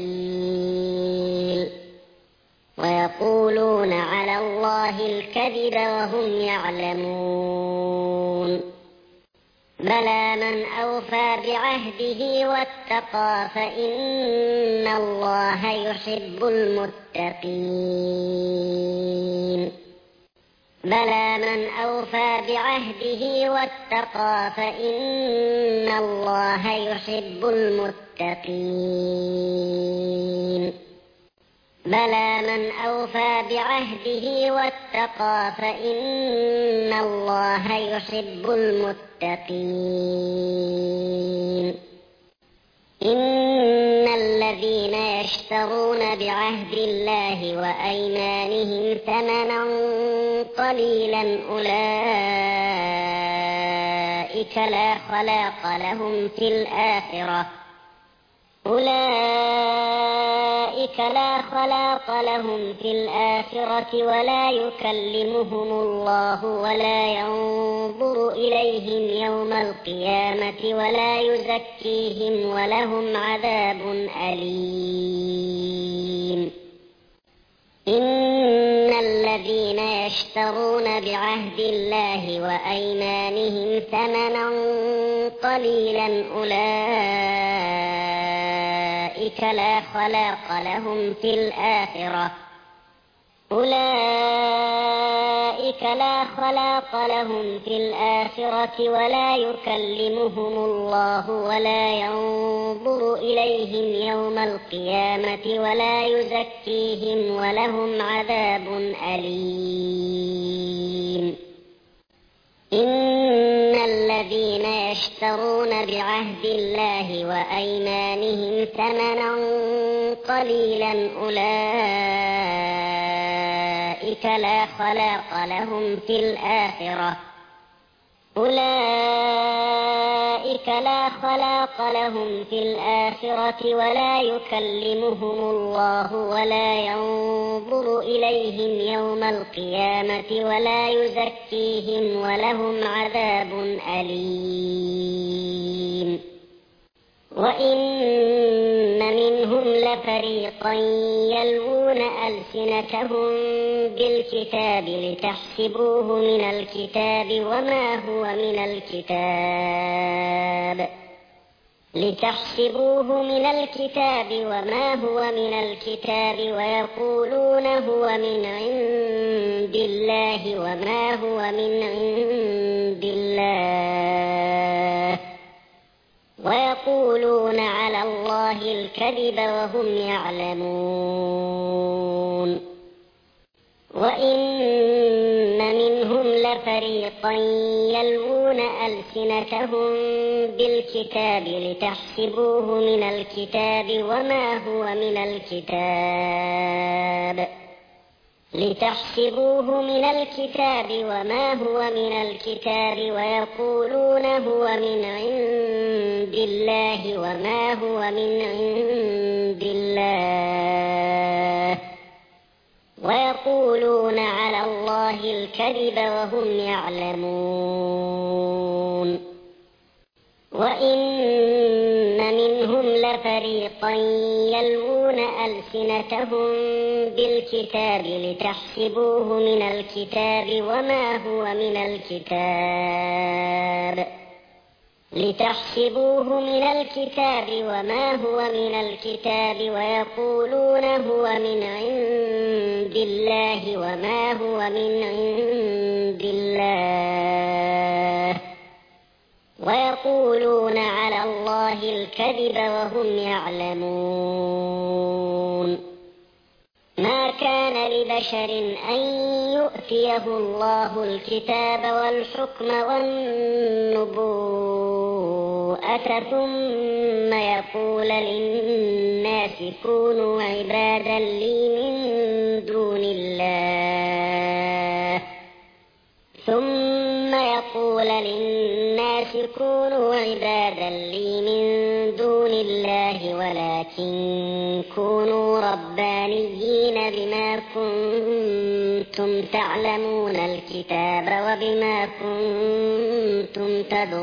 سبيل ويقولون على الله الكذب وهم يعلمون بلى من أوفى بعهده واتقى فإن الله يحب المتقين بلى من أوفى بعهده واتقى فإن الله يحب المتقين بلى من أوفى بعهده واتقى فإن الله يحب المتقين إن الذين يشترون بعهد الله وأيمانهم ثمنا قليلا أولئك لا خلاق لهم في الآخرة أولئك لا خلاق لهم في الآخرة ولا يكلمهم الله ولا ينظر إليهم يوم القيامة ولا يزكيهم ولهم عذاب أليم إن الذين يشترون بعهد الله وأيمانهم ثمنا قليلا أولئك لا خلاق لهم في الآخرة أولئك لا خلاق لهم في الآخرة ولا يكلمهم الله ولا ينظر إليهم يوم القيامة ولا يزكيهم ولهم عذاب أليم إن الذين يشترون بعهد الله وأيمانهم ثمنا قليلا أولئك لا خلاق لهم في الآخرة أولئك لا خلاق لهم في الآخرة ولا يكلمهم الله ولا ينظر إليهم يوم القيامة ولا يزكيهم ولهم عذاب أليم وإن منهم لفريقا يلوون ألسنتهم بالكتاب لتحسبوه من الكتاب وما هو من الكتاب لتحسبوه من الكتاب وما هو من الكتاب ويقولون هو من عند الله وما هو من عند الله ويقولون على الله الكذب وهم يعلمون وإن منهم لفريقا يلوون ألسنتهم بالكتاب لتحسبوه من الكتاب وما هو من الكتاب لتحسبوه من الكتاب وما هو من الكتاب ويقولون هو من عند الله وما هو من عند الله ويقولون على الله الكذب وهم يعلمون وإن منهم لفريقا يلوون ألسنتهم بالكتاب لتحسبوه من الكتاب وما هو من الكتاب لتحسبوه من الكتاب وما هو من الكتاب ويقولون هو من عند الله وما هو من عند الله ويقولون على الله الكذب وهم يعلمون ما كان لبشر أن يؤتيه الله الكتاب والحكم والنبوءة ثم يقول للناس كونوا عبادا لي من دون الله ثم يقول للناس كونوا عبادا لي من دون الله ولكن كونوا ربانيين بما كنتم تعلمون الكتاب وبما كنتم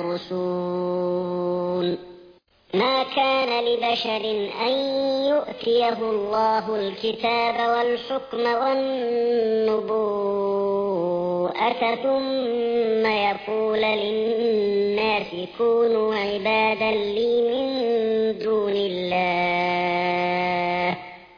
تدرسون ما كان لبشر أن يؤتيه الله الكتاب والحكم والنبوءة ثم يقول للناس كونوا عبادا لي من دون الله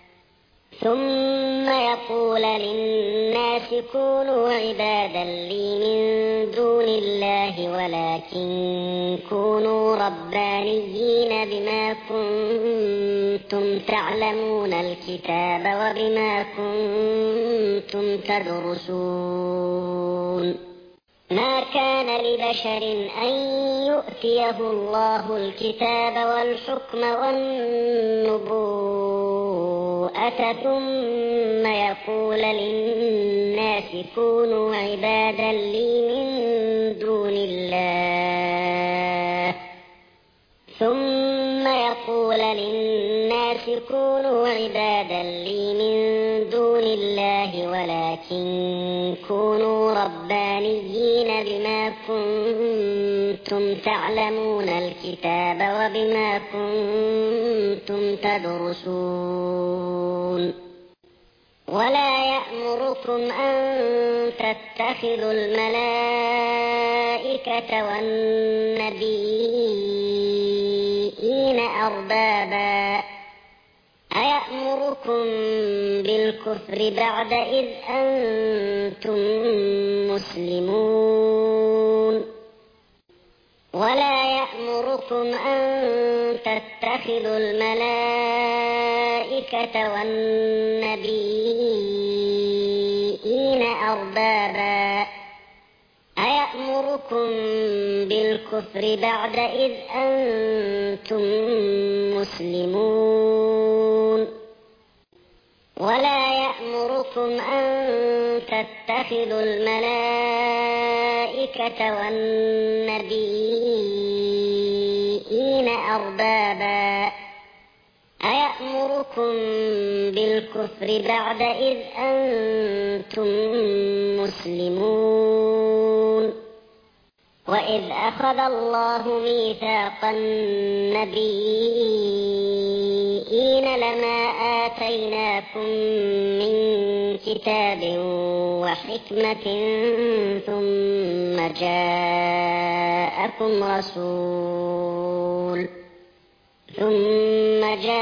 ثم يقول للناس كونوا عبادا لي من دون الله ولكن كونوا ربانيين بما كنتم تعلمون الكتاب وبما كنتم تدرسون ما كان لبشر أن يؤتيه الله الكتاب والحكم والنبوءة ثم يقول للناس كونوا عبادا لي من دون الله ثم يقول للناس كونوا عبادا لي من دون الله ولكن كونوا ربانيين بما كنتم تعلمون الكتاب وبما كنتم تدرسون ولا يأمركم أن تتخذوا الملائكة والنبيين أربابا أيأمركم بالكفر بعد إذ أنتم مسلمون ولا يأمركم أن تتخذوا الملائكة والنبيين أربابا أيأمركم بالكفر بعد إذ أنتم مسلمون ولا يأمركم أن تتخذوا الملائكة والنبيين أربابا أيأمركم بالكفر بعد إذ أنتم مسلمون وإذ أخذ الله ميثاق النبيين لما آتيناكم من كتاب وحكمة ثم جاءكم رسول ثم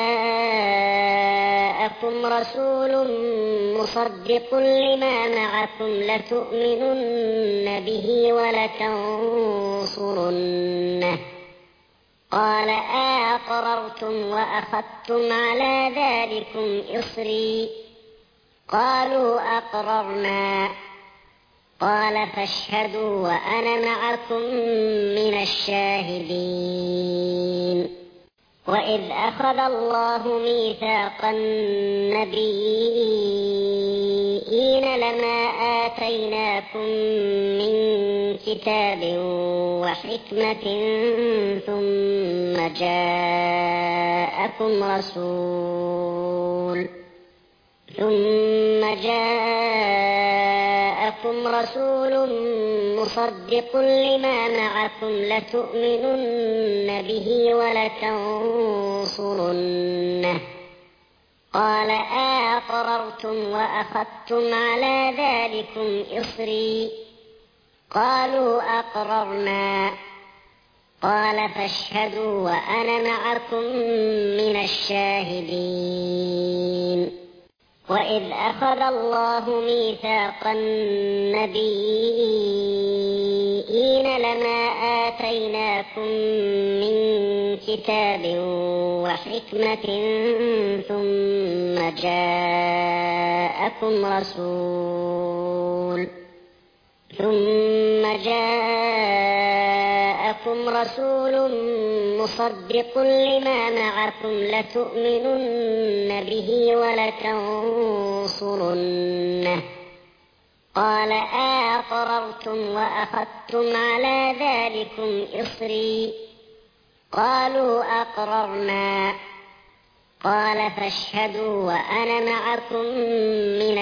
جاءكم رسول مصدق لما معكم لتؤمنن به ولتنصرنه قال أأقررتم وأخذتم على ذلكم إصري قالوا أقررنا قال فاشهدوا وأنا معكم من الشاهدين وإذ أخذ الله ميثاق النبيين لما آتيناكم من كتاب وحكمة ثم جاءكم رسول ثم جاءكم رسول مصدق لما معكم لتؤمنن به ولتنصرنه قال أأقررتم وأخذتم على ذلكم إصري قالوا أقررنا قال فاشهدوا وأنا معكم من الشاهدين وإذ أخذ الله ميثاق النبيين لما آتيناكم من كتاب وحكمة ثم جاءكم رسول ثم جاءكم رسول مصدق لما معكم لتؤمنن به ولتنصرنه قال أأقررتم وأخذتم على ذلكم إصري قالوا أقررنا قال فاشهدوا وأنا معكم من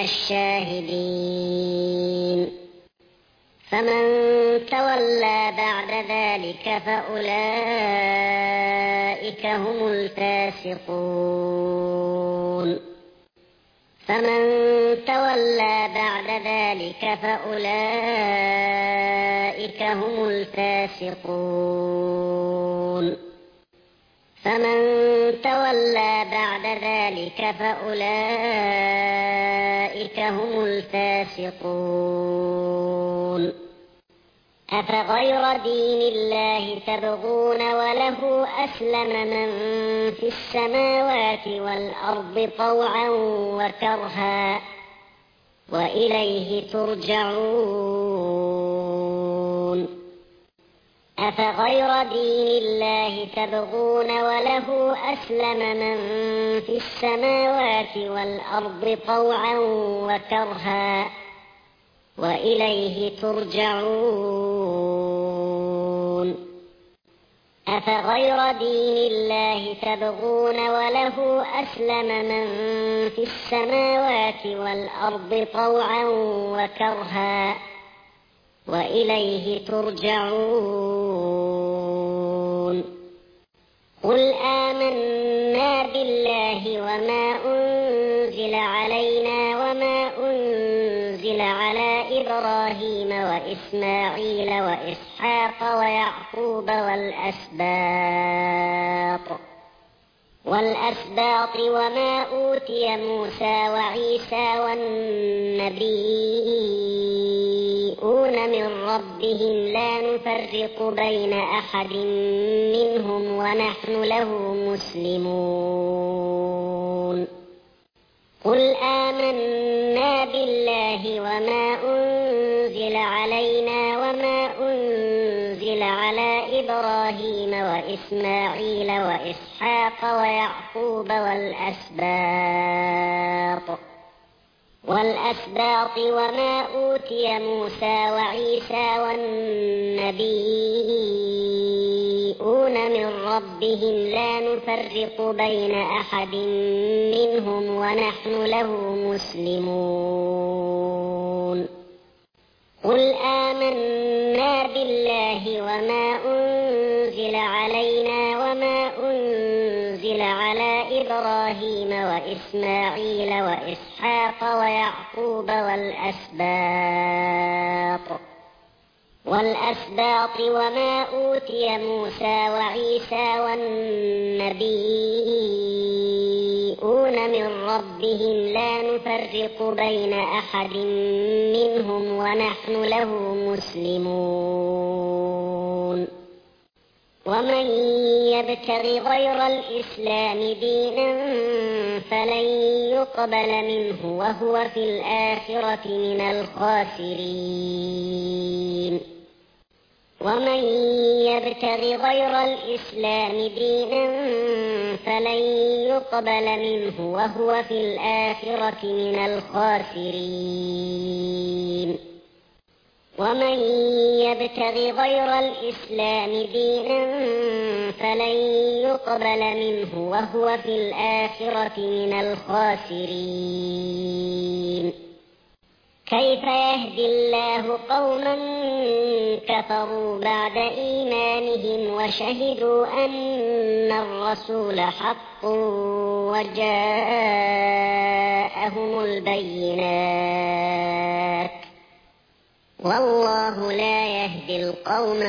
الشاهدين فمن تولى بعد ذلك فأولئك هم الفاسقون فمن تولى بعد ذلك فأولئك هم الفاسقون فمن تولى بعد ذلك فأولئك هم الفاسقون أفغير دين الله تبغون وله أسلم من في السماوات والأرض طوعا وكرها وإليه ترجعون أفغير دين الله تبغون وله أسلم من في السماوات والأرض طوعا وكرها وإليه ترجعون أفغير دين الله تبغون وله أسلم من في السماوات والأرض طوعا وكرها وإليه ترجعون قل آمنا بالله وما أنزل علينا وما أنزل على إبراهيم وإسماعيل وإسحاق ويعقوب والأسباط والأسباط وما أوتي موسى وعيسى والنبيون من ربهم لا نفرق بين أحد منهم ونحن له مسلمون قل آمنا بالله وما أنزل علينا وما أنزل على إبراهيم وإسماعيل وإسحاق ويعقوب والأسباط والأسباط وما أوتي موسى وعيسى والنبيون من ربهم لا نفرق بين أحد منهم ونحن له مسلمون قل آمنا بالله وما أنزل علينا وما أنزل على إبراهيم وإسماعيل وإسحاق ويعقوب والأسباط والأسباط وما أوتي موسى وعيسى والنبيون من ربهم لا نفرق بين أحد منهم ونحن له مسلمون ومن يبتغ غير الإسلام دينا فلن يقبل منه وهو في الآخرة من الخاسرين ومن يبتغ غير الإسلام دينا فلن يقبل منه وهو في الآخرة من الخاسرين ومن يبتغ غير الإسلام دينا فلن يقبل منه وهو في الآخرة من الخاسرين كيف يهدي الله قوما كفروا بعد إيمانهم وشهدوا أن الرسول حق وجاءهم البينات والله لا يهدي القوم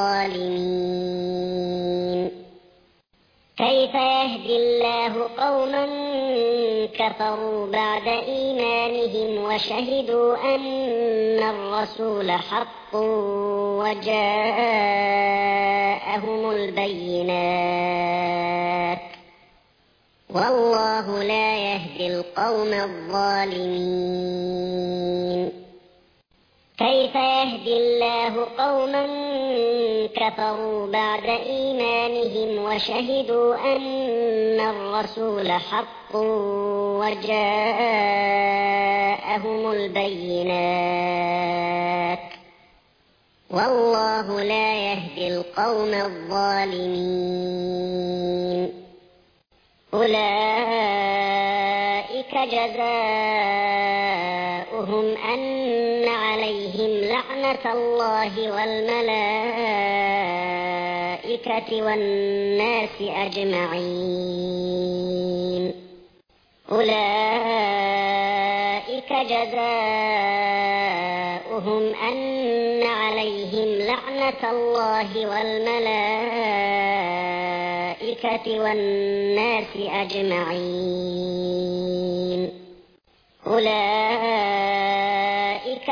الظالمين كيف يهدي الله قوما كفروا بعد إيمانهم وشهدوا أن الرسول حق وجاءهم البينات والله لا يهدي القوم الظالمين كيف يهدي الله قوما كفروا بعد إيمانهم وشهدوا أن الرسول حق وجاءهم البينات والله لا يهدي القوم الظالمين أولئك جزاؤهم أن عليهم لعنة الله والملائكة والناس أجمعين أولئك جزاؤهم أن عليهم لعنة الله والملائكة والناس أجمعين أولئك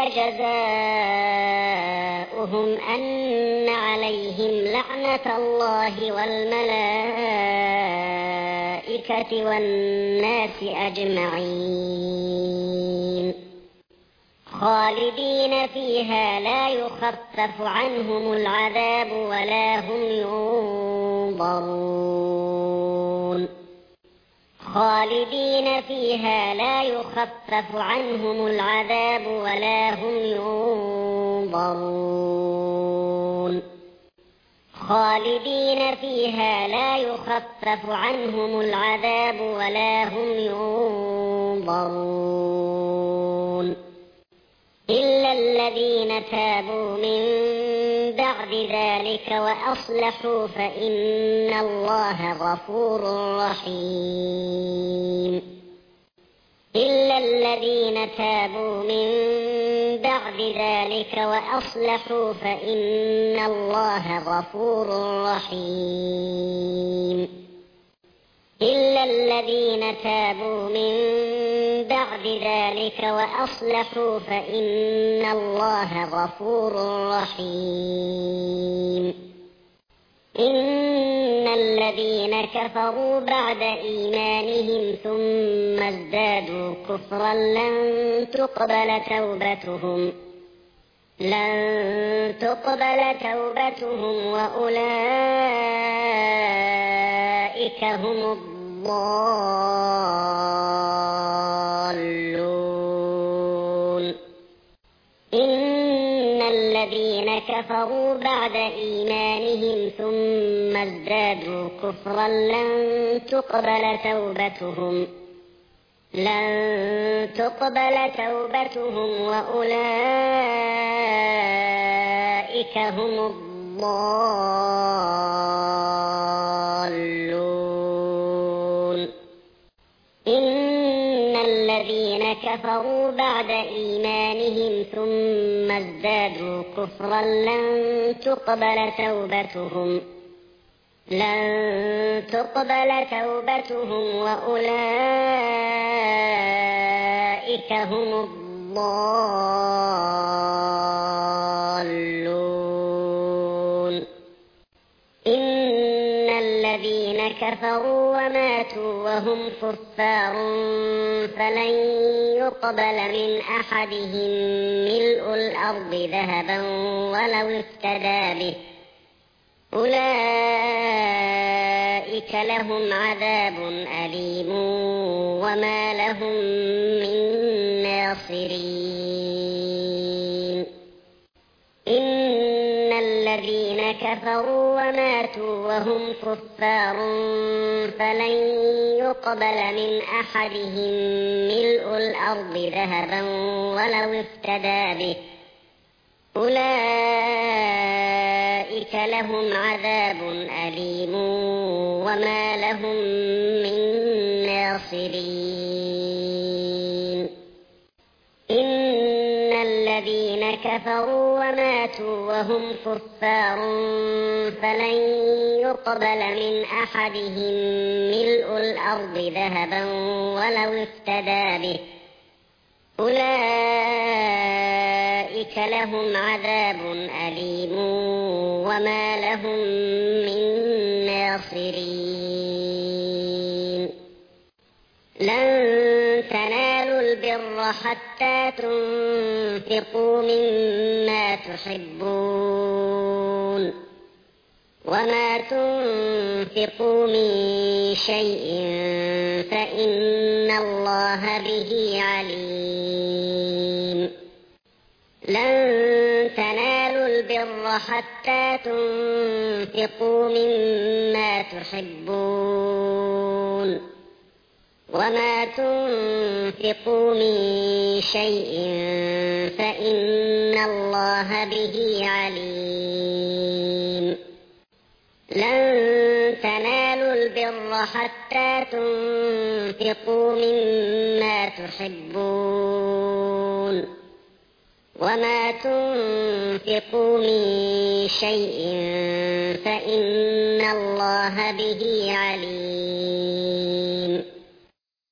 جزاؤهم أن عليهم لعنة الله والملائكة والناس أجمعين خالدين فيها لا يخفف عنهم العذاب ولا هم ينظرون خالدين فيها لا يخفف عنهم العذاب ولا هم ينظرون خالدين فيها لا يخفف عنهم العذاب ولا هم ينظرون إلا الذين تابوا من بعد ذلك وأصلحوا فإن الله غفور رحيم إلا الذين تابوا من بعد ذلك وأصلحوا فإن الله غفور رحيم إلا الذين تابوا من بعد ذلك وأصلحوا فإن الله غفور رحيم إن الذين كفروا بعد إيمانهم ثم ازدادوا كفرا لن تقبل توبتهم لن تقبل توبتهم وأولئك هم الضالون إن الذين كفروا بعد إيمانهم ثم ازدادوا كفرا لن تقبل توبتهم لن تقبل توبتهم وأولئك هم الضالون إن الذين كفروا بعد إيمانهم ثم ازدادوا كفرا لن تقبل توبتهم لن تقبل توبتهم وأولئك هم الضالون إن الذين كفروا وماتوا وهم كفار فلن يقبل من أحدهم ملء الأرض ذهبا ولو افتدى به أولئك لهم عذاب أليم وما لهم من ناصرين إن الذين كفروا وماتوا وهم كفار فلن يقبل من أحدهم ملء الأرض ذهبا ولو افتدى به أولئك لهم عذاب أليم وما لهم من ناصرين إن الذين كفروا وماتوا وهم كفار فلن يقبل من أحدهم ملء الأرض ذهبا ولو افتدى به أولئك لهم عذاب أليم وما لهم من ناصرين لن تنالوا البر حتى تنفقوا مما تحبون وما تنفقوا من شيء فإن الله به عليم لن تنالوا البر حتى تنفقوا مما تحبون وما تنفقوا من شيء فإن الله به عليم لن تنالوا البر حتى تنفقوا مما تحبون وما تنفقوا من شيء فإن الله به عليم